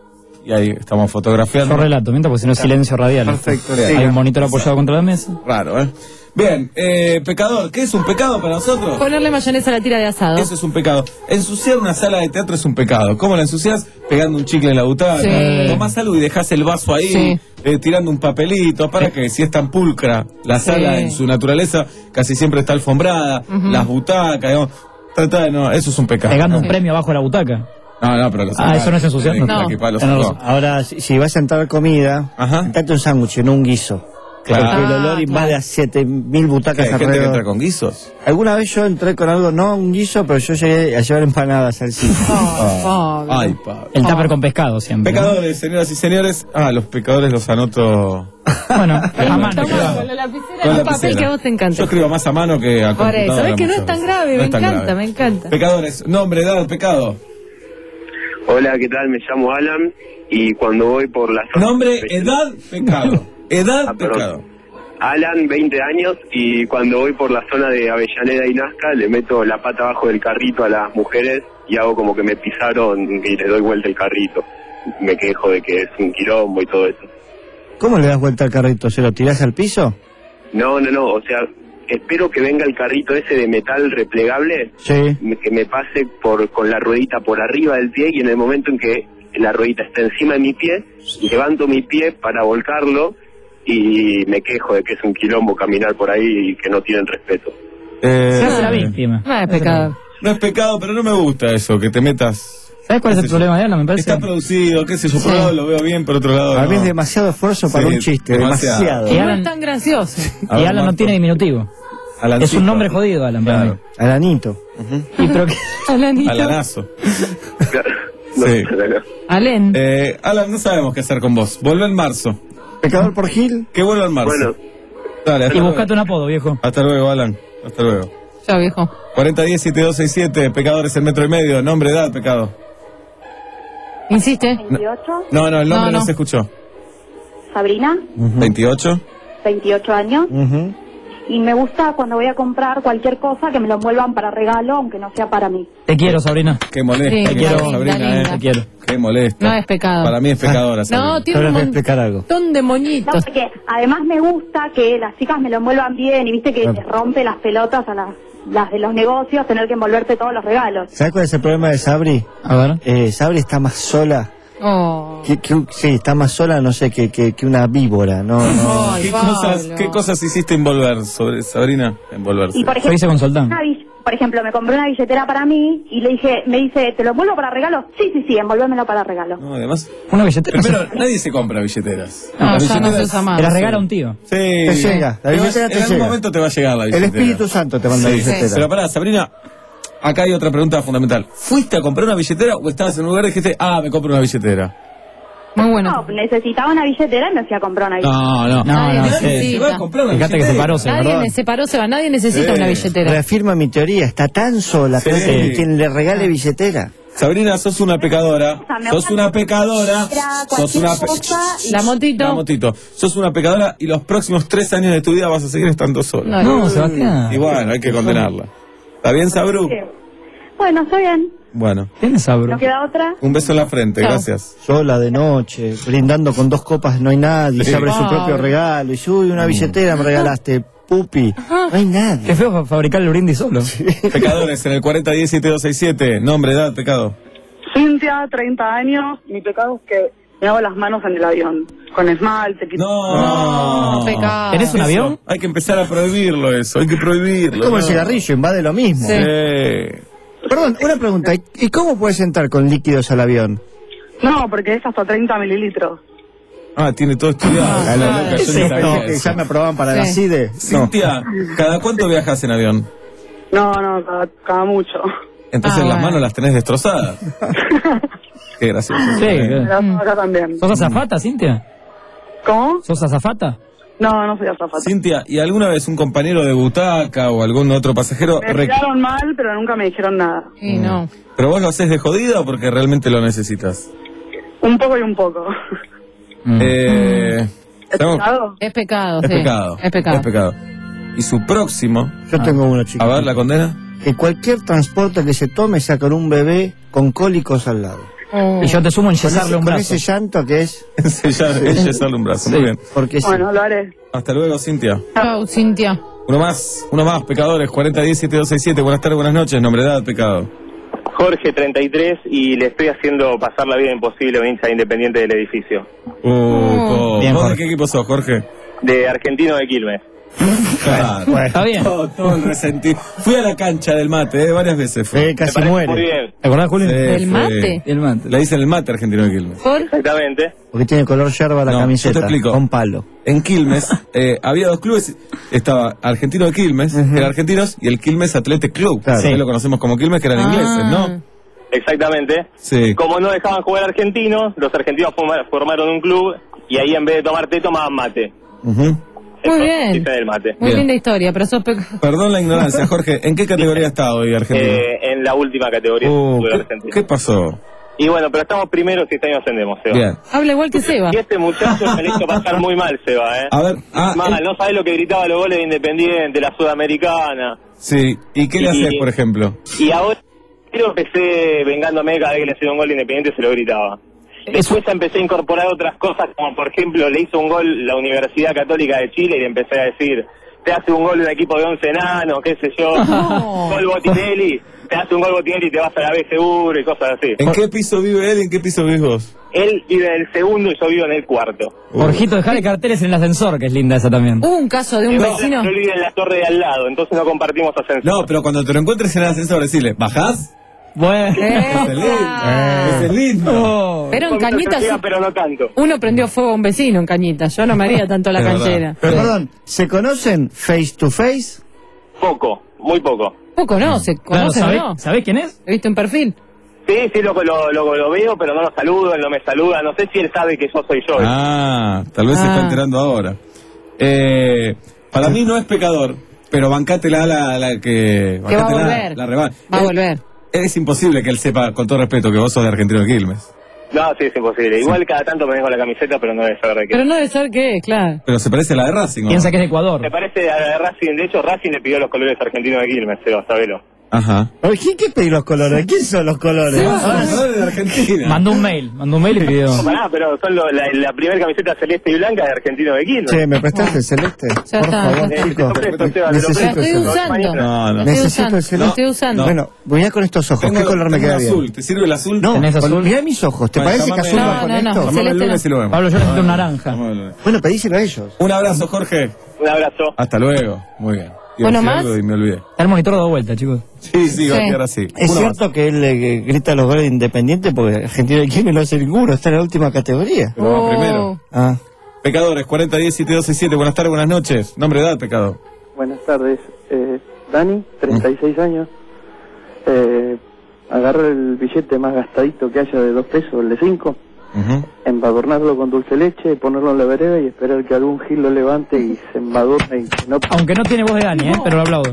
y ahí estamos fotografiando. Yo relato, mientras, porque si no es silencio radial. Perfecto, Sí. bien. Hay un monitor apoyado contra la mesa. Raro, ¿eh? Bien, eh, pecador, ¿qué es un pecado para nosotros? Ponerle mayonesa a la tira de asado. Eso es un pecado. Ensuciar una sala de teatro es un pecado. ¿Cómo la ensucias? Pegando un chicle en la butaca. Sí. Tomás algo y dejás el vaso ahí, Sí. eh, tirando un papelito. Para que si es tan pulcra la Sí. sala en su naturaleza, casi siempre está alfombrada, Ujú. las butacas, digamos. Trata de no, eso es un pecado. Pegando ¿no? un premio abajo de la butaca. No, no, pero los Ah, eso no es ensuciar. No. No. Equipar los Tenés zapatos. razón. Ahora, si, si vas a entrar comida, entrate un sándwich, no un guiso. Claro. Porque el Ah, olor invade a siete mil butacas ¿Qué, hay gente que alrededor. entra con guisos? Alguna vez yo entré con algo, no un guiso, pero yo llegué a llevar empanadas al sitio. Oh, Ay, Pablo. El tupper con pescado siempre. Pecadores, señoras y señores. Ah, los pecadores los anoto. Bueno, a mano. Estamos claro. con la lapicera Con y la el papel lapicera. que a vos te encanta. Yo escribo más a mano que a Por eso, computadora ves que no muchas es tan veces. grave, No me es tan encanta, grave. me encanta. Pecadores, nombre, edad, pecado. Hola, ¿qué tal? Me llamo Alan y cuando voy por la zona... Nombre, edad, pecado. Edad, Ah, perdón. pecado. Alan, veinte años, y cuando voy por la zona de Avellaneda y Nazca le meto la pata abajo del carrito a las mujeres y hago como que me pisaron y le doy vuelta el carrito. Me quejo de que es un quilombo y todo eso. ¿Cómo le das vuelta al carrito? ¿Se lo tirás al piso? No, no, no, o sea, espero que venga el carrito ese de metal replegable, Sí. que me pase por con la ruedita por arriba del pie y en el momento en que la ruedita está encima de mi pie, levanto mi pie para volcarlo y me quejo de que es un quilombo caminar por ahí y que no tienen respeto. Eh, Se hace la víctima. No es pecado. No es pecado, pero no me gusta eso, que te metas. ¿Sabes cuál es el problema de Alan? Me parece. Está producido, qué sé yo, por Sí. un lado lo veo bien, por otro lado Para no. mí es demasiado esfuerzo para Sí, un chiste, demasiado. demasiado. Y no Alan- es tan gracioso. A Y ver, Alan no Marco. tiene diminutivo. Alancito. Es un nombre jodido, Alan, para mí. Claro. Alanito. Y pero que- Alanito. Alanazo. No, Sí. no, no. Alen. Eh, Alan, no sabemos qué hacer con vos. Vuelve en marzo. Pecador por Gil. Que vuelva en marzo. Bueno, Dale, hasta Y luego. buscate un apodo, viejo. Hasta luego, Alan. Hasta luego. Ya, viejo. cuarenta diez siete dos seis siete, pecadores en metro y medio. Nombre, edad, pecado. Insiste. veintiocho, No, no, el nombre No, no, no. se escuchó. Sabrina, veintiocho. veintiocho años, Ujú. y me gusta cuando voy a comprar cualquier cosa que me lo envuelvan para regalo, aunque no sea para mí. Te quiero, Sabrina. Qué molesta. Sí, que te quiero, sos, Sabrina, linda, eh. Te quiero. Qué molesta. No es pecado. Para mí es pecadora, Sabrina. No, tiene Ahora un voy a explicar algo. montón de No, moñitos. porque además me gusta que las chicas me lo envuelvan bien y viste que les rompe las pelotas a las, las de los negocios tener que envolverte todos los regalos. ¿Sabes cuál es el problema de Sabri? A ver. Eh, Sabri está más sola. Oh. Que, que un- sí, está más sola, no sé, que, que, que una víbora. No, no. Ay, ¿Qué Pablo. cosas, ¿Qué cosas hiciste envolver sobre Sabrina? Envolverse. Y por Lo ejemplo, hice con Soldán. una bi- por ejemplo, me compré una billetera para mí y le dije, me dice, ¿te lo envuelvo para regalo? Sí, sí, sí, envolvémelo para regalo. No, además. Una billetera. Primero, nadie se compra billeteras. No, Las ya no se billeteras- usa más. Te la regala un tío. Sí. Te llega, la Te va- billetera te en algún llega. momento te va a llegar la El billetera. Espíritu Santo te manda Sí. billetera. Pero pará, Sabrina, acá hay otra pregunta fundamental. ¿Fuiste a comprar una billetera o estabas en un lugar y dijiste, ah, me compro una billetera? Muy bueno. No, necesitaba una billetera y me fui a comprar una billetera. No, no. No, Nadie no, necesita. sí. Se va a comprar una Fíjate que se billetera. paró, se Nadie ¿verdad? ne- se paró, se va. Nadie necesita Sí. una billetera. Reafirma mi teoría, está tan sola, Sí. que quien le regale billetera. Sabrina, sos una pecadora. O sea, me Sos gusta una pecadora. Era Sos una pe- cualquier cosa y- La motito. La motito. Sos una pecadora y los próximos tres años de tu vida vas a seguir estando sola. No, No, Sebastián. Y bueno, hay que condenarla. ¿Está bien, Sabru? Bueno, está bien. Bueno, ¿Quién es Sabro? ¿No queda otra? un beso en la frente, Chao. gracias. Sola de noche, brindando con dos copas, no hay nadie, Sí. se abre su Ay. propio regalo. Y dice, uy, una billetera me regalaste, pupi. No hay nadie. Qué feo fa- fabricar el brindis solo. Pecadores en el cuarenta diez siete dos seis siete. Nombre, edad, pecado. Cintia, treinta años. Mi pecado es que me hago las manos en el avión. Con esmalte. quito- No. No, pecado. ¿Tenés un Eso, avión? Hay que empezar a prohibirlo eso, hay que prohibirlo. Es como el no. cigarrillo, invade lo mismo. Sí. Sí. Perdón, una pregunta. ¿y- ¿Y cómo puedes entrar con líquidos al avión? No, porque es hasta treinta mililitros. Ah, tiene todo estudiado. Ah, La no, loca, yo sí, ni sabía no, que eso. ya me aprobaban para Sí. la CIDE. No. Cintia, ¿cada cuánto viajas en avión? No, no, cada, cada mucho. Entonces Ah, las bueno. manos las tenés destrozadas. Qué gracioso. Sí, Eh. ¿qué? Pero acá también. ¿Sos azafata, Cintia? ¿Cómo? ¿Sos azafata? No, no soy azafata. Cintia, ¿y alguna vez un compañero de butaca o algún otro pasajero... Me rec- miraron mal, pero nunca me dijeron nada. Sí, no. ¿Pero vos lo haces de jodida o porque realmente lo necesitas? Un poco y un poco. Eh, ¿Es tenemos- pecado? Es pecado, Es sí. pecado. Es pecado. Es pecado. Y su próximo... Yo tengo uno, chicos. A ver, la condena. Que cualquier transporte que se tome sea con un bebé con cólicos al lado. Oh. Y yo te sumo en Con yesarle ese, un con brazo. ese llanto que es... Sí, ya, ella sale un brazo. Muy bien. Porque sí. Bueno, lo haré. Hasta luego, Cintia. Chau, Cintia. Uno más, uno más, pecadores, cuarenta diez siete dos seis siete. Buenas tardes, buenas noches. Nombre, edad, pecado. Jorge, treinta y tres, y le estoy haciendo pasar la vida imposible a un hincha independiente del edificio. Uh, oh. Bien, ¿Vos de Jorge. qué equipo sos, Jorge? De Argentino de Quilmes. Claro. Bueno, Está bien. Todo, todo el resentido. Fui a la cancha del mate, eh, varias veces fui. eh, Me casi parece muere. muy bien. ¿Te acordás, Julio? Sí, ¿El fue- mate? El mate. Le dicen el mate argentino de Quilmes. ¿Por? Exactamente. Porque tiene color yerba la No, camiseta. yo te explico. Con palo. En Quilmes eh, había dos clubes. Estaba Argentino de Quilmes, que eran argentinos, y el Quilmes Athletic Club. Claro. Que lo conocemos como Quilmes, que eran Ah. ingleses, ¿no? Exactamente. Sí. Como no dejaban jugar argentinos, los argentinos forma- formaron un club y ahí en vez de tomar té tomaban mate. Ujú. Muy Eso, bien. dicen el mate. Muy Bien. linda historia, pero sos pecador. Perdón la ignorancia, Jorge. ¿En qué categoría está hoy Argentina? Eh, en la última categoría Uh, de ¿qué, Argentina. ¿Qué pasó? Y bueno, pero estamos primeros y este año ascendemos, Seba. Bien. Habla igual que Seba. Y este muchacho me lo hizo pasar muy mal, Seba, ¿eh? A ver, ah, Mal, él- no sabes lo que gritaba los goles de Independiente, la Sudamericana. sí. ¿Y qué le Y- haces, por ejemplo? Y ahora creo que empecé vengándome cada vez que le hacía un gol de Independiente se lo gritaba. Después empecé a incorporar otras cosas, como por ejemplo le hizo un gol la Universidad Católica de Chile y le empecé a decir, te hace un gol de un equipo de once enanos, qué sé yo, gol Botinelli, te hace un gol Botinelli y te vas a la B seguro y cosas así. ¿En qué piso vive él y en qué piso vivís vos? Él vive en el segundo y yo vivo en el cuarto. Jorgito, dejale carteles en el ascensor, que es linda esa también. Hubo un caso de un Yo vecino. yo vivo en la torre de al lado, entonces no compartimos ascensor. No, pero cuando te lo encuentres en el ascensor, decirle, ¿bajás? Bueno. Ese es lindo. Ese es lindo. Oh. Pero en Un poquito Cañitas cerquita, pero no tanto. uno prendió fuego a un vecino en Cañitas. Yo no me haría tanto la Es verdad. canchera. Pero perdón, ¿se conocen face to face? Poco, muy poco. Poco no, se Claro, conoce ¿sabés, o no. ¿sabés quién es? ¿He visto en perfil? Sí, sí, lo, lo, lo, lo veo, pero no lo saludo, él no me saluda. No sé si él sabe que yo soy yo. Ah, tal vez se está Ah. enterando ahora. Eh, para mí no es pecador, pero bancátela la, la que... Que va a bancátela volver. La revan- Va a Es- volver. Es imposible que él sepa, con todo respeto, que vos sos de Argentino de Quilmes. No, sí, es imposible. Igual cada tanto me vengo la camiseta, pero no debe saber de qué. Pero no debe ser qué es, claro. Pero se parece a la de Racing, ¿o no? Piensa que es de Ecuador. Me parece a la de Racing. De hecho, Racing le pidió los colores argentinos de Quilmes, Seba, sabelo. Ajá. Oye, ¿quién qué pedí los colores? ¿Quién son los colores? Ah, de Argentina. Mandó un mail, mandó un mail y pidió. No, pará, pero son lo- la, la primera camiseta celeste y blanca de Argentino de Quilmes. Che, ¿me prestaste el celeste? Ya Por está, favor, ya está. chicos. Te lo presto, Seba, te lo Necesito La el estoy celeste. usando. No, no. La estoy Necesito usando. el La celeste. estoy usando. Bueno, voy a con estos ojos. ¿Qué color me tengo queda un bien? azul. ¿Te sirve el azul? No, ¿Tenés azul? mirá mis ojos. ¿Te Bueno, parece que llamame- azul No, va con no, no. esto? Llamame el Celeste lunes no. y lo vemos. Pablo, yo necesito un naranja. Llamame el lunes. Bueno, pedíselo a ellos. Un abrazo, Jorge. Un abrazo. Hasta luego. Muy bien. Iba a Bueno, decir más. algo y me olvidé. Está el monitor dado vuelta, chicos. Sí, sí, va a Sí. quedar así. Es Uno cierto que él eh, grita los goles de Independiente porque Argentina de Quilmes no hace ninguno, está en la última categoría. Pero va Oh. primero. Ah. Pecadores, cuarenta diez siete dos seis siete. Buenas tardes, buenas noches. Nombre, edad, pecador. Buenas tardes, eh, Dani, treinta y seis años. Eh, agarrar el billete más gastadito que haya de dos pesos, el de cinco, Ujú. embadurnarlo con dulce leche, ponerlo en la vereda y esperar que algún gil lo levante y se embadurne y que no... Aunque no tiene voz de Dani, ¿eh? Pero lo aplaudo.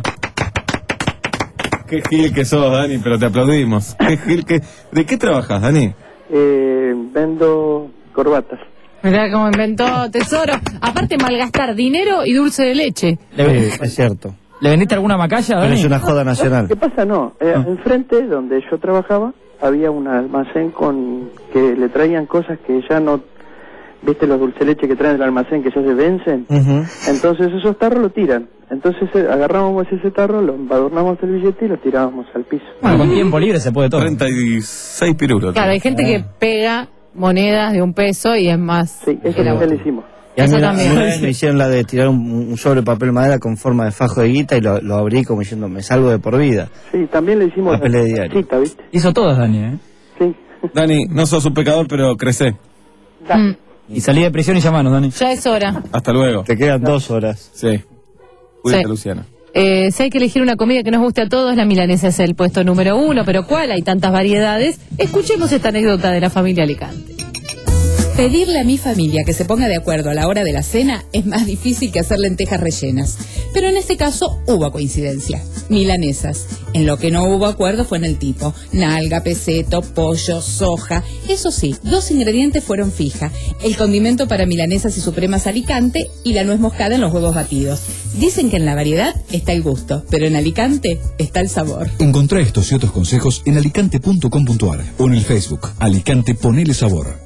Qué gil que sos, Dani, pero te aplaudimos. Qué gil que... ¿De qué trabajas, Dani? Eh, vendo corbatas. Mirá cómo inventó tesoro. Aparte, malgastar dinero y dulce de leche. ¿Le, Sí, es cierto. ¿Le vendiste alguna macaya, Pero Dani? es una joda nacional. ¿Qué pasa? No, eh, enfrente donde yo trabajaba había un almacén con que le traían cosas que ya no... ¿Viste los dulce leche que traen del almacén que ya se vencen? Ujú. Entonces esos tarros lo tiran. Entonces eh, agarrábamos ese tarro, lo embadurnamos el billete y lo tirábamos al piso. Bueno, con tiempo libre se puede todo. treinta y seis pirulos. Claro, hay gente que pega monedas de un peso y es más. Sí, eso que la ya otra. lo hicimos. Y a mí Eso una- también. una vez me hicieron la de tirar un, un sobre de papel madera con forma de fajo de guita y lo, lo abrí como diciendo, me salgo de por vida. Sí, también le hicimos Papel de diario. cita, ¿viste? Hizo todas, Dani, ¿eh? Sí. Dani, no sos un pecador, pero crecé. Mm, Y salí de prisión y llamanos, Dani. ya es hora. Hasta luego. Te quedan dos horas. Sí. Cuídate, Sí. Luciana. Eh, si hay que elegir una comida que nos guste a todos, la milanesa es el puesto número uno, pero ¿cuál? Hay tantas variedades. Escuchemos esta anécdota de la familia Alicante. Pedirle a mi familia que se ponga de acuerdo a la hora de la cena es más difícil que hacer lentejas rellenas. Pero en este caso hubo coincidencia. Milanesas. En lo que no hubo acuerdo fue en el tipo. Nalga, peseto, pollo, soja. Eso sí, dos ingredientes fueron fija. El condimento para milanesas y supremas Alicante y la nuez moscada en los huevos batidos. Dicen que en la variedad está el gusto, pero en Alicante está el sabor. Encontrá estos y otros consejos en alicante punto com punto ar o en el Facebook. Alicante, ponele sabor.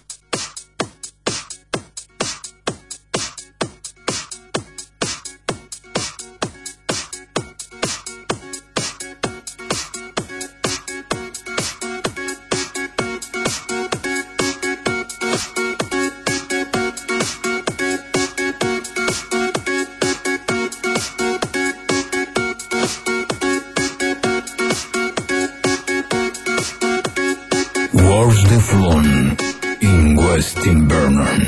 Wars de Flon in West Invernon.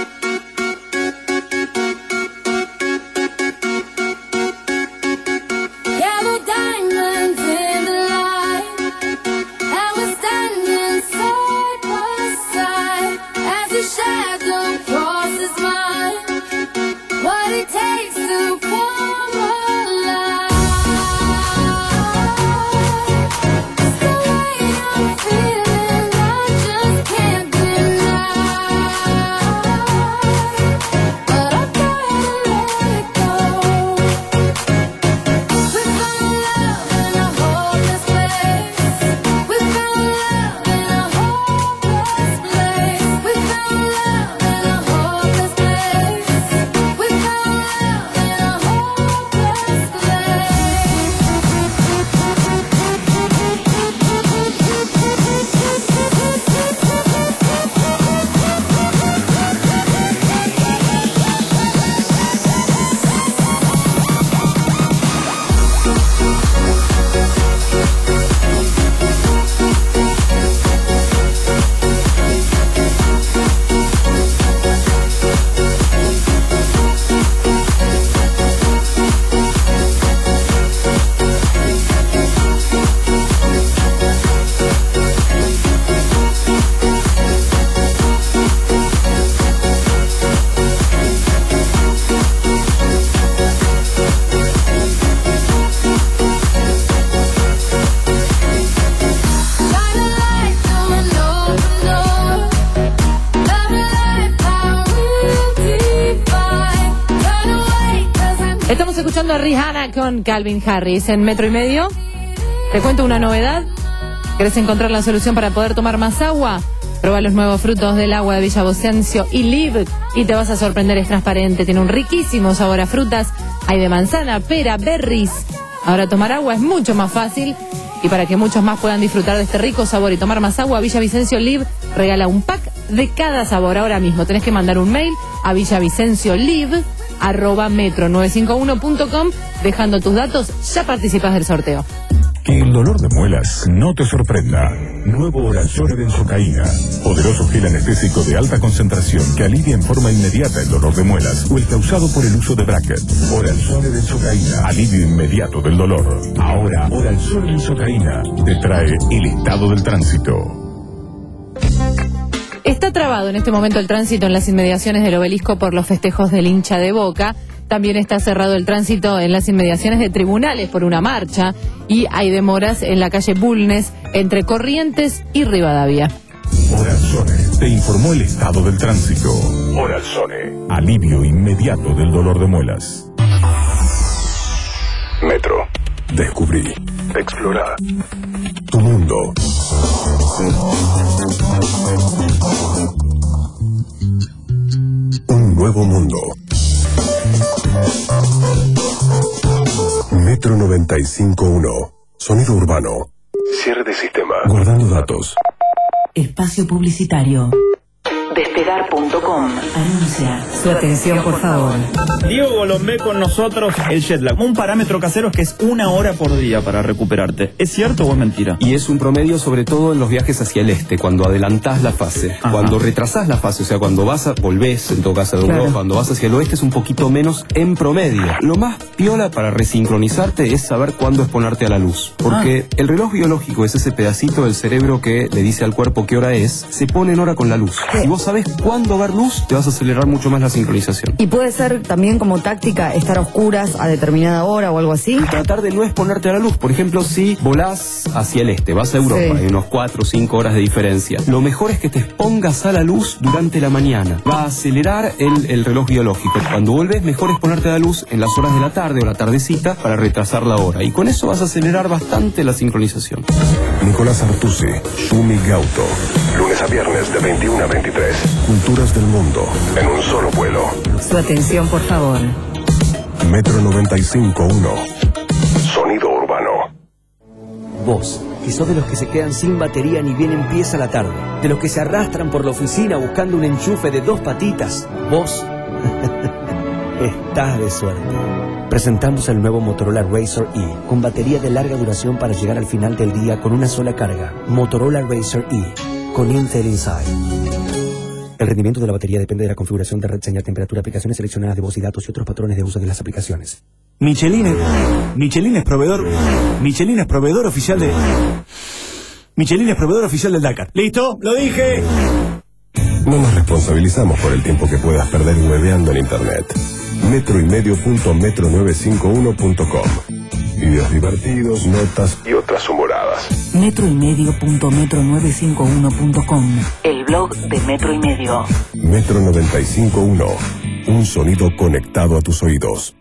Estamos escuchando a Rihanna con Calvin Harris en Metro y Medio. Te cuento una novedad. ¿Querés encontrar la solución para poder tomar más agua? Prueba los nuevos frutos del agua de Villavicencio y Live y te vas a sorprender. Es transparente, tiene un riquísimo sabor a frutas. Hay de manzana, pera, berries. Ahora tomar agua es mucho más fácil. Y para que muchos más puedan disfrutar de este rico sabor y tomar más agua, Villavicencio Live regala un pack de cada sabor. Ahora mismo tenés que mandar un mail a villavicenciolive arroba metro novecientos cincuenta y uno punto com dejando tus datos. Ya participas del sorteo. Que el dolor de muelas no te sorprenda. Nuevo Oralzone benzocaína. Poderoso gel anestésico de alta concentración que alivia en forma inmediata el dolor de muelas o el causado por el uso de bracket. Oralzone benzocaína. Alivio inmediato del dolor. Ahora, Oralzone benzocaína te trae el estado del tránsito. Está trabado en este momento el tránsito en las inmediaciones del Obelisco por los festejos del hincha de Boca. También está cerrado el tránsito en las inmediaciones de Tribunales por una marcha. Y hay demoras en la calle Bulnes entre Corrientes y Rivadavia. Oralzone te informó el estado del tránsito. Oralzone. Alivio inmediato del dolor de muelas. Metro. Descubrí. Explora. Tu mundo. Un nuevo mundo. Metro noventa y cinco punto uno. Sonido urbano. Cierre de sistema. Guardando datos. Espacio publicitario. Despegar. Movistar punto com. Anuncia. Su atención, por favor. Diego Golombé con nosotros. El jet lag, un parámetro casero es que es una hora por día para recuperarte. ¿Es cierto o es mentira? Y es un promedio sobre todo en los viajes hacia el este, cuando adelantás la fase. Ajá. Cuando retrasás la fase, o sea, cuando vas a, volvés en todo caso de Europa, claro. Cuando vas hacia el oeste es un poquito menos en promedio. Lo más piola para resincronizarte es saber cuándo exponerte a la luz. Porque ah. el reloj biológico es ese pedacito del cerebro que le dice al cuerpo qué hora es, se pone en hora con la luz. Si vos sabés cuándo ver luz, te vas a acelerar mucho más la sincronización. ¿Y puede ser también como táctica estar a oscuras a determinada hora o algo así? Tratar de no exponerte a la luz. Por ejemplo, si volás hacia el este, vas a Europa, sí. Hay unos cuatro o cinco horas de diferencia. Lo mejor es que te expongas a la luz durante la mañana. Va a acelerar el, el reloj biológico. Cuando vuelves, mejor es ponerte a la luz en las horas de la tarde o la tardecita para retrasar la hora. Y con eso vas a acelerar bastante la sincronización. Nicolás Artusi, Shumi Gauto. Lunes a viernes de veintiuno a veintitrés. Culturas del mundo en un solo vuelo. Su atención, por favor. Metro noventa y cinco punto uno. Sonido urbano. Vos, que sos de los que se quedan sin batería ni bien empieza la tarde. De los que se arrastran por la oficina buscando un enchufe de dos patitas. Vos, estás de suerte. Presentamos el nuevo Motorola Razr E, con batería de larga duración para llegar al final del día con una sola carga. Motorola Razr E, con Intel Inside. El rendimiento de la batería depende de la configuración de red, señal, temperatura, aplicaciones seleccionadas de voz y datos y otros patrones de uso de las aplicaciones. Michelin es, Michelin es proveedor, Michelin es proveedor oficial de... Michelin es proveedor oficial del Dakar. ¿Listo? ¡Lo dije! No nos responsabilizamos por el tiempo que puedas perder hueveando en internet. Metro y medio punto metro novecientos cincuenta y uno punto com. Videos divertidos, notas y otras humoradas. Metro y medio punto metro novecientos cincuenta y uno punto com. El blog de Metro y Medio. Metro noventa y cinco punto uno. Un sonido conectado a tus oídos.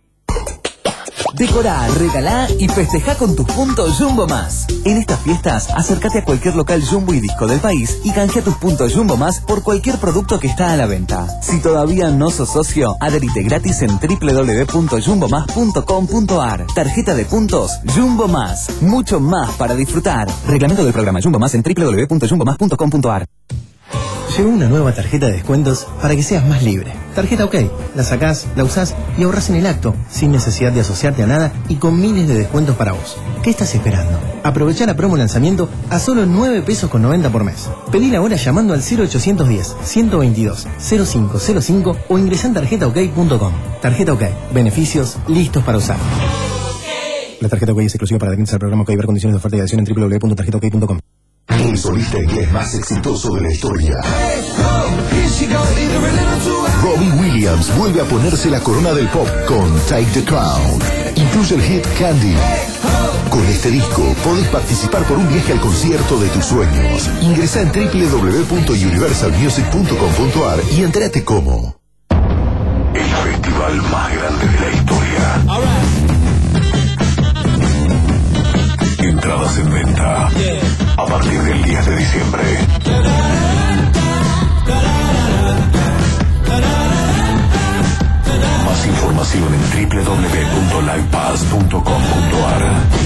Decorá, regalá y festejá con tus puntos Jumbo Más. En estas fiestas, acércate a cualquier local Jumbo y Disco del país y canjea tus puntos Jumbo Más por cualquier producto que está a la venta. Si todavía no sos socio, adherite gratis en doble u doble u doble u punto jumbo más punto com punto a r. Tarjeta de puntos Jumbo Más. Mucho más para disfrutar. Reglamento del programa Jumbo Más en doble u doble u doble u punto jumbo más punto com punto a r. Llegó una nueva tarjeta de descuentos para que seas más libre. Tarjeta OK. La sacás, la usás y ahorrás en el acto, sin necesidad de asociarte a nada y con miles de descuentos para vos. ¿Qué estás esperando? Aprovechá la promo lanzamiento a solo nueve pesos con noventa por mes. Pedila ahora llamando al cero ochocientos diez, ciento veintidós, cero cinco cero cinco o ingresá en tarjeta ok punto com. Tarjeta OK. Beneficios listos para usar. La tarjeta OK es exclusiva para adherirse al programa OK y ver condiciones de oferta y adhesión en doble u doble u doble u punto tarjeta ok punto com. El solista inglés más exitoso de la historia. Robbie Williams vuelve a ponerse la corona del pop con Take the Crown. Incluye el hit Candy. Con este disco podés participar por un viaje al concierto de tus sueños. Ingresa en doble u doble u doble u punto universal music punto com punto a r y entérate cómo. El festival más grande de la historia. Entradas en venta a partir del diez de diciembre. Más información en doble u doble u doble u punto live pass punto com punto a r.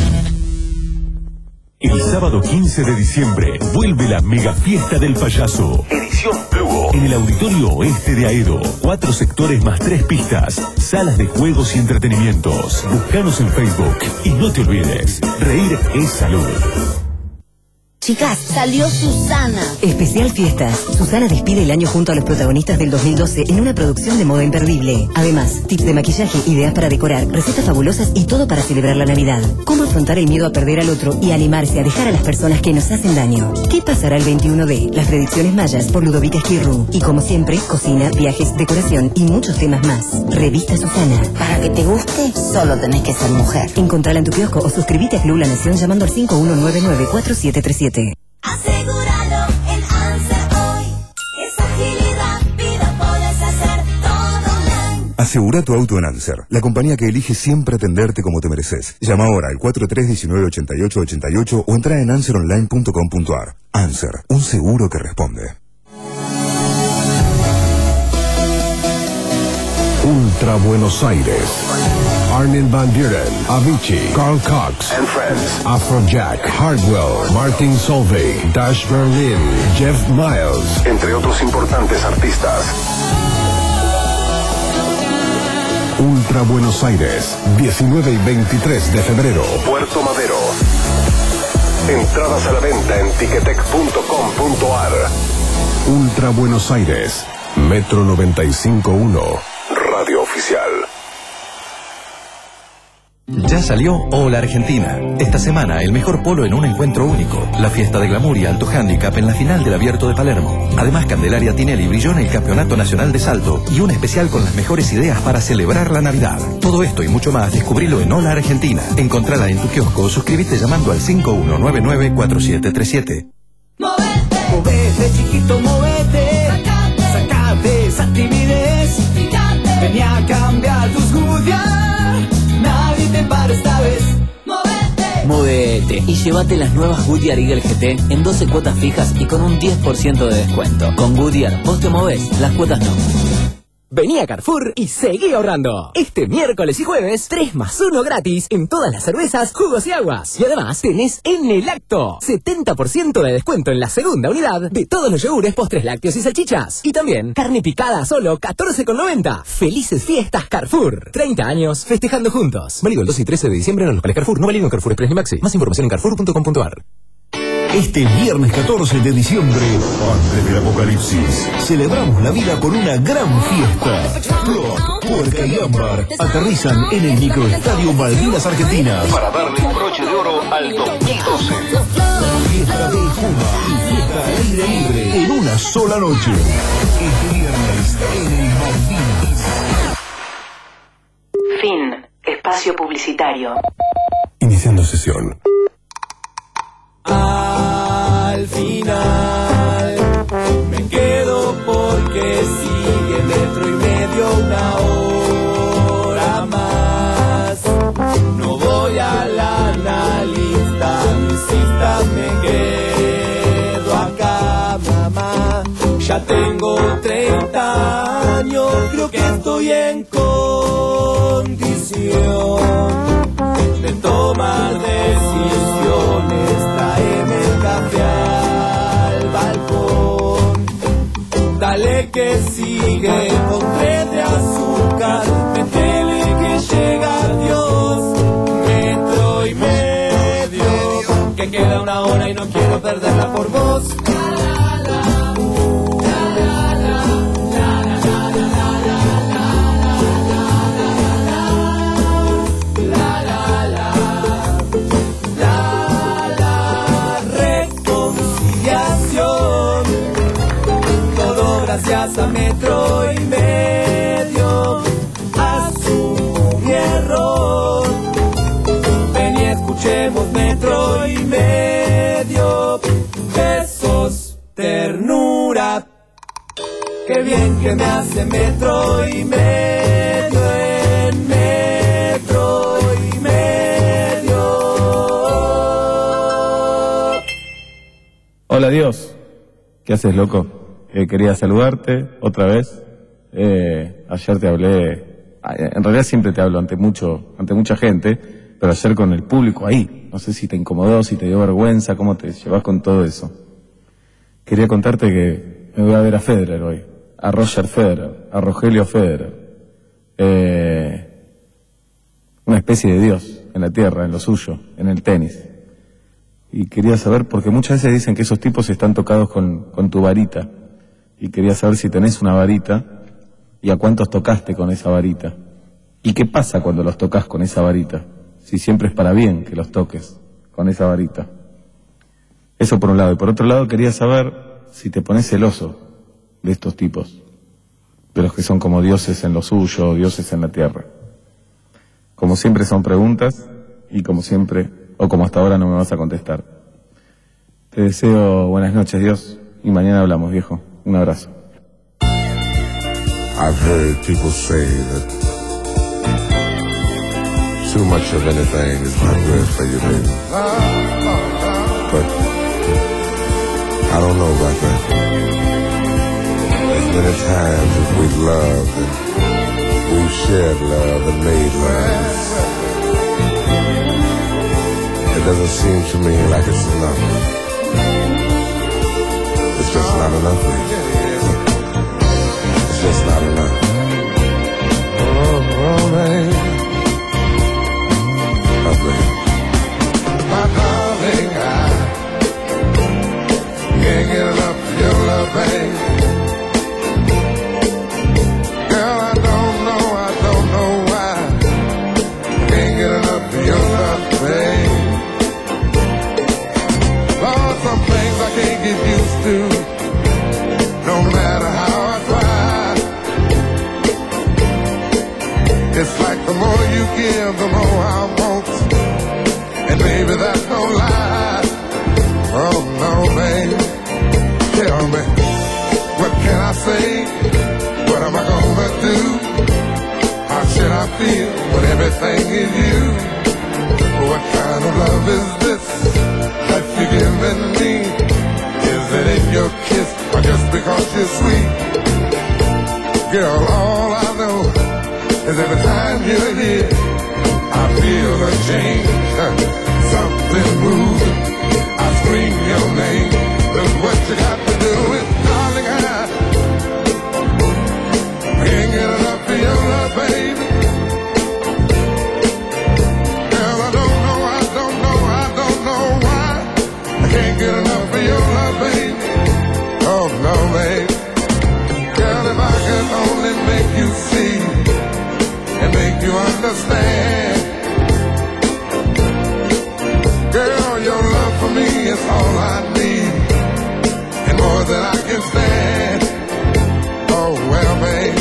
El sábado quince de diciembre vuelve la mega fiesta del payaso. Edición Plugo. En el Auditorio Oeste de Aedo. Cuatro sectores más tres pistas. Salas de juegos y entretenimientos. Búscanos en Facebook. Y no te olvides, reír es salud. Chicas, salió Susana. Especial Fiestas. Susana despide el año junto a los protagonistas del dos mil doce en una producción de moda imperdible. Además, tips de maquillaje, ideas para decorar, recetas fabulosas y todo para celebrar la Navidad. Cómo afrontar el miedo a perder al otro y animarse a dejar a las personas que nos hacen daño. ¿Qué pasará el veintiuno de? Las predicciones mayas por Ludovica Esquirru. Y como siempre, cocina, viajes, decoración y muchos temas más. Revista Susana. Para que te guste, solo tenés que ser mujer. Encontrala en tu kiosco o suscríbete a Club La Nación llamando al cinco uno nueve nueve cuatro siete tres siete. Asegúralo en Anser hoy. Es ágil y rápido, podés hacer todo online. Asegura tu auto en Anser, la compañía que elige siempre atenderte como te mereces. Llama ahora al cuatro tres uno nueve ocho ocho ocho ocho o entra en anser online punto com punto a r. Anser, un seguro que responde. Ultra Buenos Aires. Armin van Buren, Avicii, Carl Cox and Friends, Afrojack, Hardwell, Martin Solveig, Dash Berlin, Jeff Miles, entre otros importantes artistas. Ultra Buenos Aires, diecinueve y veintitrés de febrero, Puerto Madero. Entradas a la venta en ticketek punto com punto ar. Ultra Buenos Aires, Metro noventa y cinco punto uno, Radio Oficial. Ya salió Hola Argentina. Esta semana el mejor polo en un encuentro único. La fiesta de glamour y alto handicap en la final del Abierto de Palermo. Además, Candelaria Tinelli brilló en el Campeonato Nacional de Salto y un especial con las mejores ideas para celebrar la Navidad. Todo esto y mucho más descubrilo en Hola Argentina. Encontrala en tu kiosco o suscríbete llamando al cinco uno nueve nueve cuatro siete tres siete. Movete, movete chiquito, movete. Sacate, sacate esa timidez. Fíjate, vení a cambiar tus Goodyear. Nadie te para esta vez. Movete, movete y llévate las nuevas Goodyear Eagle G T en doce cuotas fijas y con un diez por ciento de descuento. Con Goodyear, vos te movés, las cuotas no. Vení a Carrefour y seguí ahorrando. Este miércoles y jueves, tres más uno gratis en todas las cervezas, jugos y aguas. Y además tenés en el acto setenta por ciento de descuento en la segunda unidad de todos los yogures, postres lácteos y salchichas. Y también carne picada a solo catorce con noventa. Felices fiestas Carrefour. treinta años festejando juntos. Válido el dos y trece de diciembre en los locales Carrefour. No válido en Carrefour Express ni Maxi. Más información en carrefour punto com punto ar. Este viernes catorce de diciembre, antes del apocalipsis, celebramos la vida con una gran fiesta. Rock, Puerca y Ámbar aterrizan en el microestadio Malvinas Argentinas para darle un broche de oro al dos mil doce. Fiesta de Puma y fiesta al aire libre en una sola noche. Este viernes en el Malvinas. Fin. Espacio publicitario. Iniciando sesión. al final me quedo porque sigue metro y medio una hora más. No voy a la analista, insista, me quedo acá, mamá. Ya tengo treinta años, creo que estoy en condición de tomar decisiones. Tráeme el café al balcón, dale que sigue con tres de azúcar, métele que llega Dios, metro y medio, que queda una hora y no quiero perderla por vos. Gracias a metro y medio, asumo mi error. Ven y escuchemos metro y medio. Besos, ternura. Qué bien que me hace metro y medio en metro y medio. Hola Dios, ¿qué haces, loco? Eh, quería saludarte otra vez. Eh, ayer te hablé, en realidad siempre te hablo ante mucho, ante mucha gente, pero ayer con el público ahí. No sé si te incomodó, si te dio vergüenza, cómo te llevas con todo eso. Quería contarte que me voy a ver a Federer hoy, a Roger Federer, a Rogelio Federer. Eh, una especie de Dios en la tierra, en lo suyo, en el tenis. Y quería saber, porque muchas veces dicen que esos tipos están tocados con, con tu varita. Y quería saber si tenés una varita y a cuántos tocaste con esa varita. ¿Y qué pasa cuando los tocas con esa varita? Si siempre es para bien que los toques con esa varita. Eso por un lado. Y por otro lado quería saber si te pones celoso de estos tipos. De los que son como dioses en lo suyo, dioses en la tierra. Como siempre son preguntas y como siempre, o como hasta ahora no me vas a contestar. Te deseo buenas noches, Dios, y mañana hablamos, viejo. Un abrazo. I've heard people say that too much of anything is not good for you, baby. But I don't know about that. As many times as we've loved and we've shared love and made love. It doesn't seem to me like it's enough. It's just not enough, baby. It's just not enough. Oh, oh, baby. Oh, baby. My darling, I can't get enough of your love, baby. Girl, I don't know, I don't know why I can't get enough of your love, baby. Lord, some things I can't get used to, no matter how I try. It's like the more you give, the more I want. And baby, that's no lie. Oh no, baby. Tell me, what can I say? What am I gonna do? How should I feel when everything is you? What kind of love is this that you're giving me? Is it in your kiss or just because you're sweet? Girl, all I know is every time you're here, I feel a change, something moving. I scream your name. Look what you got to do with, darling, I can't get enough of your love, baby. Girl, I don't know, I don't know, I don't know why I can't get enough of your love, baby. Oh no, baby. Girl, if I could only make you see and make you understand. Girl, your love for me is all I need, and more than I can stand. Oh well, babe,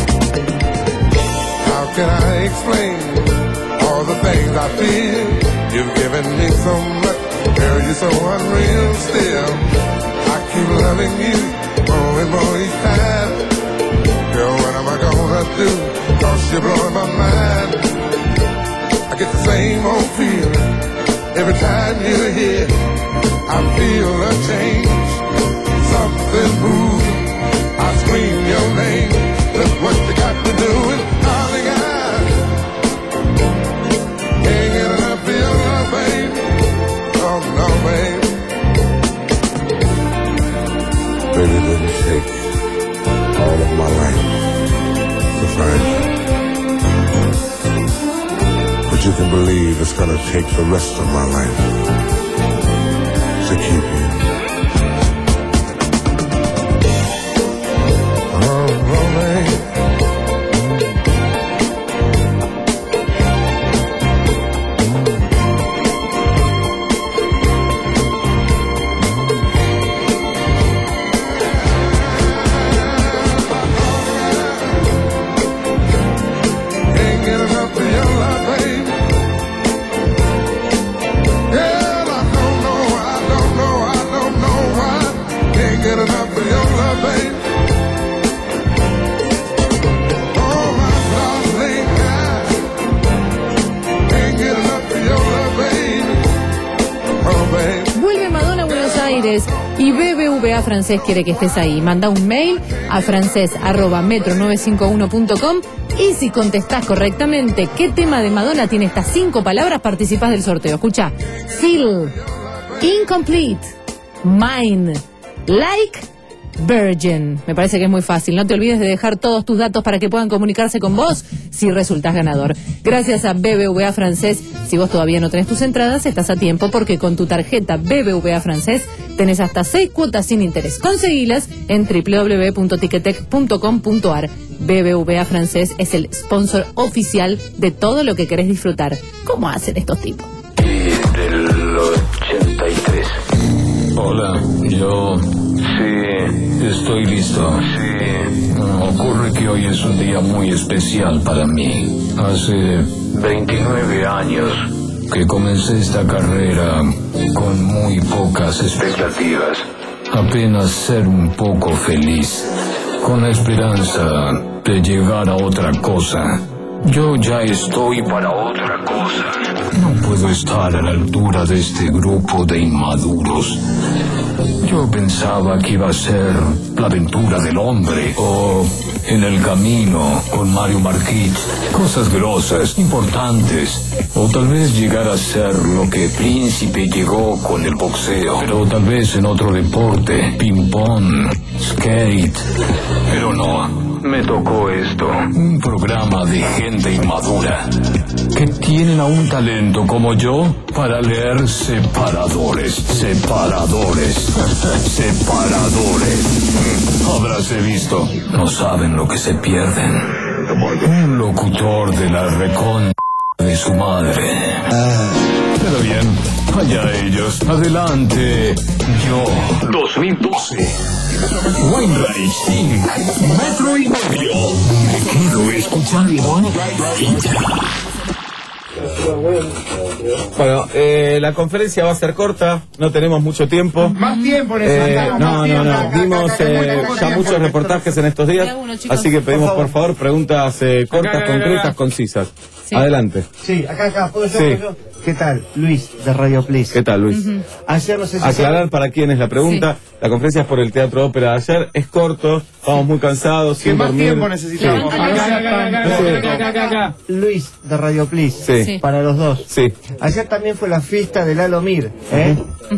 how can I explain all the things I feel? You've given me so much, girl, you're so unreal still. I keep loving you more and more each time. Girl, what am I gonna do? Cause you're blowing my mind. I get the same old feeling every time you're here. I feel a change, something moving. I scream your name. Look what you got to do, and darling, I can't get enough of your love, baby. Oh no, baby. Baby, it didn't take all of my life to find you. But you can believe it's gonna take the rest of my life to keep you. Oh, baby. Can't get enough of your love, baby. Girl, I don't know, I don't know, I don't know why. Can't get enough of your love, baby. Oh, my darling, I can't get enough of your love, baby. Oh, baby. Vuelve Madonna a Buenos Aires y B B V A Francés quiere que estés ahí. Manda un mail a francés arroba metro novecientos cincuenta y uno punto com y si contestás correctamente qué tema de Madonna tiene estas cinco palabras, participás del sorteo. Escucha: Feel, Incomplete, Mine, Like, Virgin. Me parece que es muy fácil. No te olvides de dejar todos tus datos para que puedan comunicarse con vos si resultás ganador. Gracias a B B V A Francés. Si vos todavía no tenés tus entradas, estás a tiempo porque con tu tarjeta B B V A Francés tenés hasta seis cuotas sin interés. Conseguilas en doble u doble u doble u punto ticketek punto com punto ar. B B V A Francés es el sponsor oficial de todo lo que querés disfrutar. ¿Cómo hacen estos tipos? Del ochenta y tres. Hola, yo... Sí, estoy listo. Sí. Ocurre que hoy es un día muy especial para mí. Hace veintinueve años que comencé esta carrera con muy pocas expectativas. Apenas ser un poco feliz, con la esperanza de llegar a otra cosa. Yo ya estoy para otra cosa. No puedo estar a la altura de este grupo de inmaduros. Yo pensaba que iba a ser La aventura del hombre o En el camino con Mario Marquich. Cosas grosas, importantes. O tal vez llegar a ser lo que Príncipe llegó con el boxeo. Pero tal vez en otro deporte, ping-pong, skate. Pero no. Me tocó esto, un programa de gente inmadura que tienen aún talento como yo para leer separadores, separadores, separadores. Habráse visto, no saben lo que se pierden. Un locutor de la recon de su madre. Pero bien, allá ellos, adelante. Yo, dos mil doce. Wainwright Incorporated. Metro y medio. Me quedo escuchando. Bueno, eh, la conferencia va a ser corta, no tenemos mucho tiempo. Más tiempo en Eh, esa no, no, no, dimos eh, ya muchos reportajes en estos días, así que pedimos por favor preguntas eh, cortas, Acá, acá, concretas, acá. concisas. Sí. Adelante. Sí, acá, acá, ¿puedo yo? Sí. ¿Puedo yo? ¿Qué tal? Luis, de Radio Please. ¿Qué tal, Luis? Ujú. Ayer no sé si... Aclarar para quién es la pregunta. La conferencia es por el Teatro Ópera de ayer. Es corto, vamos muy cansados, sin más dormir. tiempo necesitamos? Sí. Acá, acá, acá, acá, acá, acá, acá. Luis, de Radio Please. Sí. Sí. Para los dos. Sí. Ayer también fue la fiesta del Alomir, ¿eh?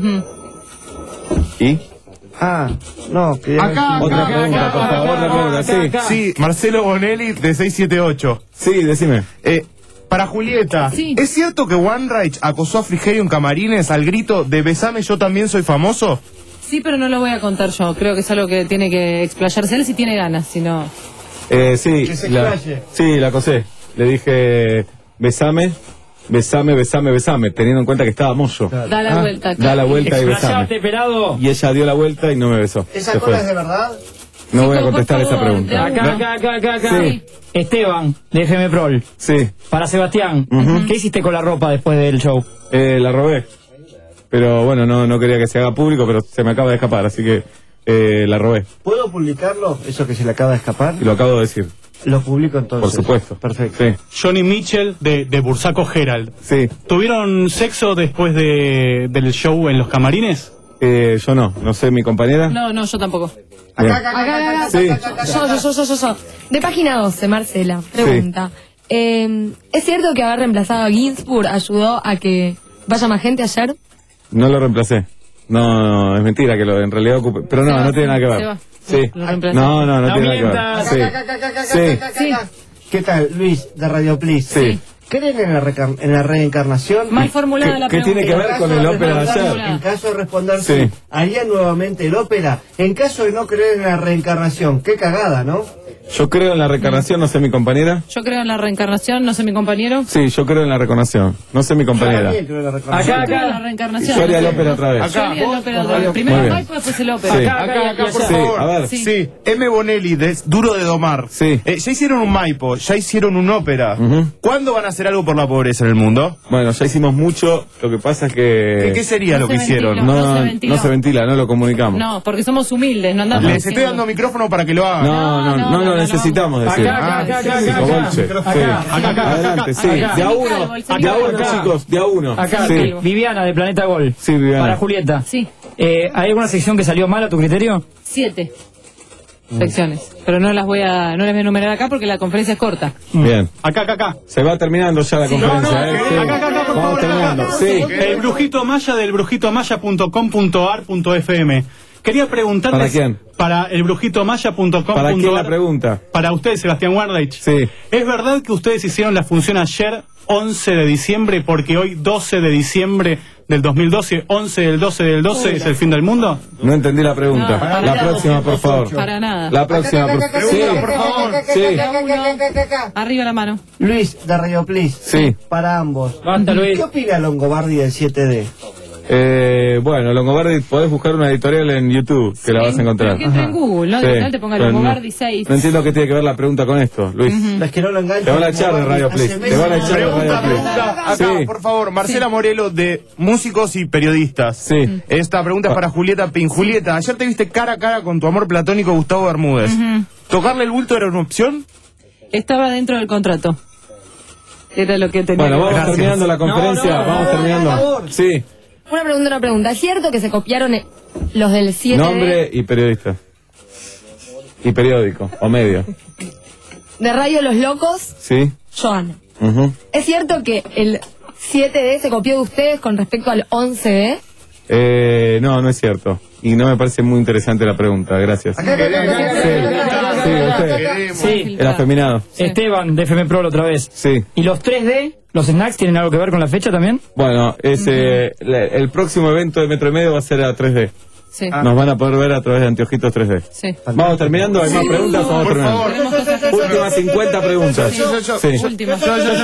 ¿Y? Ah, no, que... Acá, Otra acá, pregunta, acá, por acá, favor, la acá, pregunta, acá, sí. acá. Sí, Marcelo Bonelli de seiscientos setenta y ocho. Sí, decime. Eh, para Julieta, Sí. ¿es cierto que One Reich acosó a Frigerio en Camarines al grito de besame yo también soy famoso? Sí, pero no lo voy a contar yo. Creo que es algo que tiene que explayarse él si tiene ganas, si no... Eh, sí, Que se la, explaye. sí, la acosé. Le dije, besame, besame, besame, besame, teniendo en cuenta que estaba Moyo. Da la vuelta. Da la vuelta y besame. Explayate, pelado. Y ella dio la vuelta y no me besó. ¿Esa Se cola fue. es de verdad? No voy a por contestar favor, esa pregunta. Acá, ¿No? acá, acá, acá, acá. Sí. Esteban, de F M Prol. Sí, Para Sebastián, Ujú. ¿qué hiciste con la ropa después del show? eh, la robé. Pero bueno, no, no quería que se haga público, pero se me acaba de escapar, así que eh, la robé. ¿Puedo publicarlo? Eso que se le acaba de escapar. Y lo acabo de decir. Lo publico entonces. Por supuesto. Perfecto. Sí. Johnny Mitchell de, de Bursaco Herald. Sí. ¿Tuvieron sexo después de, del show en los camarines? Eh, yo no, no sé, mi compañera. No, no, yo tampoco. Bien. Acá, acá, Sí. Yo, yo, yo, yo, yo, yo. De página doce, Marcela, pregunta. Eh, ¿Es cierto que haber reemplazado a Ginsburg ayudó a que vaya más gente ayer? No lo reemplacé. No, no, es mentira que lo en realidad ocupe. Pero no, Se va, no tiene nada que se ver. va. Sí. Lo reemplacé. No, no, no, No tiene nada mientas. que ver. Acá, acá, acá, acá, Sí. acá, acá, acá. ¿Qué tal, Luis, de Radio Please? Sí. ¿Creen en la, reca- en la reencarnación? Mal formulada ¿Qué- la qué pregunta. tiene que ver En con caso el de ópera de responder- ayer? En caso de responder Sí. sí, ¿harían nuevamente el ópera? En caso de no creer en la reencarnación, qué cagada, ¿no? Yo creo en la reencarnación, no sé mi compañera. Yo creo en la reencarnación, no sé mi compañero. Sí, yo creo en la reencarnación, no sé mi compañera. Yo creo en la reencarnación. Yo creo en la reencarnación. Yo haría el ópera otra vez. Yo haría el ópera otra vez. Primero Muy el bien. Maipo, después el ópera. Sí. Acá, acá, por Sí, favor. a ver. Sí. Sí. M. Bonelli, de Duro de Domar. Sí. Eh, ya hicieron un Maipo, ya hicieron un ópera. Ujú. ¿Cuándo van a hacer algo por la pobreza en el mundo? Bueno, ya hicimos mucho, lo que pasa es que... ¿Qué, qué sería No lo que se hicieron? ventiló. No, No se ventiló. no se ventila, no lo comunicamos. No, porque somos humildes, no andamos Les estoy diciendo- dando micrófono para que lo hagan. No, no, no, no, lo necesitamos decir. Acá, acá, acá, acá, Sí, acá, Cobolche. acá, Sí. acá, acá, Adelante, acá, sí. acá. De a El uno, calvo, el de a uno, acá. chicos, de a uno. Acá, Sí. Viviana de Planeta Gol. Sí, Viviana. Para Julieta. Sí, Eh, ¿Hay alguna sección que salió mal a tu criterio? siete secciones. Pero no las voy a, no las voy a enumerar acá porque la conferencia es corta. Bien. Acá, acá, acá. Se va terminando ya la conferencia, ¿eh? Sí. Acá, acá, acá, por Vamos favor, terminando. acá. Sí. El brujito maya del brujito maya punto com punto ar punto f m. Quería preguntarles... ¿Para quién? Para el brujito maya punto com ¿Para quién punto la ar. pregunta? Para usted, Sebastián Wardich. Sí. ¿Es verdad que ustedes hicieron la función ayer, once de diciembre, porque hoy, doce de diciembre del dos mil doce, once del doce del doce, es el fin del mundo? No entendí la pregunta. No, la próxima, por favor. Para nada. La próxima, por favor. Sí, por favor. sí. Arriba la mano. Luis, de Radio Please. Sí. Para ambos. Basta, Luis. ¿Qué opina Longobardi del siete D? Eh, bueno, Longobardi, podés buscar una editorial en YouTube, que la vas a encontrar. Pero que entra en Google, ¿no? Sí. Directamente te ponga Pero no- Longobardi seis. No entiendo qué tiene que ver la pregunta con esto, Luis. Es que no lo enganchan. Te van a echar de Radio Please. Te van a echar de Radio Pregunta, Please. pregunta, acá, Sí. por favor, Marcela Morelo, de Músicos y Periodistas. Sí. Esta pregunta es para Julieta Pin. Julieta, ayer te viste cara a cara con tu amor platónico Gustavo Bermúdez. ¿Tocarle el bulto era una opción? Estaba dentro del contrato. Era lo que tenía. Bueno, que vamos ver. terminando la conferencia. No, no, vamos no, terminando. por favor. Sí. Una pregunta, una pregunta. ¿Es cierto que se copiaron eh, los del siete D Nombre y periodista. Y periódico, o medio. de Radio Los Locos? ¿Sí? Joana. Ujú. ¿Es cierto que el siete D se copió de ustedes con respecto al once D? Eh, no, no es cierto. Y no me parece muy interesante la pregunta, gracias. Sí, usted. Sí. El afeminado. Esteban, de F M Pro la otra vez. Sí. ¿Y los tres D, los snacks, tienen algo que ver con la fecha también? Bueno, es, eh, la- el próximo evento de Metro y Medio va a ser a tres D. Sí. Nos van a poder ver a través de anteojitos tres D. Sí. Vamos terminando, hay más preguntas, vamos terminando. Últimas cincuenta preguntas. Sí. Última.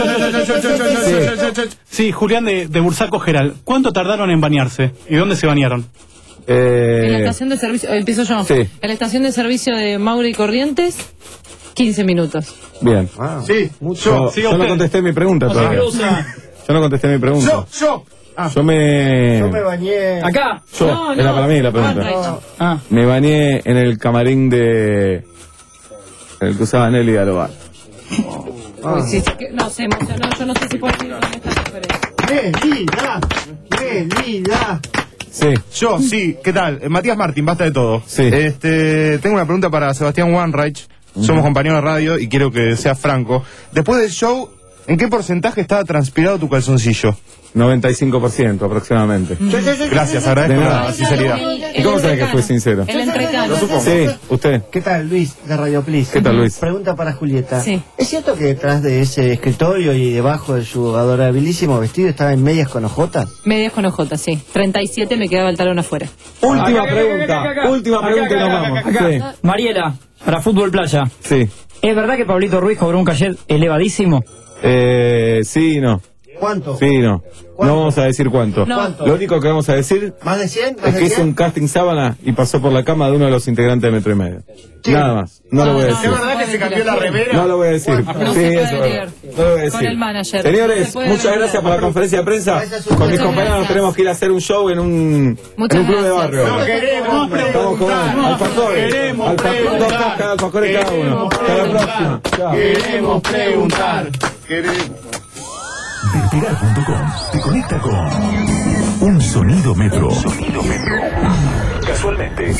Sí, Julián de, de Bursaco Geral. ¿Cuánto tardaron en bañarse? ¿Y dónde se bañaron? En la Eh, estación de servicio, eh, empiezo yo. Sí. En la estación de servicio de Mauri Corrientes, quince minutos. bien. Sí, Yo, yo no contesté mi pregunta todavía. Yo no contesté mi pregunta. Yo, yo. Ah. Yo me... Yo me bañé. Acá. Yo, No, era no. para mí la Ah, pregunta. no. Ah. Me bañé en el camarín de... en el que usaba Nelly Alobar. Uy, sí, sí, que- no sé, Mocha, no, yo no sé si puedo decir con esta referencia. Melida. Melida. Sí. Yo, sí, ¿qué tal? Eh, Matías Martín, basta de todo. Sí. Este, tengo una pregunta para Sebastián Wanreich. Somos compañeros de radio y quiero que seas franco. Después del show, ¿en qué porcentaje estaba transpirado tu calzoncillo? noventa y cinco por ciento aproximadamente. Gracias, De agradezco nada. la sinceridad. ¿Y cómo sabes que fue sincero? El entrecano. Sí, usted. ¿Qué tal, Luis, de Radio Please? ¿Qué tal, Luis? Pregunta para Julieta. Sí. ¿Es cierto que detrás de ese escritorio y debajo de su adorabilísimo vestido estaba en medias con ojotas? Medias con ojotas, sí. treinta y siete me quedaba el talón afuera. Última Acá, pregunta. acá, acá, acá. Última Acá, pregunta y acá, nos acá, vamos. acá. Sí. Mariela, para Fútbol Playa. Sí. ¿Es verdad que Pablito Ruiz cobró un cachet elevadísimo? Eh, sí y no. ¿Cuánto? Sí y no. No vamos a decir cuánto. No. ¿Cuánto? Lo único que vamos a decir ¿Más de cien? ¿Más es de que hizo cien? un casting sábana y pasó por la cama de uno de los integrantes de Metro y Medio. Sí. Nada más. No lo voy a no, decir. ¿Es verdad que se cambió la remera? No lo voy a decir. No Sí, se puede eso es verdad. decir. No lo voy a decir. Con el manager. Señores, Se puede muchas revelar. gracias por la conferencia de prensa. Esa es su- Con mis Muchas compañeros gracias. tenemos que ir a hacer un show en un, Muchas en un club de gracias. barrio. No queremos Estamos con alfajores. Queremos Alfajores, dos preguntar. cascas, alfajores cada uno. Hasta la próxima. Chao. Queremos preguntar. Queremos. Despegar punto com te conecta con un sonido metro. Casualmente.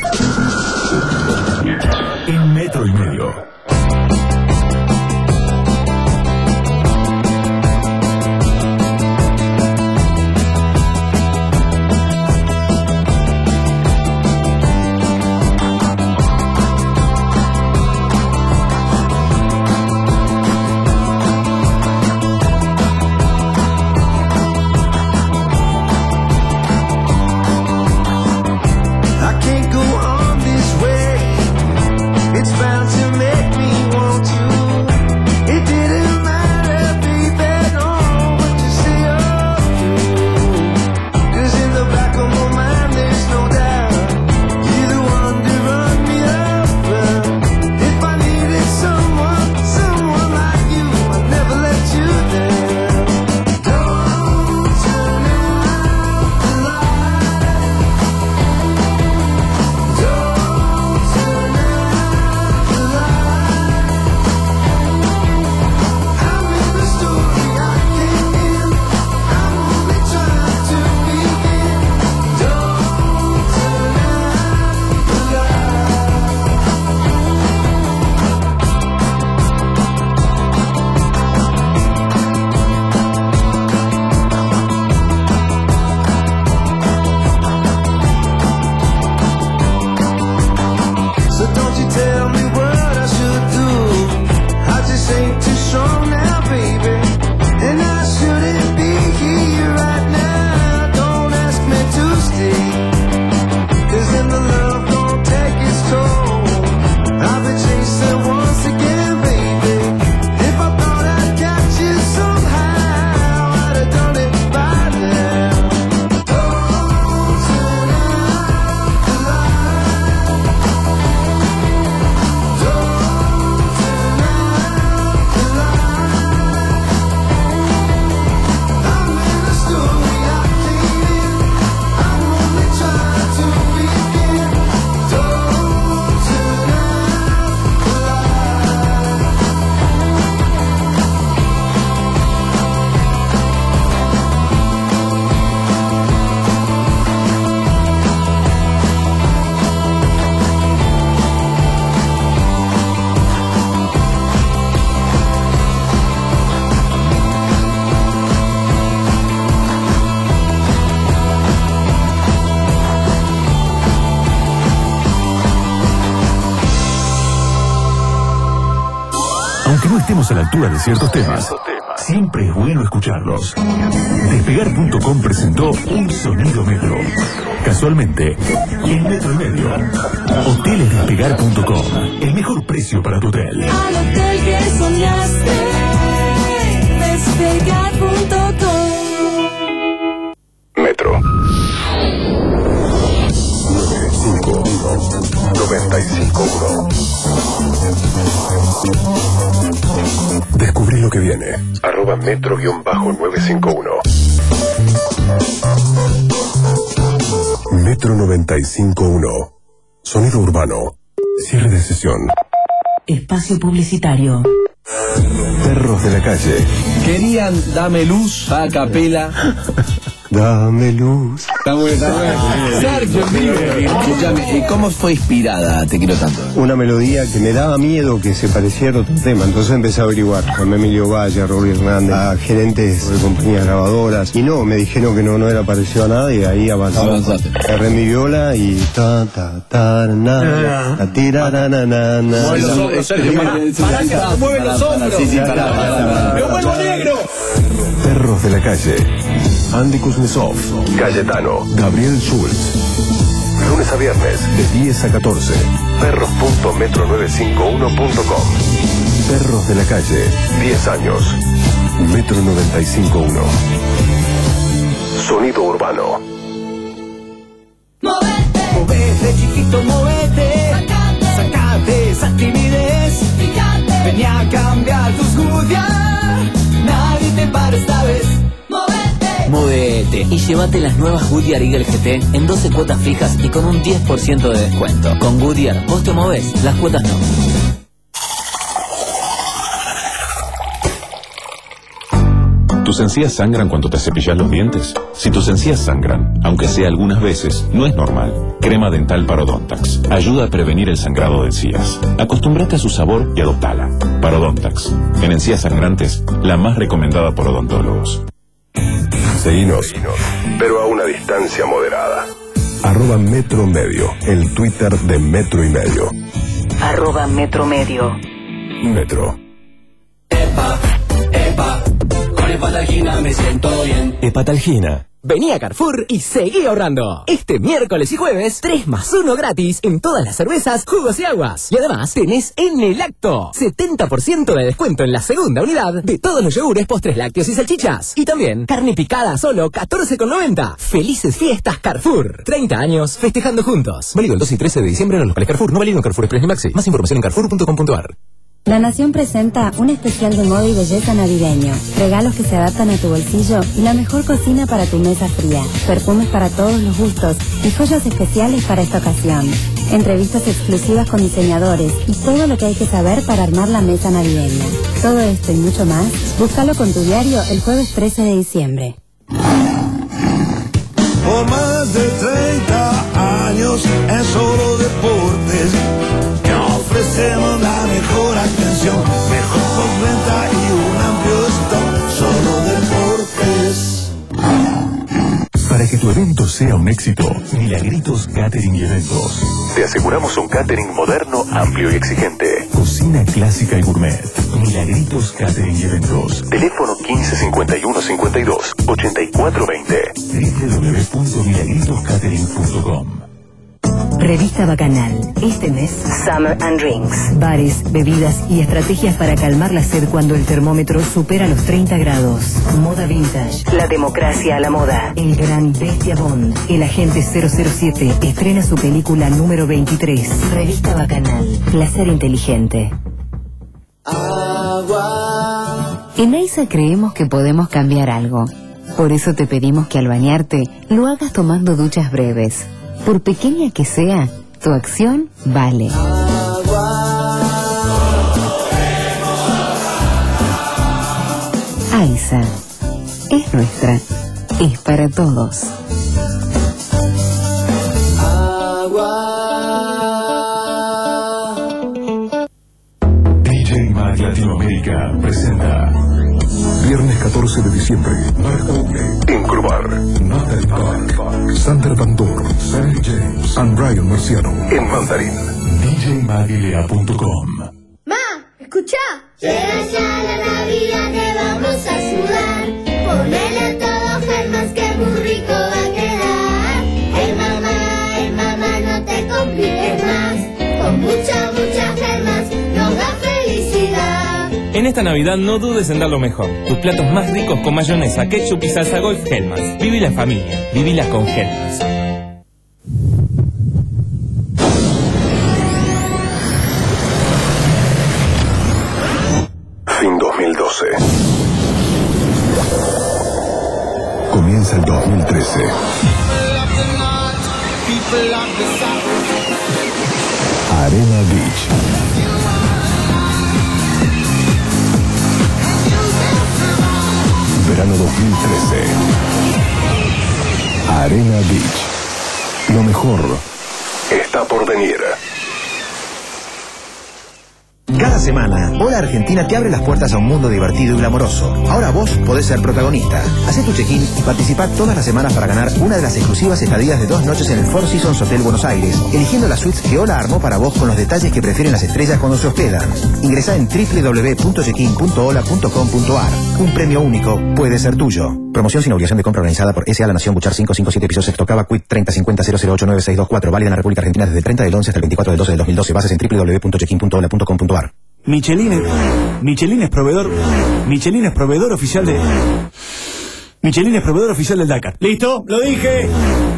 En Metro y Medio. I can't go on this way. It's bound to make me want Aunque no estemos a la altura de ciertos temas, siempre es bueno escucharlos. Despegar punto com presentó Un Sonido Metro. Casualmente, y en metro y medio. Hoteles Despegar punto com. El mejor precio para tu hotel. Al hotel que soñaste, despegar punto com. Metro. noventa y cinco uno. Descubrí lo que viene. Arroba metro guión bajo nueve cinco uno. Metro noventa y cinco uno. Sonido urbano. Cierre de sesión. Espacio publicitario. Perros de la calle. Querían Dame Luz a capela. Dame luz. Está bueno, está bueno. Sergio en vivo. Escúchame, ¿y cómo fue inspirada Te Quiero Tanto? Una melodía que me daba miedo que se pareciera a otro tema, entonces empecé a averiguar con Emilio Valle, a Rory Hernández, a gerentes de compañías grabadoras, y no, me dijeron que no, no era parecido a nada, y ahí avanzamos. Agarré mi viola y ta ta ta na na ta tira na na na na. Mueve los hombros, Sergio, para que mueve los hombros. Sí, sí, para, para, para. ¡Me vuelvo negro! Perros de la calle. Andy Kuznetsov, Cayetano, Gabriel Schultz. Lunes a viernes, de diez a catorce. Perros punto metro nueve cinco uno punto com. Perros de la calle, diez años. Metro noventa y cinco uno. Sonido urbano. Movete, movete, chiquito, movete. Sacate, sacate esa timidez. Fíjate, vení a cambiar tus Goodyear. Nadie te para esta vez. Móvete y llévate las nuevas Goodyear Eagle G T en doce cuotas fijas y con un diez por ciento de descuento. Con Goodyear, vos te movés, las cuotas no. ¿Tus encías sangran cuando te cepillas los dientes? Si tus encías sangran, aunque sea algunas veces, no es normal. Crema dental Parodontax ayuda a prevenir el sangrado de encías. Acostúmbrate a su sabor y adoptala. Parodontax, en encías sangrantes, la más recomendada por odontólogos. Seguinos, pero a una distancia moderada. Arroba Metro Medio, el Twitter de Metro y Medio. Arroba Metro Medio. Metro. Epa, epa, con Hepatalgina me siento bien. Hepatalgina. Vení a Carrefour y seguí ahorrando. Este miércoles y jueves, tres más uno gratis en todas las cervezas, jugos y aguas. Y además, tenés en el acto setenta por ciento de descuento en la segunda unidad de todos los yogures, postres lácteos y salchichas. Y también, carne picada a solo catorce con noventa. ¡Felices fiestas Carrefour! treinta años festejando juntos. Válido el dos y trece de diciembre en los locales Carrefour. No válido en Carrefour Express ni Maxi. Más información en carrefour punto com punto ar. La Nación presenta un especial de moda y belleza navideño, regalos que se adaptan a tu bolsillo y la mejor cocina para tu mesa fría, perfumes para todos los gustos y joyas especiales para esta ocasión. Entrevistas exclusivas con diseñadores y todo lo que hay que saber para armar la mesa navideña. Todo esto y mucho más, búscalo con tu diario el jueves trece de diciembre. Por más de treinta años en Solo Deportes te ofrecemos la mejor atención, mejor postventa y un amplio stock. Solo Deportes. Para que tu evento sea un éxito, Milagritos Catering y Eventos. Te aseguramos un catering moderno, amplio y exigente. Cocina clásica y gourmet. Milagritos Catering y Eventos. Teléfono quince cincuenta y uno cincuenta y dos ochenta y cuatro veinte. doble u doble u doble u punto milagritos catering punto com. Revista Bacanal. Este mes, Summer and Drinks. Bares, bebidas y estrategias para calmar la sed cuando el termómetro supera los treinta grados. Moda vintage. La democracia a la moda. El gran Bestia Bond. El agente cero cero siete estrena su película número veintitrés. Revista Bacanal. Placer inteligente. Agua. En AISA creemos que podemos cambiar algo. Por eso te pedimos que al bañarte lo hagas tomando duchas breves. Por pequeña que sea, tu acción vale. AISA es nuestra, es para todos. D J Mag Latinoamérica presenta Viernes catorce de diciembre, Bar Doble, en Crubar. Natalie Park, Sander Van Doorn, Sarah James, and Ryan Marciano, en Mandarín. D J Mag L A punto com. Ma, escucha escuchá. Llega ya la Navidad, te vamos a ayudar. Ponele a todo Germás, que muy rico va a quedar. Hey mamá, hey mamá, no te compliques más. Con mucha, mucha Germás nos da felicidad. En esta Navidad no dudes en dar lo mejor. Tus platos más ricos con mayonesa, ketchup y salsa golf Hellmann's. Viví la familia, vivíla con Hellmann's. Fin dos mil doce. Comienza el dos mil trece. Arena Beach. Verano dos mil trece. Arena Beach. Lo mejor está por venir. Cada semana, Hola Argentina te abre las puertas a un mundo divertido y glamoroso. Ahora vos podés ser protagonista. Hacé tu check-in y participá todas las semanas para ganar una de las exclusivas estadías de dos noches en el Four Seasons Hotel Buenos Aires, eligiendo las suites que Hola armó para vos con los detalles que prefieren las estrellas cuando se hospedan. Ingresá en doble u doble u doble u punto checkin punto hola punto com punto ar. Un premio único puede ser tuyo. Promoción sin obligación de compra organizada por S A La Nación Buchar cinco cinco siete Piso Sexto Cava Quit treinta cincuenta cero cero ocho nueve seis dos cuatro. Válida en la República Argentina desde el treinta del once hasta el veinticuatro del doce del dos mil doce. Bases en doble u doble u doble u punto checkin punto hola punto com punto ar. Michelin es, Michelin es proveedor Michelin es proveedor oficial de Michelin es proveedor oficial del Dakar. ¿Listo? ¡Lo dije!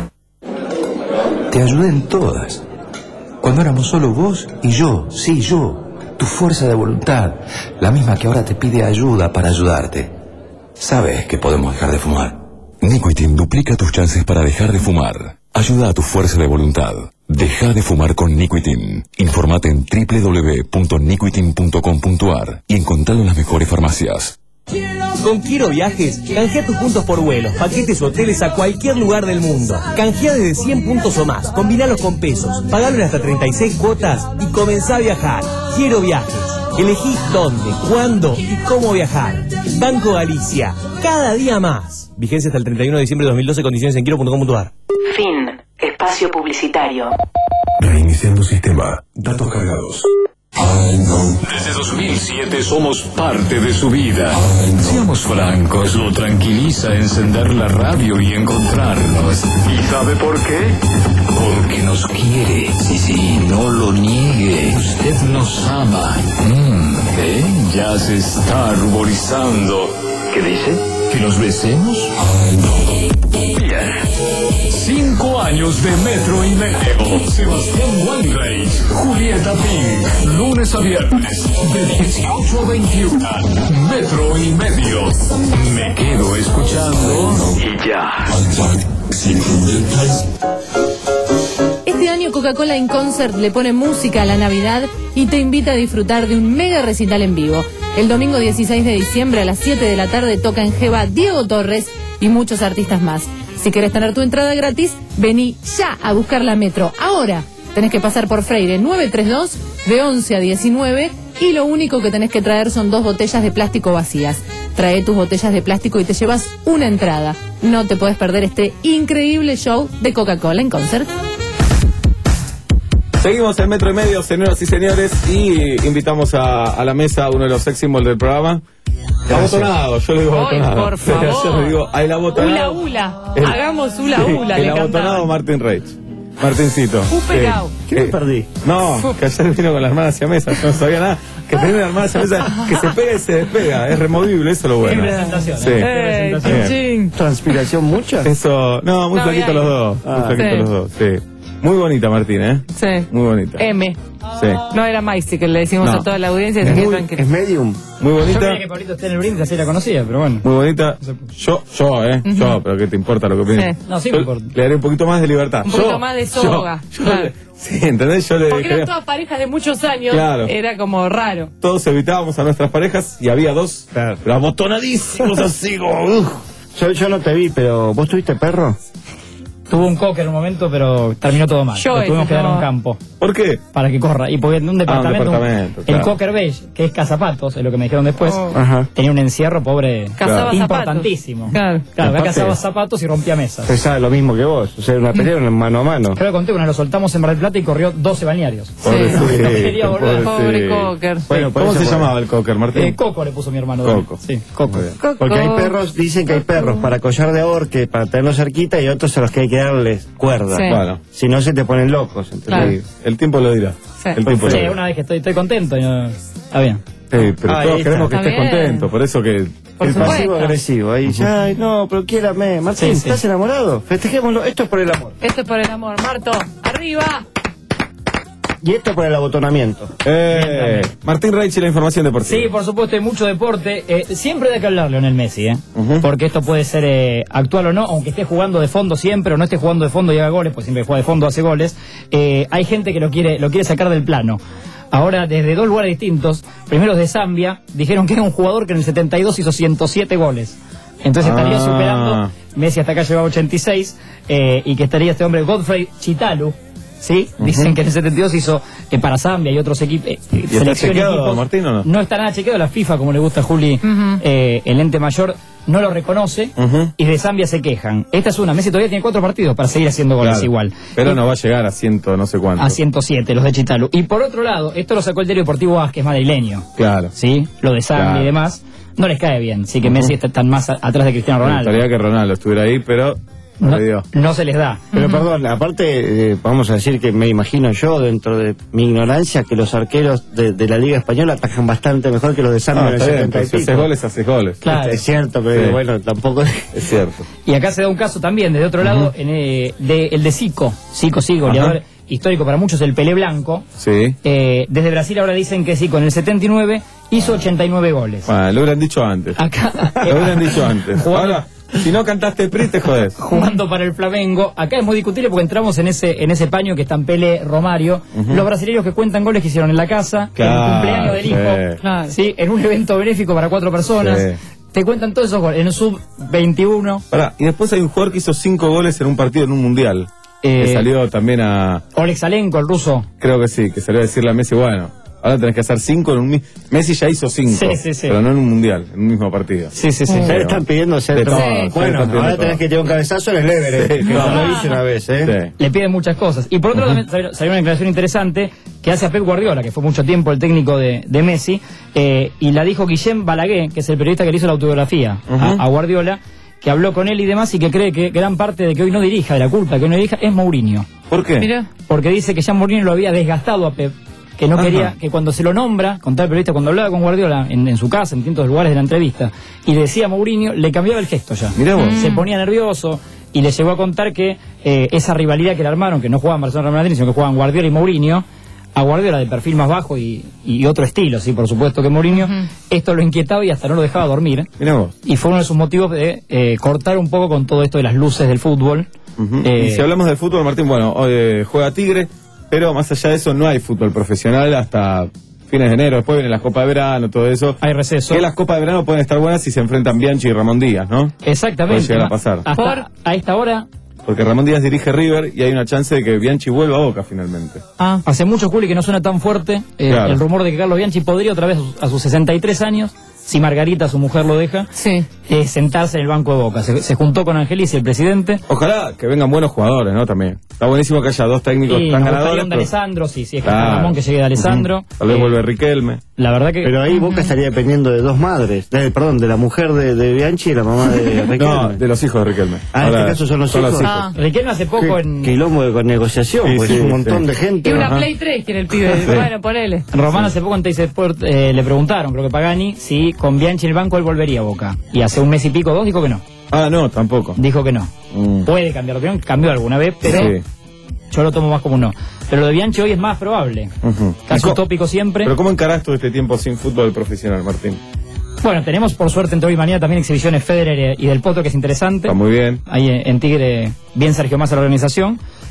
Te ayudé en todas. Cuando éramos solo vos y yo, sí, yo. Tu fuerza de voluntad, la misma que ahora te pide ayuda para ayudarte. Sabes que podemos dejar de fumar. Nicotin duplica tus chances para dejar de fumar. Ayuda a tu fuerza de voluntad. Deja de fumar con Nicotin. Informate en doble u doble u doble u punto nicotin punto com punto ar y encontralo en las mejores farmacias. Con Quiero Viajes, canjea tus puntos por vuelos, paquetes o hoteles a cualquier lugar del mundo. Canjea desde cien puntos o más, combinalos con pesos, pagalo en hasta treinta y seis cuotas y comenzá a viajar. Quiero Viajes. Elegí dónde, cuándo y cómo viajar. Banco Galicia. Cada día más. Vigencia hasta el treinta y uno de diciembre de dos mil doce. Condiciones en quiero punto com punto ar. Fin. Espacio publicitario. Reiniciando sistema. Datos cargados. Desde dos mil siete somos parte de su vida. Seamos francos, lo tranquiliza encender la radio y encontrarnos. ¿Y sabe por qué? Porque nos quiere. Sí, sí, no lo niegue. Usted nos ama. Mm, ¿eh? Ya se está ruborizando. ¿Qué dice? ¿Que nos besemos? Bien. Cinco años de metro y medio. Sebastián Weinreich, Julieta Pink. Lunes a viernes, de dieciocho a veintiuno. Metro y medio. Me quedo escuchando y ya. Este año Coca-Cola in Concert le pone música a la Navidad y te invita a disfrutar de un mega recital en vivo. El domingo dieciséis de diciembre a las siete de la tarde toca en Jeva Diego Torres y muchos artistas más. Si querés tener tu entrada gratis, vení ya a buscar la Metro. Ahora tenés que pasar por Freire nueve tres dos de once a diecinueve y lo único que tenés que traer son dos botellas de plástico vacías. Trae tus botellas de plástico y te llevas una entrada. No te puedes perder este increíble show de Coca-Cola in Concert. Seguimos en Metro y Medio, señoras y señores, y invitamos a, a la mesa a uno de los sex symbols del programa. Abotonado, yo le digo abotonado. Por favor. Yo le digo, el abotonado. Ula, ula. El- Hagamos ula, Sí, ula. el le abotonado cantaban. Martín Reich. Martincito. Un pegao. ¿Qué me perdí? No, que ayer vino con la hermana siamesa, yo no sabía nada. Que tiene una hermana siamesa que se pega y se despega. Es removible, eso es lo bueno. presentación, Sí. ¿eh? Bien. Bien. ¿Transpiración mucha? Eso, no, muy No, flaquitos bien. los dos. Ah. Muy flaquitos Sí. los dos, sí. Muy bonita Martín, ¿eh? Sí. Muy bonita. M. Sí. No era Maisy que le decimos No. a toda la audiencia. Es así que muy- tranquilo. Es medium. Muy Yo bonita. quería que Pablito esté en el brindis, así la conocía, pero bueno. Muy bonita. Yo, yo, eh. Ujú. Yo, pero ¿qué te importa lo que pienses? Sí. No, sí Yo me importa. Le daré un poquito más de libertad. Un poquito Yo, más de yo, soga. yo Claro. le- sí, ¿entendés? Yo le Porque eran dije. todas parejas de muchos años. Claro. Era como raro. Todos evitábamos a nuestras parejas y había dos. Claro. Pero abotonadísimos así, como. uf. Yo, yo no te vi, pero ¿vos tuviste perro? Tuvo un coque en un momento, pero terminó todo mal. Yo Lo tuvimos ese que dar a un no. campo. ¿Por qué? Para que corra. Y porque en un departamento, Ah, un departamento, el claro. cocker beige, que es cazapatos, es lo que me dijeron después, Oh. Ajá. tenía un encierro pobre, Cazaba importantísimo. Claro. Claro, acá Aparte- cazaba zapatos y rompía mesas. Pensaba lo mismo que vos. O sea, una pelea en mano a mano. Creo que conté, una vez lo soltamos en Mar del Plata y corrió doce balnearios. Pobrecito, No quería volver. Pobre pobrecito. cocker. Bueno, por ¿Cómo eso se fue. llamaba el cocker, Martín? Eh, Coco le puso mi hermano. Coco. Sí, Coco. Muy bien. Coco. Porque hay perros, dicen que hay perros para collar de ahorque, para tenerlos cerquita, y otros a los que hay que darles cuerda. Sí. Bueno, Si no, se te ponen locos. ¿entendés? Claro. sí, el tiempo lo dirá. Sí. El tiempo lo Sí, dirá. una vez que estoy, estoy contento. y no- Está bien. Sí, pero Ah, todos ahí queremos que está. estés Está bien. contento, por eso que... Por El supuesto. pasivo agresivo. Ahí dice, ay, no, pero quiérame. Martín, Sí, sí. ¿estás enamorado? Festejémoslo. Esto es por el amor. Esto es por el amor. Marto, arriba. Y esto es por el abotonamiento. Eh, Martín Reich y la información deportiva. Sí, por supuesto, hay mucho deporte. Eh, siempre hay que hablar Lionel Messi, ¿eh? Ujú. Porque esto puede ser eh, actual o no, aunque esté jugando de fondo siempre o no esté jugando de fondo y haga goles, pues siempre juega de fondo, hace goles. Eh, hay gente que lo quiere, lo quiere sacar del plano. Ahora, desde dos lugares distintos, primeros de Zambia, dijeron que era un jugador que en el setenta y dos hizo ciento siete goles. Entonces estaría Ah. superando, Messi hasta acá llevaba ochenta y seis, eh, y que estaría este hombre Godfrey Chitalu, ¿sí? Dicen que en el setenta y dos hizo eh, para Zambia y otros equipos. Eh, ¿Y está selección y chequeado, equipos. Martín, o no? No está nada chequeado, la FIFA, como le gusta a Juli, eh, el ente mayor, no lo reconoce, Ujú. y de Zambia se quejan. Esta es una, Messi todavía tiene cuatro partidos para seguir haciendo goles Claro. igual. Pero Y- no va a llegar a ciento no sé cuánto. a ciento siete, los de Chitalu. Y por otro lado, esto lo sacó el diario Deportivo Vázquez, madrileño, Claro. ¿sí? Lo de Zambia Claro. y demás, no les cae bien, sí que Messi está tan más a- atrás de Cristiano Me Ronaldo. gustaría que Ronaldo estuviera ahí, pero no, No, le dio. no se les da. Pero perdón, aparte, eh, vamos a decir que me imagino yo, dentro de mi ignorancia, que los arqueros de, de la Liga Española atajan bastante mejor que los de Zambia Ah, en el está bien, setenta y pero si haces pico. goles, haces goles. Claro. Es cierto, pero Sí. bueno, tampoco... Es cierto. Y acá se da un caso también, desde otro lado, en, eh, de, el de Zico. Zico, sí, goleador Ajá. histórico para muchos, el Pelé Blanco. Sí. Eh, desde Brasil ahora dicen que Zico en el setenta y nueve hizo ochenta y nueve goles. Bueno, lo hubieran dicho antes. Acá, Lo hubieran dicho antes. Jugando- Ahora, si no cantaste P R I, te jodés. jugando para el Flamengo. Acá es muy discutible porque entramos en ese en ese paño que están Pelé, Romario, Ujú. los brasileños que cuentan goles que hicieron en la casa, en Claro, el cumpleaños del sí. hijo, Claro. ¿sí? En un evento benéfico para cuatro personas. Sí. Te cuentan todos esos goles. En el sub veintiuno, Pará, y después hay un jugador que hizo cinco goles en un partido en un mundial. Eh, que salió también a. Oleg Salenko, el ruso. Creo que sí, que salió a decirle a Messi, bueno, ahora tenés que hacer cinco en un mismo. Messi ya hizo cinco. Sí, sí, sí. Pero no en un mundial, en un mismo partido. Sí, sí, sí. Ya le están pidiendo ser De todo. todo, sí. Bueno, Están pidiendo ahora todo. tenés que tener un cabezazo en el Everest, Sí, que claro. no lo hice una vez, ¿eh? Sí. Le piden muchas cosas. Y por otro lado, también salió, salió una declaración interesante que hace a Pep Guardiola, que fue mucho tiempo el técnico de, de Messi, eh, y la dijo Guillem Balaguer, que es el periodista que le hizo la autobiografía a- Ujú. a, Guardiola, que habló con él y demás, y que cree que gran parte de que hoy no dirija, de la culpa de que hoy no dirija, es Mourinho. ¿Por qué? Mira. Porque dice que ya Mourinho lo había desgastado a Pep, que no Ajá. quería, que cuando se lo nombra, contaba el periodista, cuando hablaba con Guardiola en, en su casa, en distintos lugares de la entrevista, y le decía a Mourinho, le cambiaba el gesto ya. Mirá vos. Se ponía nervioso y le llegó a contar que eh, esa rivalidad que le armaron, que no jugaban Barcelona Real Madrid, sino que jugaban Guardiola y Mourinho, a Guardiola de perfil más bajo y, y otro estilo, sí, por supuesto que Mourinho, esto lo inquietaba y hasta no lo dejaba dormir. Mirá vos. Y fue uno de sus motivos de eh, cortar un poco con todo esto de las luces del fútbol. Ujú. Eh, Y si hablamos del fútbol, Martín, bueno, hoy eh, juega Tigre, pero más allá de eso no hay fútbol profesional hasta fines de enero. Después viene la Copa de Verano, todo eso. Hay receso. Que las Copas de Verano pueden estar buenas si se enfrentan Bianchi y Ramón Díaz, ¿no? Exactamente. Puede llegar a pasar. Hasta Por- a esta hora, Porque Ramón Díaz dirige River y hay una chance de que Bianchi vuelva a Boca finalmente. ah, hace mucho, Juli, que no suena tan fuerte eh, Claro. el rumor de que Carlos Bianchi podría otra vez a sus, a sus sesenta y tres años, si Margarita, su mujer, lo deja, Sí. eh, sentarse en el banco de Boca. Se, se juntó con Angelici, el presidente. Ojalá que vengan buenos jugadores, ¿no? También. Está buenísimo que haya dos técnicos Y tan nos gustaría ganadores. un de pero- Alessandro, sí, sí, es que Claro. está Ramón que llegue de Alessandro. Ujú. Tal vez Eh, vuelve Riquelme. La verdad que... Pero ahí Boca estaría dependiendo de dos madres, de- perdón, de la mujer de, de Bianchi y la mamá de Riquelme. No, de los hijos de Riquelme. Ah, en Ahora, este caso son los hijos. Ah. Riquelme hace poco en... Quilombo de con negociación, Sí, pues sí, un montón sí. de gente. Y una Ajá. Play tres quiere el pibe. Bueno, ponele. Román hace poco en Teis Sport eh, le preguntaron, creo que Pagani, si con Bianchi en el banco él volvería a Boca. Y hace un mes y pico, dos, dijo que no. Ah, no, tampoco. Dijo que no. Mm. Puede cambiar de opinión, cambió alguna vez, pero Sí. yo lo tomo más como un no. Pero lo de Bianchi hoy es más probable. Ujú. Caso ¿Y co- utópico siempre. Pero ¿cómo encarás todo este tiempo sin fútbol profesional, Martín? Bueno, tenemos por suerte entre hoy y mañana también exhibiciones Federer y del Potro, que es interesante. Está muy bien. Ahí en en Tigre, bien Sergio Massa la organización.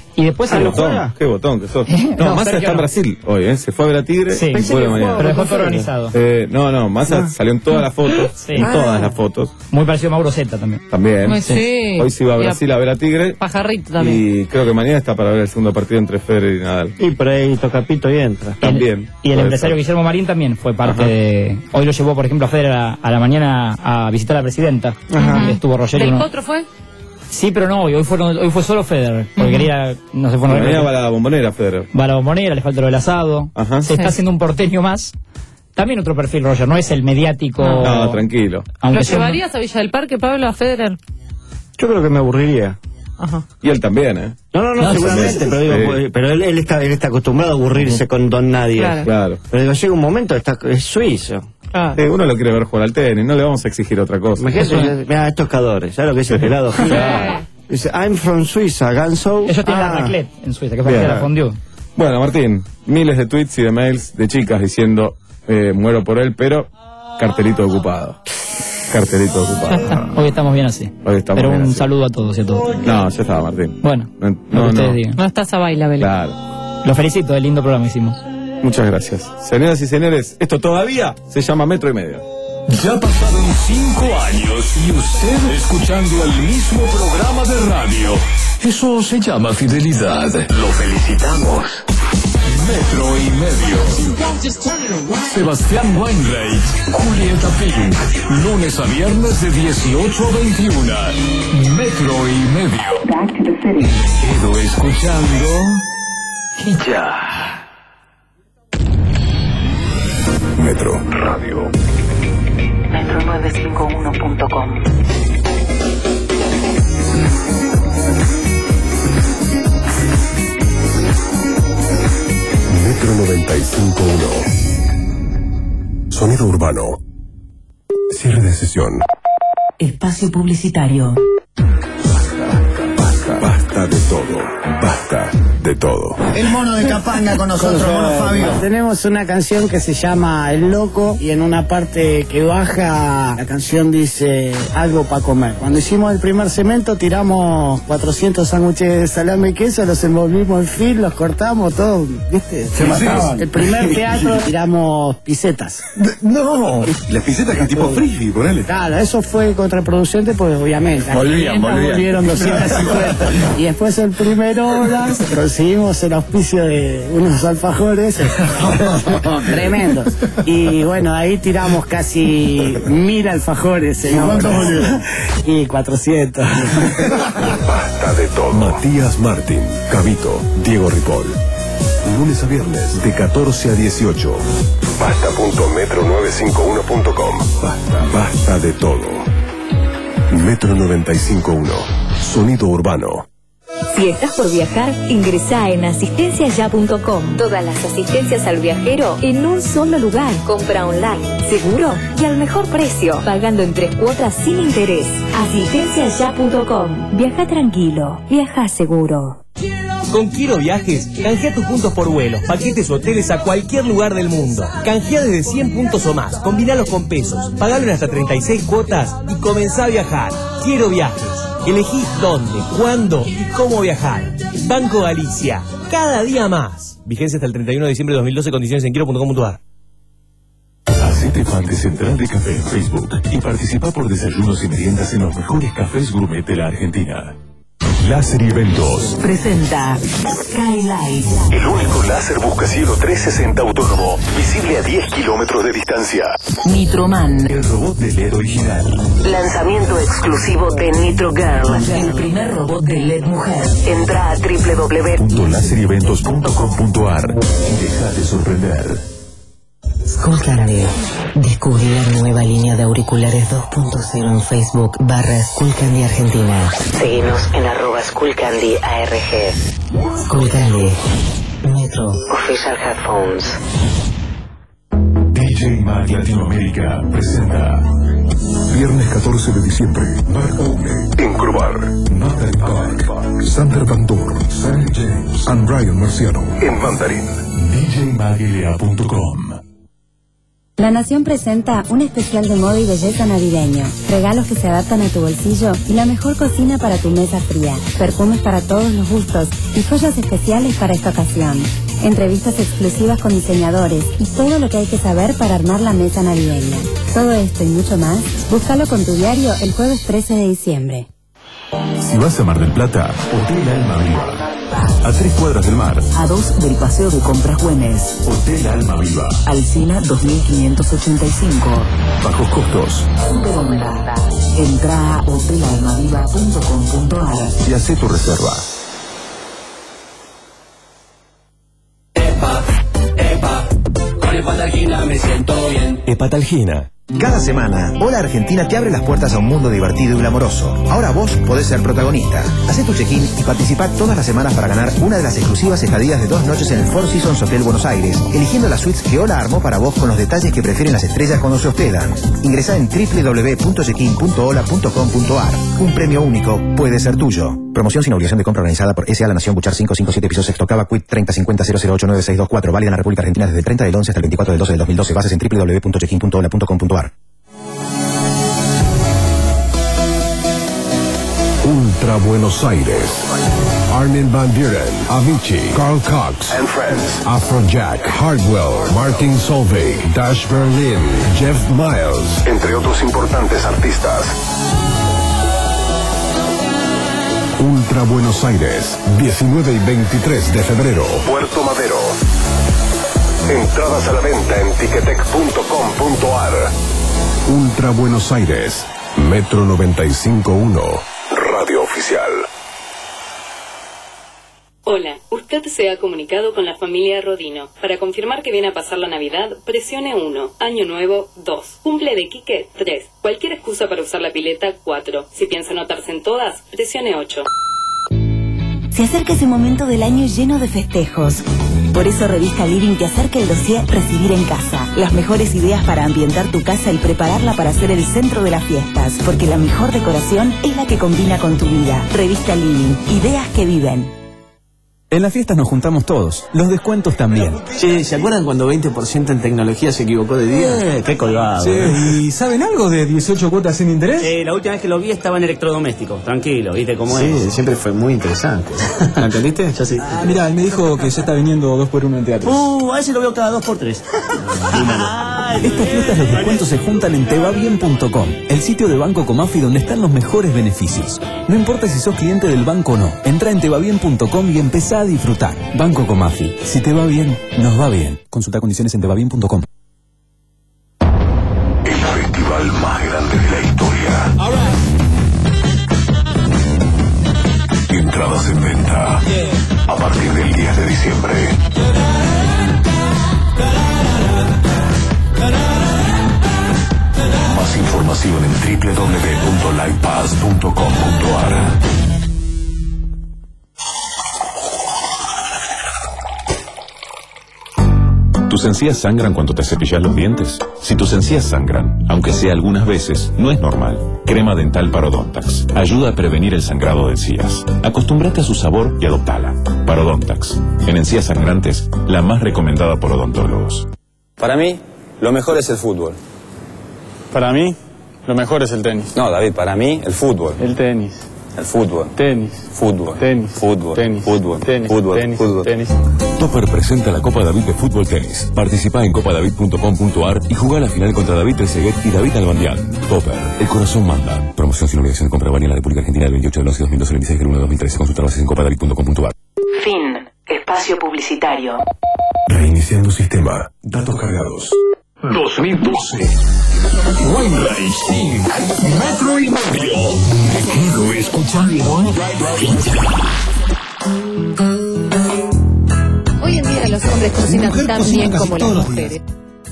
Y después qué salió botón, fuera. qué botón que sos. No, No, Massa Sergio está en no. Brasil hoy, ¿eh? Se fue a ver a Tigre Sí. y Pensé vuelve que mañana. Pero dejó todo organizado. Eh, no, no, Massa Ah. salió en todas las fotos. Sí. En Ah. todas las fotos. Muy parecido a Mauro Zeta también. También. Ay, sí. Hoy se iba a Y a- Brasil a ver a Tigre. Pajarrito también. Y creo que mañana está para ver el segundo partido entre Federer y Nadal. Y por ahí toca pito y entra. También. Y el puede empresario ser. Guillermo Marín también fue parte Ajá. de... Hoy lo llevó, por ejemplo, a Federer a, a la mañana a visitar a la presidenta. Ajá. Estuvo Roger. ¿Del uno- Potro fue? Sí, pero no hoy. Hoy, fueron, hoy fue solo Federer. Porque Ujú. quería... No se fue Y mañana va a la bombonera, Federer. Va a la bombonera, le falta lo del asado. Ajá. Se está haciendo un porteño más. También otro perfil, Roger. No es el mediático... No, tranquilo. Aunque ¿Lo sea un- llevarías a Villa del Parque, Pablo, a Federer? Yo creo que me aburriría. Ajá. Y él también, ¿eh? No, no, no, No, seguramente, sí, pero digo, sí. pues, pero él, él está, él está acostumbrado a aburrirse con Don Nadie. Claro. Claro. Pero digo, llega un momento, está, es suizo. Ah. Eh, uno lo quiere ver jugar al tenis, no le vamos a exigir otra cosa. Imagínate, mira estos cadores, ¿sabes lo que es el pelado? Claro. Dice, I'm from Suiza, Ganso. Ellos tienen Ah. la raclette en Suiza, que es Bien. para la fondue. Bueno, Martín, miles de tweets y de mails de chicas diciendo eh, muero por él, pero cartelito ocupado. Cartelito Ya ocupado. está. Hoy estamos bien así. Hoy estamos Pero bien un así. saludo a todos y a todos. No, ya estaba, Martín. Bueno, No, lo que no, ustedes no. digan. No estás a baila, Belén. Claro. Lo felicito, el lindo programa hicimos. Muchas gracias. Señoras y señores, esto todavía se llama Metro y Medio. Ya pasaron cinco años y usted escuchando el mismo programa de radio. Eso se llama fidelidad. Lo felicitamos. Metro y Medio. Sebastián Weinreich, Julieta Pink. Lunes a viernes de dieciocho a veintiuno. Metro y Medio. Quedo escuchando y ya. Metro Radio. metro nueve cinco uno punto com. Metro noventa y cinco punto uno. Sonido urbano. Cierre de sesión. Espacio publicitario. Basta de todo. Basta de todo. El mono de Capanga con nosotros, mono Fabio. Tenemos una canción que se llama El Loco y en una parte que baja la canción dice algo para comer. Cuando hicimos el primer cemento tiramos cuatrocientos sándwiches de salame y queso, los envolvimos en film, los cortamos, todo, ¿viste? Se mataban. El primer teatro tiramos pisetas. No, las pisetas que tipo frisbee, ponele. Claro, eso fue contraproducente pues obviamente. Volvían, Las volvían. Volvieron doscientos cincuenta. Y después el primer horas conseguimos el auspicio de unos alfajores tremendos. Y bueno, ahí tiramos casi mil alfajores. ¿Y cuántos volvieron? Y cuatrocientos. Basta de todo. Matías Martín, Cabito, Diego Ripoll. Lunes a viernes de catorce a dieciocho. Basta punto metro novecientos cincuenta y uno punto com. Basta, basta de todo. Metro noventa y cinco punto uno. Sonido urbano. Si estás por viajar, ingresá en asistencia ya punto com. Todas las asistencias al viajero en un solo lugar. Compra online, seguro y al mejor precio, pagando en tres cuotas sin interés. asistencia ya punto com. Viaja tranquilo, viaja seguro. Con Quiero Viajes, canjea tus puntos por vuelos, paquetes o hoteles a cualquier lugar del mundo. Canjea desde cien puntos o más, combinalos con pesos, pagalo en hasta treinta y seis cuotas y comenzá a viajar. Quiero Viajes. Elegí dónde, cuándo y cómo viajar. Banco Galicia. Cada día más. Vigencia hasta el treinta y uno de diciembre de dos mil doce. Condiciones en quiero punto com punto a r. Hacete fan de Central de Café en Facebook y participa por desayunos y meriendas en los mejores cafés gourmet de la Argentina. Láser y Eventos. Presenta Skylight. El único láser buscacielo trescientos sesenta autónomo, visible a diez kilómetros de distancia. Nitroman. El robot de L E D original. Lanzamiento exclusivo de Nitro Girl. El primer robot de L E D mujer. Entra a doble u doble u doble u punto láser y eventos punto com punto a r y déjate sorprender. Skull Candy. Descubrí la nueva línea de auriculares dos punto cero en Facebook barra Skull Candy Argentina. Seguinos en arroba Skull Candy A R G. Skull Candy. Metro. Official Headphones. D J Mag Latinoamérica presenta viernes catorce de diciembre, Bar Oule, En Crobar. Nathan Park, Sander Van Doorn, Sarah James, and Ryan Marciano. En Mandarín. D J Mag L A punto com. La Nación presenta un especial de moda y belleza navideño. Regalos que se adaptan a tu bolsillo y la mejor cocina para tu mesa fría. Perfumes para todos los gustos y joyas especiales para esta ocasión. Entrevistas exclusivas con diseñadores y todo lo que hay que saber para armar la mesa navideña. Todo esto y mucho más, búscalo con tu diario el jueves trece de diciembre. Si vas a Mar del Plata, Hotel Alma Viva. A tres cuadras del mar. A dos del Paseo de Compras Güemes. Hotel Alma Viva. Alsina dos mil quinientos ochenta y cinco. Bajos costos. Super onda. Entra a hotel alma viva punto com punto a r y hacé tu reserva. Epa, epa, con Hepatalgina me siento bien. Hepatalgina. Cada semana, Hola Argentina te abre las puertas a un mundo divertido y glamoroso. Ahora vos podés ser protagonista. Hacé tu check-in y participá todas las semanas para ganar una de las exclusivas estadías de dos noches en el Four Seasons Hotel Buenos Aires, eligiendo las suites que Hola armó para vos con los detalles que prefieren las estrellas cuando se hospedan. Ingresá en w w w punto checkin punto hola punto com punto a r. Un premio único puede ser tuyo. Promoción sin obligación de compra organizada por S A La Nación Buchar quinientos cincuenta y siete piso sexto octava Quit treinta cincuenta cero cero ocho nueve seis dos cuatro. Válida en la República Argentina desde el treinta del once hasta el veinticuatro del doce del dos mil doce. Bases en w w w punto checkin punto hola punto com punto a r. Ultra Buenos Aires. Armin van Buren, Avicii, Carl Cox and Friends, Afrojack, Hardwell, Martin Solveig, Dash Berlin, Jeff Miles, entre otros importantes artistas. Ultra Buenos Aires, diecinueve y veintitrés de febrero, Puerto Madero. Entradas a la venta en ticketek punto com punto a r. Ultra Buenos Aires, Metro noventa y cinco punto uno, Radio Oficial. Hola, usted se ha comunicado con la familia Rodino. Para confirmar que viene a pasar la Navidad, presione uno. Año Nuevo, dos. Cumple de Quique, tres. Cualquier excusa para usar la pileta, cuatro. Si piensa anotarse en todas, presione ocho. Se acerca ese momento del año lleno de festejos. Por eso Revista Living te acerca el dossier Recibir en Casa. Las mejores ideas para ambientar tu casa y prepararla para ser el centro de las fiestas. Porque la mejor decoración es la que combina con tu vida. Revista Living. Ideas que viven. En las fiestas nos juntamos todos, los descuentos también. Che, ¿se acuerdan cuando veinte por ciento en tecnología se equivocó de día? Eh, qué colgado. Sí. ¿Y saben algo de dieciocho cuotas sin interés? Eh, la última vez que lo vi estaba en electrodomésticos, tranquilo, ¿viste cómo Sí, es? Sí, siempre fue muy interesante. ¿La entendiste? Yo sí. Ah, mirá, él me dijo que ya está viniendo dos por uno en teatro. Uh, a ese lo veo cada dos por tres. Estas fiestas los descuentos se juntan en te va bien punto com, el sitio de Banco Comafi donde están los mejores beneficios. No importa si sos cliente del banco o no, entra en te va bien punto com y empezá a disfrutar. Banco Comafi. Si te va bien, nos va bien. Consulta condiciones en te va bien punto com. El festival más grande de la historia. Entradas en venta. A partir del diez de diciembre. Más información en w w w punto livepass punto com punto a r. ¿Tus encías sangran cuando te cepillas los dientes? Si tus encías sangran, aunque sea algunas veces, no es normal. Crema dental Parodontax ayuda a prevenir el sangrado de encías. Acostúmbrate a su sabor y adoptala. Parodontax, en encías sangrantes, la más recomendada por odontólogos. Para mí, lo mejor es el fútbol. Para mí, lo mejor es el tenis. No, David, para mí, el fútbol. El tenis. El fútbol. Tenis. Fútbol. Tenis. Fútbol. Tenis. Fútbol. Tenis. Fútbol. Tenis. Fútbol. Tenis. Topper presenta la Copa David de Fútbol Tenis. Participa en copa david punto com punto a r y juega la final contra David Trezeguet y David Albandián. Topper, el corazón manda. Promoción sin obligación de compra válida en la República Argentina del veintiocho del once de dos mil doce al veintiséis del uno de dos mil trece. Consulta bases en copa david punto com punto a r. Fin. Espacio publicitario. Reiniciando sistema. Datos cargados. dos mil doce. Wine Metro y medio. Quiero escucharlo. Hoy en día los hombres cocinan tan bien como las mujeres.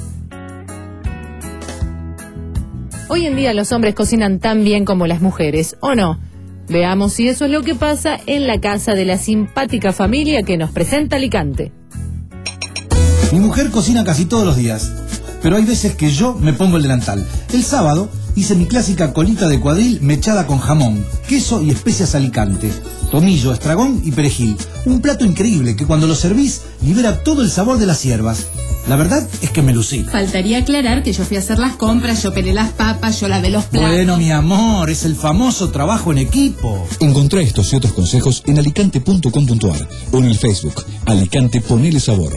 Hoy en día los hombres cocinan tan bien como las mujeres, ¿o no? Veamos si eso es lo que pasa en la casa de la simpática familia que nos presenta Alicante. Mi mujer cocina casi todos los días, pero hay veces que yo me pongo el delantal. El sábado hice mi clásica colita de cuadril mechada con jamón, queso y especias Alicante, tomillo, estragón y perejil. Un plato increíble que cuando lo servís libera todo el sabor de las hierbas. La verdad es que me lucí. Faltaría aclarar que yo fui a hacer las compras, yo pelé las papas, yo lavé los platos. Bueno, mi amor, es el famoso trabajo en equipo. Encontrá estos y otros consejos en alicante punto com punto ar o en el Facebook Alicante Ponele Sabor.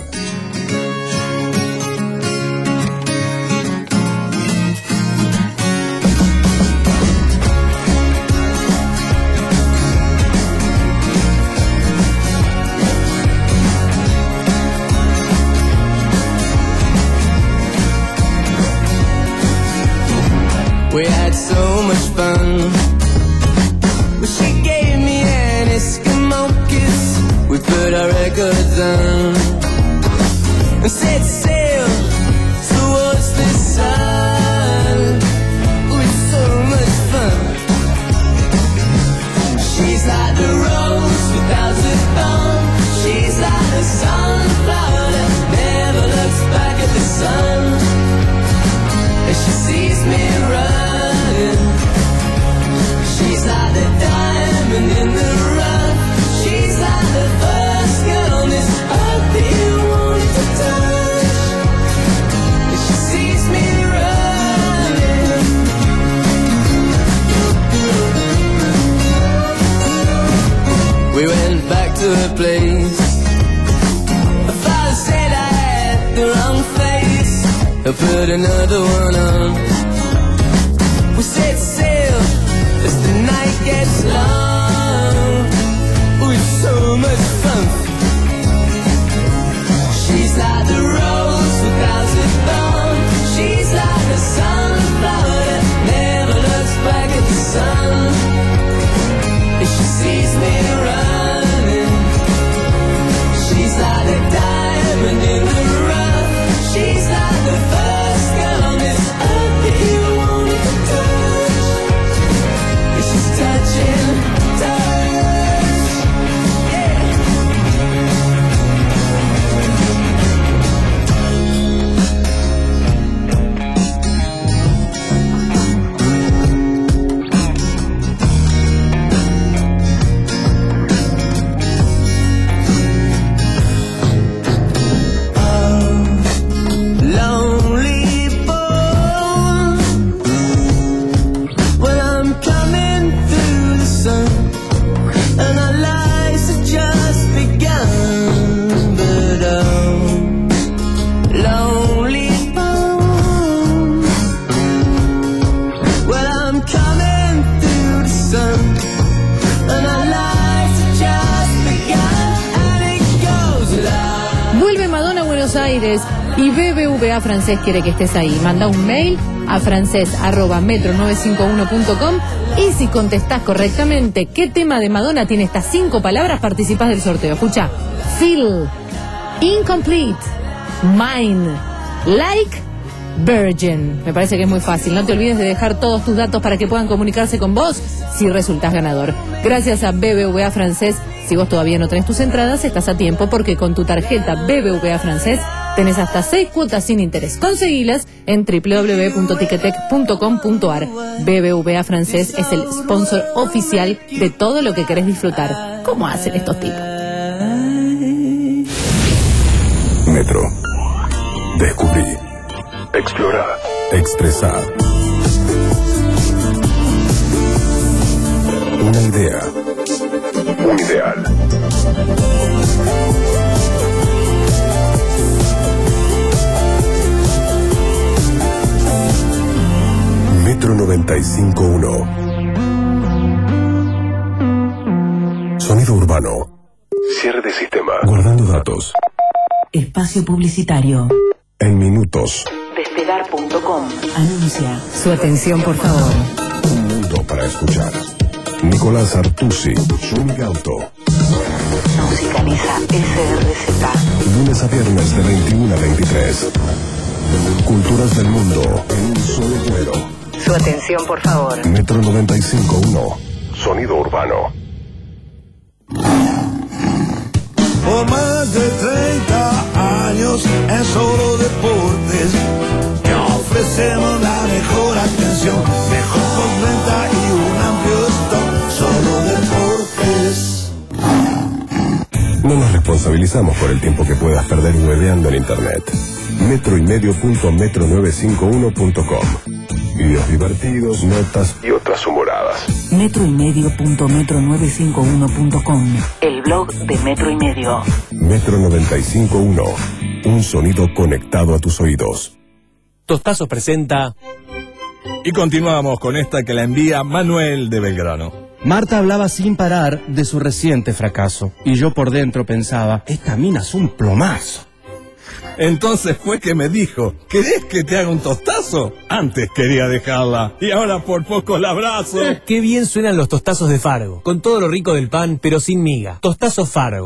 We had so much fun. Well, she gave me an Eskimo kiss. We put our records on and set sail towards the sun. With so much fun. She's like the rose without a thorn. She's like the sunflower that never looks back at the sun. And she sees me running. She's like the diamond in the rough. She's like the first girl on this earth that you wanted to touch. And she sees me running. We went back to her place. Her father said I had the wrong face. I put another one on. We set sail as the night gets long. With so much fun. She's like the rose without a thorn. She's like the sunflower that never looks back at the sun. And she sees me running. She's like a diamond in the rough. She's like the first girl on this earth that you wanted to touch. And she's touching, touch, yeah. Lonely boy. Well, I'm coming through the sun, and our lives have just begun. But oh, lonely boy. Well, I'm coming through the sun, and our lives have just begun. And it goes like. Vuelve Madonna a Buenos Aires y B B V A Francés quiere que estés ahí. Manda un mail a francés arroba metro novecientos cincuenta y uno punto com y si contestás correctamente qué tema de Madonna tiene estas cinco palabras, participás del sorteo. Escucha: Feel, Incomplete, Mine, Like, Virgin. Me parece que es muy fácil. No te olvides de dejar todos tus datos para que puedan comunicarse con vos si resultás ganador. Gracias a B B V A Francés. Si vos todavía no tenés tus entradas, estás a tiempo porque con tu tarjeta B B V A Francés tenés hasta seis cuotas sin interés. Conseguilas en doble u doble u doble u punto ticketek punto com punto ar. B B V A Francés es el sponsor oficial de todo lo que querés disfrutar. ¿Cómo hacen estos tipos? Metro. Descubrí. Explora. Expresar. Una idea. Un ideal. Metro noventa y cinco punto uno. Sonido urbano. Cierre de sistema. Guardando datos. Espacio publicitario. En minutos. Despegar punto com. Anuncia. Su atención, por favor. Un mundo para escuchar. Nicolás Artusi. Juni Gauto. Musicaliza S R Z. Lunes a viernes de veintiuno a veintitrés. Culturas del mundo en un solo vuelo. Su atención, por favor. Metro noventa y cinco punto uno. Sonido urbano. Por más de treinta años en Solo Deportes te ofrecemos la mejor atención, mejor postventa y un amplio stock. Solo Deportes. No nos responsabilizamos por el tiempo que puedas perder hueveando en internet. metroymedio punto metro novecientos cincuenta y uno punto com. Videos divertidos, notas y otras humoradas. metroymedio punto metro novecientos cincuenta y uno punto com. El blog de Metro y Medio. Metro noventa y cinco punto uno. Un sonido conectado a tus oídos. Tostazos presenta... Y continuamos con esta que la envía Manuel de Belgrano. Marta hablaba sin parar de su reciente fracaso. Y yo por dentro pensaba, esta mina es un plomazo. Entonces fue que me dijo, ¿querés que te haga un tostazo? Antes quería dejarla, y ahora por poco la abrazo. Qué bien suenan los tostazos de Fargo, con todo lo rico del pan, pero sin miga. Tostazos Fargo.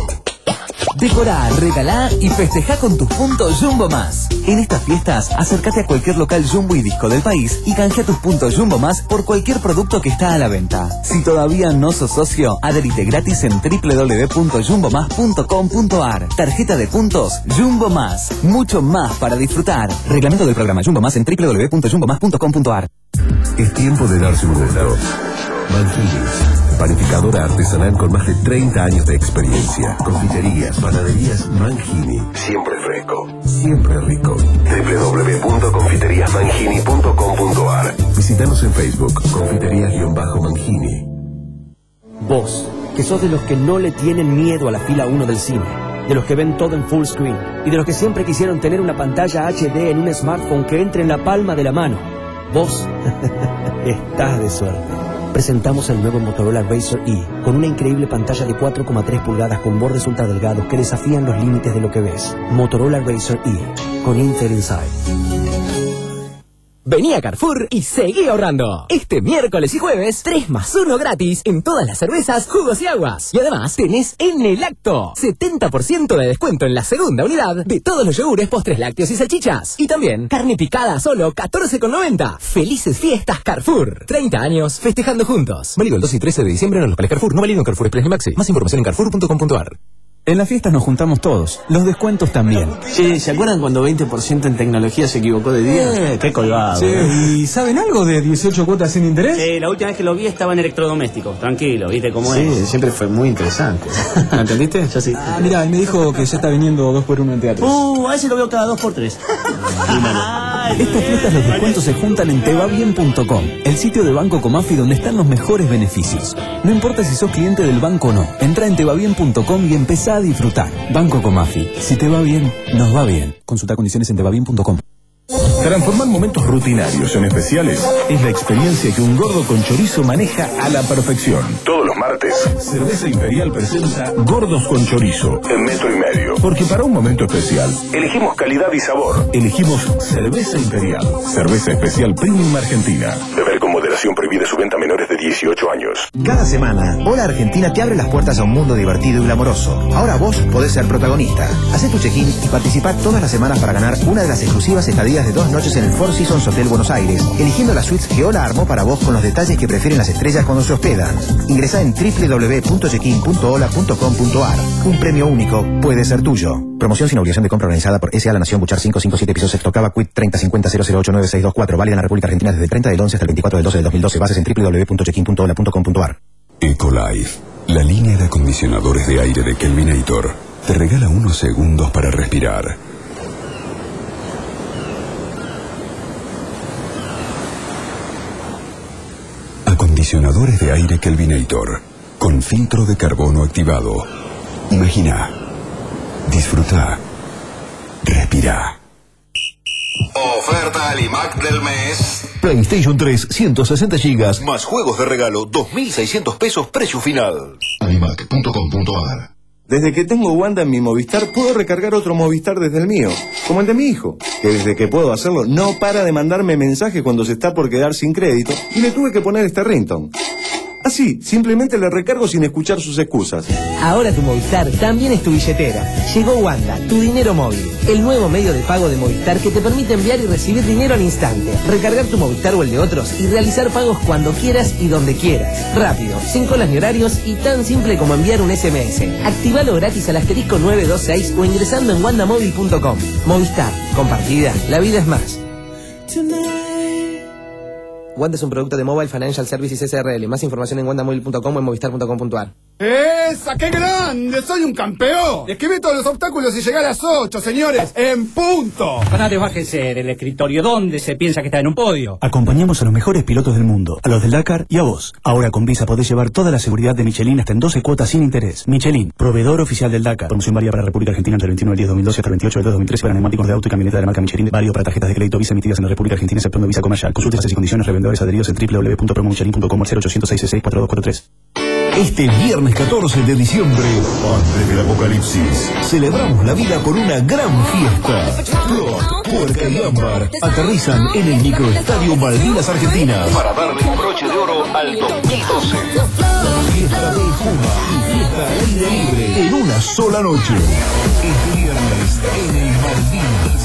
Decorá, regalá y festejá con tus puntos Jumbo Más. En estas fiestas, acércate a cualquier local Jumbo y Disco del país y canjea tus puntos Jumbo Más por cualquier producto que está a la venta. Si todavía no sos socio, adherite gratis en doble u doble u doble u punto jumbo más punto com punto a r. Tarjeta de puntos Jumbo Más. Mucho más para disfrutar. Reglamento del programa Jumbo Más en doble u doble u doble u punto jumbo más punto com punto a r. Es tiempo de darse un gusto. Manginis, panificadora artesanal con más de treinta años de experiencia. Confiterías, panaderías Mangini. Siempre fresco, siempre rico. doble u doble u doble u punto confiterías mangini punto com punto a r. Visítanos en Facebook, confiterías-mangini. Vos, que sos de los que no le tienen miedo a la fila uno del cine, de los que ven todo en full screen y de los que siempre quisieron tener una pantalla H D en un smartphone que entre en la palma de la mano. Vos estás de suerte. Presentamos el nuevo Motorola Razr E, con una increíble pantalla de cuatro coma tres pulgadas con bordes ultra delgados que desafían los límites de lo que ves. Motorola Razr E, con Intel Inside. Vení a Carrefour y seguí ahorrando. Este miércoles y jueves, tres más uno gratis en todas las cervezas, jugos y aguas. Y además, tenés en el acto setenta por ciento de descuento en la segunda unidad de todos los yogures, postres lácteos y salchichas. Y también, carne picada a solo catorce con noventa. ¡Felices fiestas, Carrefour! treinta años festejando juntos. Válido el dos y trece de diciembre en los locales Carrefour. No válido en Carrefour Express ni Maxi. Más información en carrefour punto com punto a r. En las fiestas nos juntamos todos, los descuentos también. Che, ¿se acuerdan cuando veinte por ciento en tecnología se equivocó de día? Eh, qué colgado. Sí. ¿Y saben algo de dieciocho cuotas sin interés? Sí, la última vez que lo vi estaba en electrodomésticos. Tranquilo, ¿viste cómo es? Sí, siempre fue muy interesante. ¿Lo entendiste? Yo sí. Ah, mira, y me dijo que ya está viniendo dos por uno en teatro. Uh, a ese lo veo cada dos por tres. Estas fiestas los descuentos se juntan en te va bien punto com, el sitio de Banco Comafi donde están los mejores beneficios. No importa si sos cliente del banco o no, entra en te va bien punto com y empezá a disfrutar. Banco Comafi, si te va bien, nos va bien. Consulta condiciones en te va bien punto com. Transformar momentos rutinarios en especiales es la experiencia que un gordo con chorizo maneja a la perfección. Todos los martes, Cerveza Imperial presenta Gordos con Chorizo en Metro y Medio. Porque para un momento especial, elegimos calidad y sabor. Elegimos Cerveza Imperial, cerveza especial premium argentina. Beber con moderación, prohibida su venta a menores de dieciocho años. Cada semana, Hola Argentina te abre las puertas a un mundo divertido y glamoroso. Ahora vos podés ser protagonista. Hacé tu check-in y participá todas las semanas para ganar una de las exclusivas estadías de dos noches en el Four Seasons Hotel Buenos Aires, eligiendo las suites que Hola armó para vos con los detalles que prefieren las estrellas cuando se hospedan. Ingresá en doble u doble u doble u punto check-in punto hola punto com punto a r. Un premio único puede ser tuyo. Promoción sin obligación de compra organizada por S A La Nación Buchar cinco cinco siete piso sexto Cava Quit treinta cincuenta cero cero ocho nueve seis dos cuatro. Válida en la República Argentina desde el treinta del once hasta el veinticuatro del doce del dos mil doce. Bases en doble u doble u doble u punto check-in punto hola punto com punto a r. Ecolife, la línea de acondicionadores de aire de Kelvinator, te regala unos segundos para respirar. Acondicionadores de aire Kelvinator, con filtro de carbono activado. Imagina, disfruta, respira. Oferta Alimac del mes. PlayStation tres, ciento sesenta gigas, más juegos de regalo, dos mil seiscientos pesos, precio final. Alimac punto com punto a r. Desde que tengo Wanda en mi Movistar, puedo recargar otro Movistar desde el mío, como el de mi hijo, que desde que puedo hacerlo no para de mandarme mensajes cuando se está por quedar sin crédito, y le tuve que poner este ringtone. Así, simplemente le recargo sin escuchar sus excusas. Ahora tu Movistar también es tu billetera. Llegó Wanda, tu dinero móvil, el nuevo medio de pago de Movistar que te permite enviar y recibir dinero al instante, recargar tu Movistar o el de otros y realizar pagos cuando quieras y donde quieras. Rápido, sin colas ni horarios y tan simple como enviar un S M S. Activalo gratis al asterisco nueve dos seis o ingresando en wanda móvil punto com. Movistar, compartida, la vida es más. Wanda es un producto de Mobile Financial Services S R L. Más información en wandamobile punto com o en movistar punto com punto a r. ¡Esa, qué grande! ¡Soy un campeón! Esquivé todos los obstáculos y llegué a las ocho, señores, en punto. Nadie bájese del escritorio. ¿Dónde se piensa que está en un podio? Acompañamos a los mejores pilotos del mundo, a los del Dakar y a vos. Ahora con Visa podés llevar toda la seguridad de Michelin hasta en doce cuotas sin interés. Michelin, proveedor oficial del Dakar. Promoción válida para República Argentina entre el veintiuno del diez de dos mil doce hasta el veintiocho del dos de dos mil trece para neumáticos de auto y camioneta de la marca Michelin. Válido para tarjetas de crédito Visa emitidas en la República Argentina exceptuando Visa Comercial. Consulte bases y condiciones. Revendedores adheridos en doble u doble u doble u punto promo michelin punto com al cero ochocientos seiscientos sesenta y seis cuarenta y dos cuarenta y tres. Este viernes catorce de diciembre, antes del apocalipsis, celebramos la vida con una gran fiesta. Rock, Puerca y Ámbar aterrizan en el microestadio Malvinas Argentina para darle un broche de oro al dos mil doce. Fiesta de Juma y fiesta al aire libre en una sola noche. Este viernes en el Malvinas.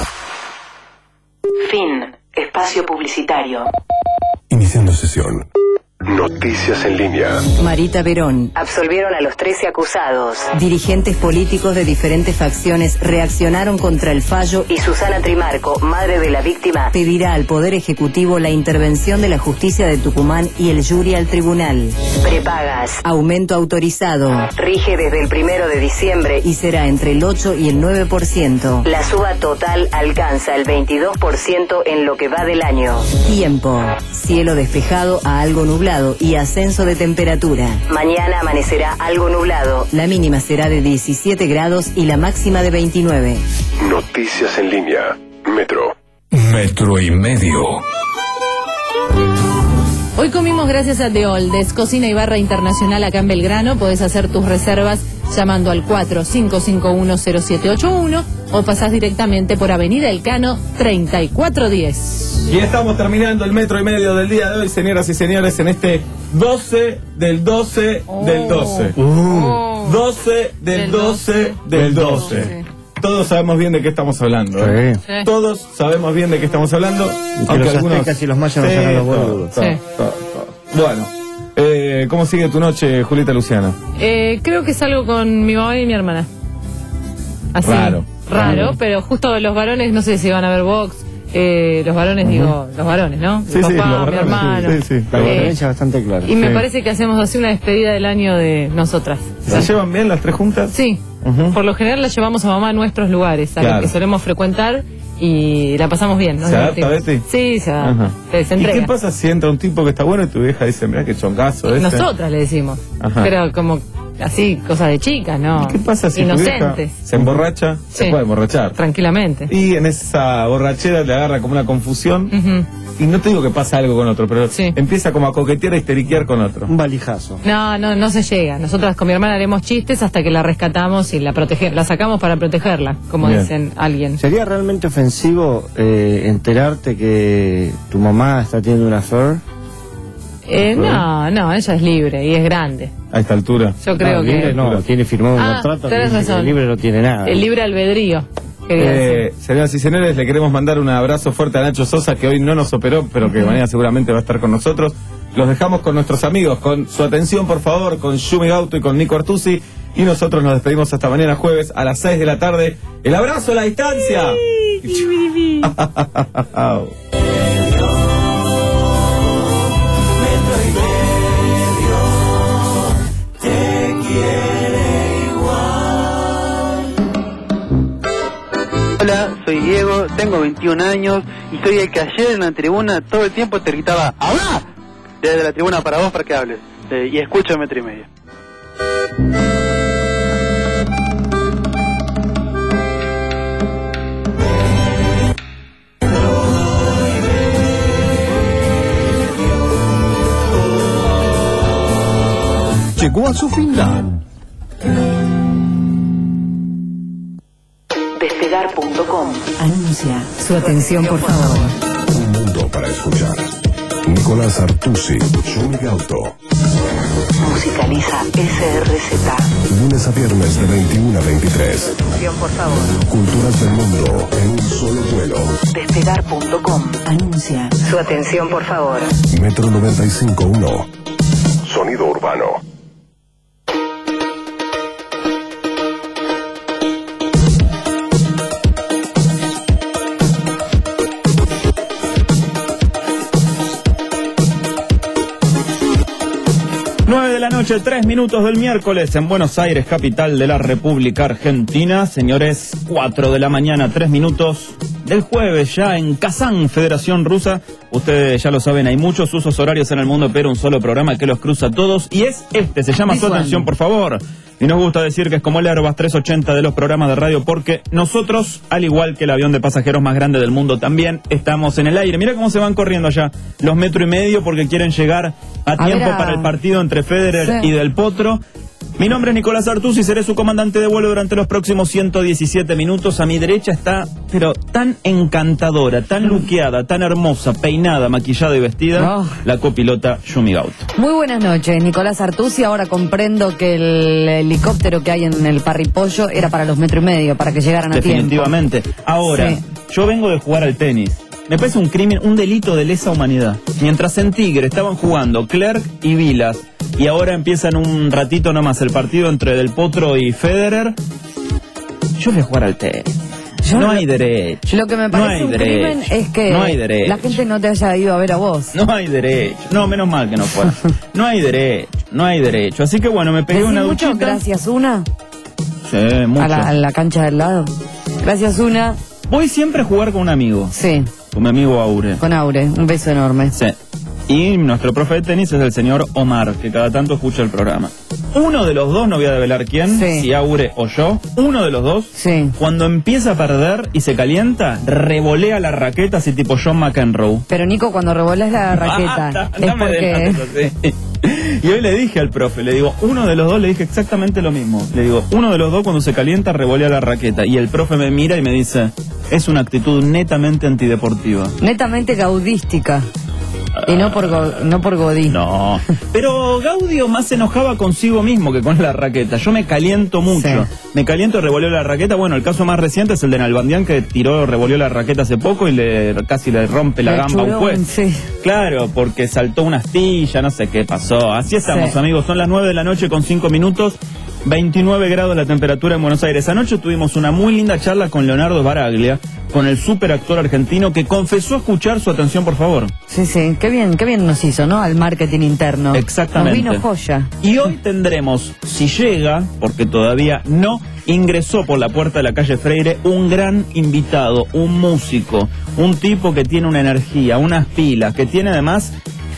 Fin. Espacio publicitario. Iniciando sesión. Noticias en línea. Marita Verón. Absolvieron a los trece acusados. Dirigentes políticos de diferentes facciones reaccionaron contra el fallo Y Susana Trimarco, madre de la víctima, pedirá al Poder Ejecutivo la intervención de la Justicia de Tucumán y el jury al tribunal. prepagas. Aumento autorizado. Rige desde el primero de diciembre Y será entre el ocho y el nueve por ciento. La suba total alcanza el veintidós por ciento en lo que va del año. Tiempo. Cielo despejado a algo nublado y ascenso de temperatura. Mañana amanecerá algo nublado. La mínima será de diecisiete grados y la máxima de veintinueve. Noticias en línea. Metro. Metro y medio. Hoy comimos gracias a The Oldes, cocina y barra internacional acá en Belgrano. Podés hacer tus reservas llamando al cuatro cinco cinco uno cero siete ocho uno o pasás directamente por Avenida Elcano treinta y cuatro diez. Y estamos terminando el metro y medio del día de hoy, señoras y señores, en este doce del doce del doce. Oh. doce del doce del doce. Todos sabemos bien de qué estamos hablando. ¿eh? Sí. Sí. Todos sabemos bien de qué estamos hablando. Y que los aztecas y los mayas nos hagan los boludos. todo, Sí. todo, todo. Bueno, eh, ¿cómo sigue tu noche, Julieta Luciana? Eh, creo que salgo con mi mamá y mi hermana. Así. Raro. Raro, Raro. pero justo los varones, no sé si van a ver box. Eh, los varones, digo, los varones, ¿no? Sí, mi sí, papá, los mi varones, hermano. sí, sí, sí. La Eh, diferencia es bastante clara. y me Sí. parece que hacemos así una despedida del año de nosotras. ¿Se llevan bien las tres juntas? Sí. Ujú. Por lo general la llevamos a mamá a nuestros lugares, a Claro. los que solemos frecuentar y la pasamos bien. nos ¿Se adapta, divertimos. Betty? Sí, se Ajá. adapta. Se, se ¿Y entrega. qué pasa si entra un tipo que está bueno y tu vieja dice, mira qué chongazo ese? Nosotras le decimos. Ajá. Pero como así, cosas de chicas, ¿no? ¿Qué pasa si tu Inocentes. vieja se emborracha? Se Sí. puede emborrachar. Tranquilamente. Y en esa borrachera le agarra como una confusión. Ujú. Y no te digo que pasa algo con otro, pero empieza como a coquetear a histeriquear con otro. Un valijazo. No, no, no se llega. Nosotras con mi hermana haremos chistes hasta que la rescatamos y la protegemos. La sacamos para protegerla, como Bien. dicen alguien. ¿Sería realmente ofensivo eh, enterarte que tu mamá está teniendo una affair? Eh, no, no, ella es libre y es grande. A esta altura. Yo creo no, que- libre no, tiene firmado un Ah, contrato que tenés dice que razón. el libre no tiene nada. El libre albedrío. quería Eh, decir. señoras y señores, le queremos mandar un abrazo fuerte a Nacho Sosa, que hoy no nos operó, pero que mañana seguramente va a estar con nosotros. Los dejamos con nuestros amigos, con su atención, por favor, con Yumi Gauto y con Nico Artusi. Y nosotros nos despedimos hasta mañana jueves a las seis de la tarde. ¡El abrazo a la distancia! Hola, soy Diego, tengo veintiún años y soy el que ayer en la tribuna todo el tiempo te gritaba ¡habla! Desde la tribuna para vos para que hables. Eh, y escucho metro y medio. Llegó a su final. Despegar punto com. Anuncia. Su atención, por favor. Un mundo para escuchar. Nicolás Artusi, Yumi Gauto. Musicaliza S R Z. Lunes a viernes de veintiuno a veintitrés. Atención, por favor. Culturas del mundo en un solo vuelo. Despegar punto com. Anuncia. Su atención, por favor. Metro noventa y cinco punto uno. Sonido urbano. noche, tres minutos del miércoles en Buenos Aires, capital de la República Argentina. Señores, cuatro de la mañana, tres minutos del jueves, ya en Kazán, Federación Rusa. Ustedes ya lo saben, hay muchos usos horarios en el mundo, pero un solo programa que los cruza a todos, y es este, se llama Su Atención, por favor. Y nos gusta decir que es como el Airbus trescientos ochenta de los programas de radio, porque nosotros, al igual que el avión de pasajeros más grande del mundo, también estamos en el aire. Mira cómo se van corriendo allá los metro y medio porque quieren llegar a, a tiempo a... para el partido entre Federer sí. y Del Potro. Mi nombre es Nicolás Artusi, seré su comandante de vuelo durante los próximos ciento diecisiete minutos. A mi derecha está, pero tan encantadora, tan luqueada, tan hermosa, peinada, maquillada y vestida, oh. la copilota Yumi Gauto. Muy buenas noches, Nicolás Artusi. Ahora comprendo que el helicóptero que hay en el parripollo era para los metro y medio, para que llegaran a tiempo. Definitivamente. Ahora, sí. yo vengo de jugar al tenis. Me parece un crimen, un delito de lesa humanidad. Mientras en Tigre estaban jugando Clerc y Vilas, y ahora empiezan un ratito nomás el partido entre Del Potro y Federer, yo voy a jugar al tenis. Yo no hay derecho. Lo que me parece no un derecho. crimen es que no hay derecho. la gente no te haya ido a ver a vos. No hay derecho. No, menos mal que no fuera. No hay derecho, no hay derecho. Así que bueno, me pegué una duchita. Mucho? Gracias, Una. Sí, mucho. A la, a la cancha del lado. Gracias, Una. Voy siempre a jugar con un amigo. Sí. Con mi amigo Aure. Con Aure, un beso enorme. Sí. Y nuestro profe de tenis es el señor Omar, que cada tanto escucha el programa. Uno de los dos, no voy a develar quién, sí. si Aure o yo, uno de los dos, sí. cuando empieza a perder y se calienta, revolea la raqueta así tipo John McEnroe. Pero Nico, cuando revoleas la raqueta, ah, es no porque... Sí. Y hoy le dije al profe, le digo, uno de los dos, le dije exactamente lo mismo. Le digo, uno de los dos cuando se calienta revolea la raqueta. Y el profe me mira y me dice, es una actitud netamente antideportiva. Netamente gaudística. Y no por, go, no por Godín. No, pero Gaudio más se enojaba consigo mismo que con la raqueta. Yo me caliento mucho. Sí. Me caliento y revolvió la raqueta. Bueno, el caso más reciente es el de Nalbandián, que tiró, revolvió la raqueta hace poco y le casi le rompe la, la gamba a un juez. Sí. Claro, porque saltó una astilla, no sé qué pasó. Así estamos, sí. amigos. Son las nueve de la noche con cinco minutos. veintinueve grados la temperatura en Buenos Aires. Anoche tuvimos una muy linda charla con Leonardo Baraglia, con el superactor argentino, que confesó escuchar Su Atención, por favor. Sí, sí, qué bien, qué bien nos hizo, ¿no? Al marketing interno. Exactamente. Nos vino joya. Y hoy tendremos, si llega, porque todavía no ingresó por la puerta de la calle Freire, un gran invitado, un músico, un tipo que tiene una energía, unas pilas, que tiene además...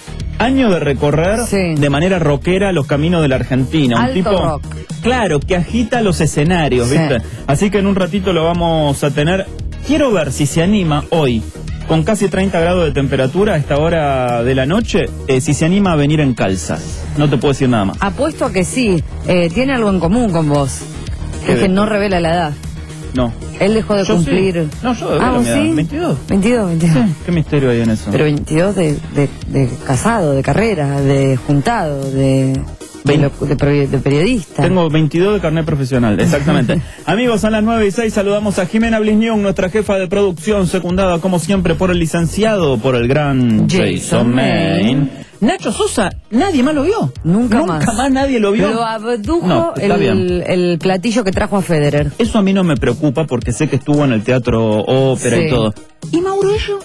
año de recorrer sí. de manera rockera los caminos de la Argentina. Alto un tipo, rock. Claro, que agita los escenarios, sí. ¿viste? Así que en un ratito lo vamos a tener. Quiero ver si se anima hoy, con casi treinta grados de temperatura a esta hora de la noche, eh, si se anima a venir en calzas. No te puedo decir nada más. Apuesto a que sí. Eh, tiene algo en común con vos. Es que no revela la edad. No. Él dejó de yo cumplir... Sí. No, yo de ah, mi edad. ¿sí? ¿veintidós? veintidós, veintidós. Sí. ¿Qué misterio hay en eso? Pero veintidós de, de, de casado, de carrera, de juntado, de... De, lo, de, de periodista. Tengo veintidós de carnet profesional, exactamente. Amigos, a las nueve y seis saludamos a Jimena Blisnión, nuestra jefa de producción, secundada como siempre por el licenciado, por el gran Jason, Jason Main. Nacho Sosa, nadie más lo vio. Nunca, Nunca más. Nunca más nadie lo vio. Lo abdujo no, el, el platillo que trajo a Federer. Eso a mí no me preocupa porque sé que estuvo en el teatro ópera sí. y todo. ¿Y Mauro Ello?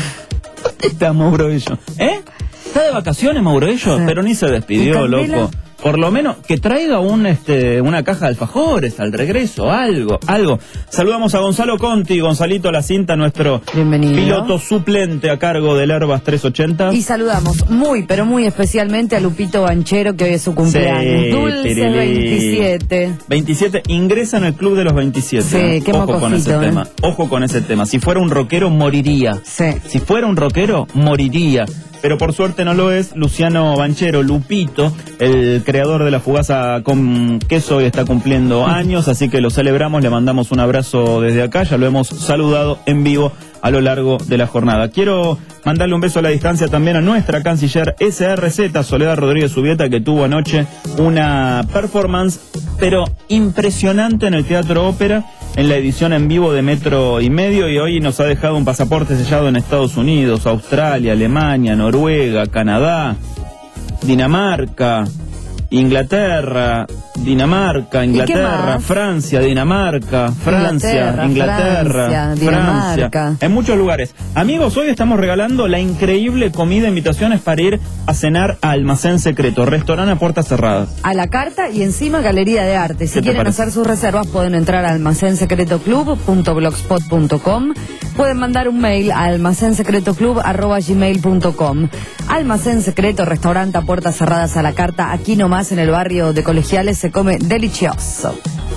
¿Dónde está Mauro Ello? ¿Eh? ¿Está de vacaciones Mauro Ello? Sí. Pero ni se despidió, loco. Por lo menos que traiga un este una caja de alfajores al regreso, algo, algo. Saludamos a Gonzalo Conti, Gonzalito La Cinta, nuestro Bienvenido. piloto suplente a cargo del Airbus trescientos ochenta. Y saludamos muy, pero muy especialmente a Lupito Banchero, que hoy es su cumpleaños. Sí, Dulce tirilí. veintisiete. veintisiete, ingresa en el club de los veintisiete. Sí, qué Ojo mocosito, con ese ¿eh? tema, ojo con ese tema. Si fuera un rockero, moriría. Sí. Si fuera un rockero, moriría. Pero por suerte no lo es. Luciano Banchero, Lupito, el creador de la fugaza con queso, hoy está cumpliendo años, así que lo celebramos, le mandamos un abrazo desde acá, ya lo hemos saludado en vivo a lo largo de la jornada. Quiero mandarle un beso a la distancia también a nuestra canciller S R Z, Soledad Rodríguez Subieta, que tuvo anoche una performance, pero impresionante en el Teatro Ópera, en la edición en vivo de Metro y Medio, y hoy nos ha dejado un pasaporte sellado en Estados Unidos, Australia, Alemania, Noruega, Canadá, Dinamarca, Inglaterra, Dinamarca, Inglaterra, Francia, Dinamarca, Francia, Inglaterra, Inglaterra, Francia, Francia, Dinamarca. en muchos lugares. Amigos, hoy estamos regalando la increíble comida, invitaciones para ir a cenar a Almacén Secreto, restaurante a puertas cerradas. A la carta y encima galería de arte. Si ¿Qué te quieren parece? hacer sus reservas pueden entrar a almacén secreto club punto blogspot punto com. Pueden mandar un mail a almacén secreto club arroba gmail punto com. Almacén Secreto, restaurante a puertas cerradas a la carta, aquí nomás en el barrio de Colegiales, se come delicioso.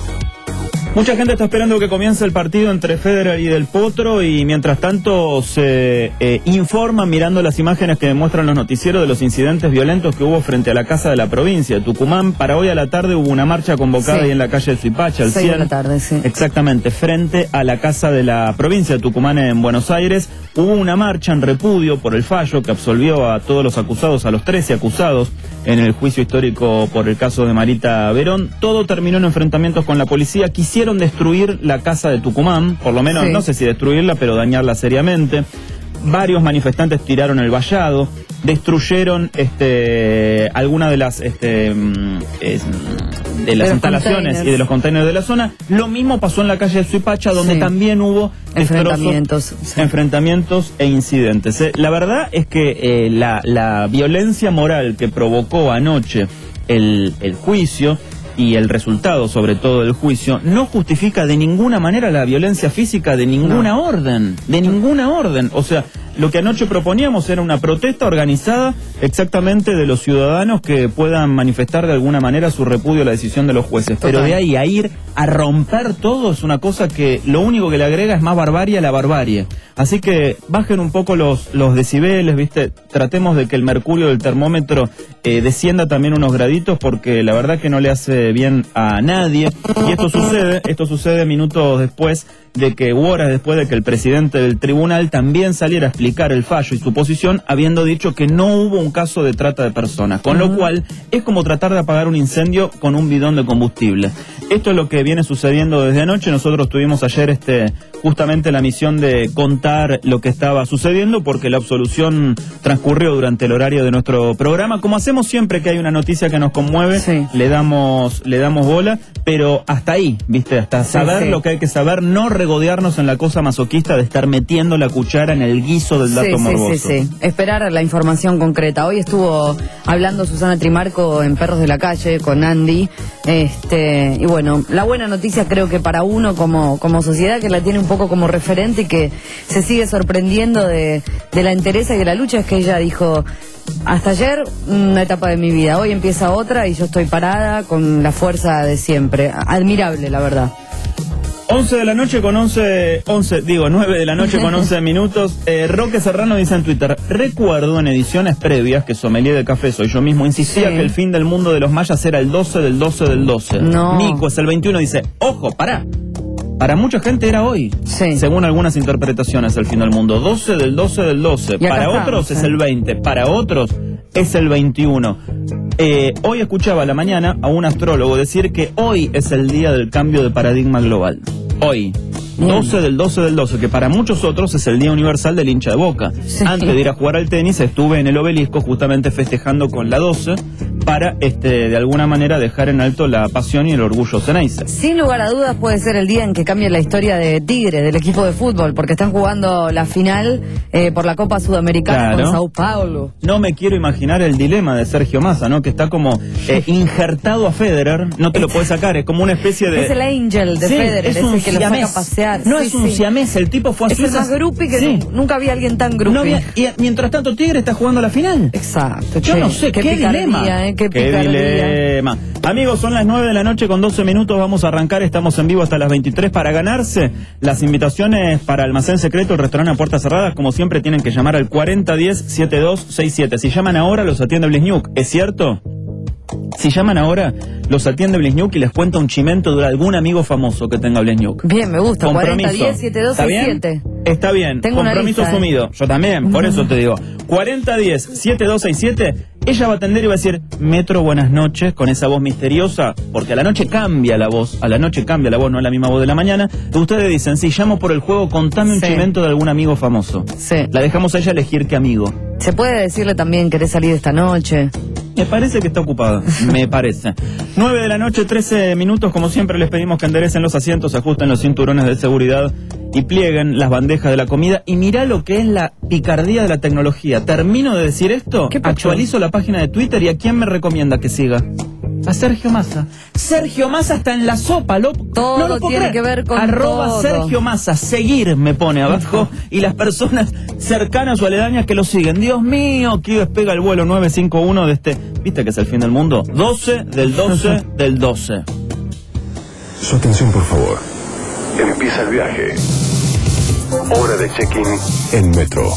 Mucha gente está esperando que comience el partido entre Federer y Del Potro y mientras tanto se eh, informan mirando las imágenes que demuestran los noticieros de los incidentes violentos que hubo frente a la Casa de la Provincia de Tucumán. Para hoy a la tarde hubo una marcha convocada Sí. ahí en la calle de Suipacha, el Seis de cien. la tarde, sí. Exactamente, frente a la Casa de la Provincia de Tucumán en Buenos Aires. Hubo una marcha en repudio por el fallo que absolvió a todos los acusados, a los trece acusados en el juicio histórico por el caso de Marita Verón. Todo terminó en enfrentamientos con la policía. Quisieron destruir la casa de Tucumán, por lo menos, Sí. no sé si destruirla, pero dañarla seriamente. Varios manifestantes tiraron el vallado, destruyeron este algunas de las este mm, es, mm, de las los instalaciones containers. y de los contenedores de la zona. Lo mismo pasó en la calle de Suipacha, donde Sí. también hubo Enfrentamientos, destrozos, sí. enfrentamientos e incidentes. Eh, La verdad es que eh, la, la violencia moral que provocó anoche el, el juicio y el resultado, sobre todo del juicio, no justifica de ninguna manera la violencia física de ninguna No. orden, de ninguna orden. O sea, lo que anoche proponíamos era una protesta organizada exactamente de los ciudadanos que puedan manifestar de alguna manera su repudio a la decisión de los jueces. Pero Total. de ahí a ir a romper todo es una cosa que lo único que le agrega es más barbarie a la barbarie. Así que bajen un poco los, los decibeles, ¿viste? Tratemos de que el mercurio del termómetro eh, descienda también unos graditos porque la verdad que no le hace bien a nadie. Y esto sucede, esto sucede minutos después de que, u horas después de que el presidente del tribunal también saliera a explicar el fallo y su posición, habiendo dicho que no hubo un caso de trata de personas, con lo cual es como tratar de apagar un incendio con un bidón de combustible. Esto es lo que viene sucediendo desde anoche. Nosotros tuvimos ayer este justamente la misión de contar lo que estaba sucediendo porque la absolución transcurrió durante el horario de nuestro programa. Como hacemos siempre que hay una noticia que nos conmueve, Sí. le damos le damos bola, pero hasta ahí, ¿viste? Hasta Sí, saber sí. lo que hay que saber, no regodearnos en la cosa masoquista de estar metiendo la cuchara en el guiso del dato Sí, morboso. sí, sí, sí. Esperar la información concreta. Hoy estuvo hablando Susana Trimarco en Perros de la Calle con Andy. Este, y bueno, la buena noticia creo que para uno como, como sociedad que la tiene un poco como referente y que se sigue sorprendiendo de, de la entereza y de la lucha es que ella dijo: hasta ayer una etapa de mi vida, hoy empieza otra y yo estoy parada con la fuerza de siempre. Admirable, la verdad. once de la noche con once, once, digo, nueve de la noche con once minutos. Eh, Roque Serrano dice en Twitter: recuerdo en ediciones previas que Sommelier de Café Soy Yo Mismo insistía Sí. que el fin del mundo de los mayas era el doce del doce del doce. No. Nico es el veintiuno, dice: ojo, pará. Para mucha gente era hoy, Sí. según algunas interpretaciones, el fin del mundo. doce del doce del doce. Y acá Para estamos, otros es ¿eh? el veinte, para otros es el veintiuno. Eh, hoy escuchaba a la mañana a un astrólogo decir que hoy es el día del cambio de paradigma global. Hoy. doce del doce del doce, que para muchos otros es el Día Universal del hincha de Boca. Sí. Antes de ir a jugar al tenis estuve en el Obelisco justamente festejando con la doce para este de alguna manera dejar en alto la pasión y el orgullo ceneice. Sin lugar a dudas puede ser el día en que cambie la historia de Tigre, del equipo de fútbol, porque están jugando la final eh, por la Copa Sudamericana Claro. con Sao Paulo. No me quiero imaginar el dilema de Sergio Massa, ¿no? Que está como eh, injertado a Federer, no te lo puedes sacar, es como una especie de... Es el Angel de Sí, Federer, es es un el que lo siamés. saca a pasear. No Sí, es un sí. siamés, el tipo fue a Es el Suiza. más grupi que Sí. nu- nunca había alguien tan grupi. No había- y mientras tanto Tigre está jugando la final. Exacto. Yo che, no sé, qué, picardía, dilema. eh, qué picardía. dilema. Amigos, son las nueve de la noche con doce minutos, vamos a arrancar, estamos en vivo hasta las veintitrés para ganarse las invitaciones para Almacén Secreto, el restaurante a puertas cerradas. Como siempre tienen que llamar al cuarenta diez setenta y dos sesenta y siete. Si llaman ahora los atiende Blizniuk, ¿es cierto? Si llaman ahora, los atiende Blizniuk y les cuenta un chimento de algún amigo famoso que tenga Blizniuk. Bien, me gusta. Compromiso. cuarenta diez setenta y dos ¿Está sesenta y bien? siete. Está bien, Tengo una compromiso lista, ¿eh? asumido. Yo también, por eso te digo. cuarenta diez setenta y dos sesenta y siete. Ella va a atender y va a decir: Metro, buenas noches, con esa voz misteriosa, porque a la noche cambia la voz, a la noche cambia la voz, no es la misma voz de la mañana. Ustedes dicen: si llamo por el juego, contame un Sí. chimento de algún amigo famoso. Sí. La dejamos a ella elegir qué amigo. Se puede decirle también: ¿querés salir esta noche? Me parece que está ocupada, me parece. nueve de la noche, trece minutos, como siempre les pedimos que enderecen los asientos, ajusten los cinturones de seguridad y plieguen las bandejas de la comida. Y mirá lo que es la picardía de la tecnología. Termino de decir esto, actualizo la página de Twitter y ¿a quién me recomienda que siga? A Sergio Massa. Sergio Massa está en la sopa, lo, todo no lo puedo tiene creer. que ver con Arroba todo. Sergio Massa, seguir me pone abajo y las personas cercanas o aledañas que lo siguen. Dios mío, que despega el vuelo nueve cinco uno de este, ¿viste que es el fin del mundo? doce del doce del doce. Su atención, por favor. Empieza el viaje. Hora de check-in en Metro.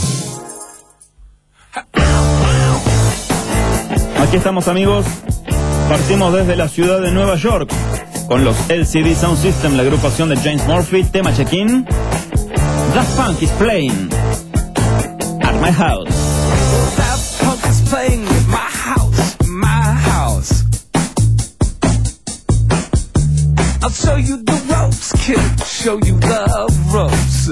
Aquí estamos, amigos. Partimos desde la ciudad de Nueva York con los L C D Sound System, la agrupación de James Murphy, tema check-in. Daft Punk is playing at my house. Daft Punk is playing at my house, my house. I'll show you the ropes, kid, show you the ropes.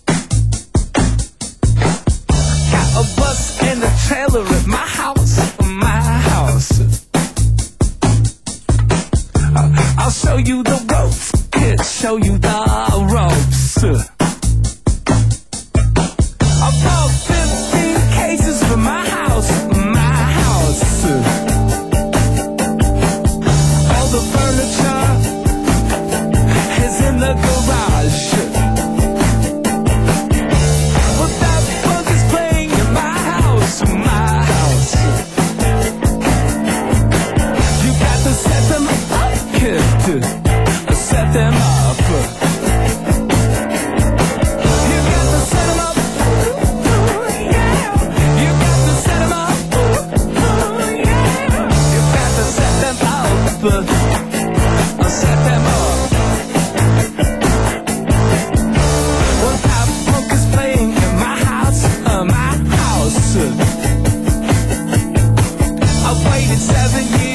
Got a bus and a trailer at my house, my house. I'll show you the ropes, kid, show you the ropes. I bought fifteen cases for my house, my house. All the furniture is in the garage. Well, that bug is playing in my house, my house. You got to set them up, kid. Set them up. You got to set them up. Yeah. You got to set them up. Yeah. You got to set them up. Set them up. Well, Daft Punk is playing in my house, uh, my house. I waited seven years.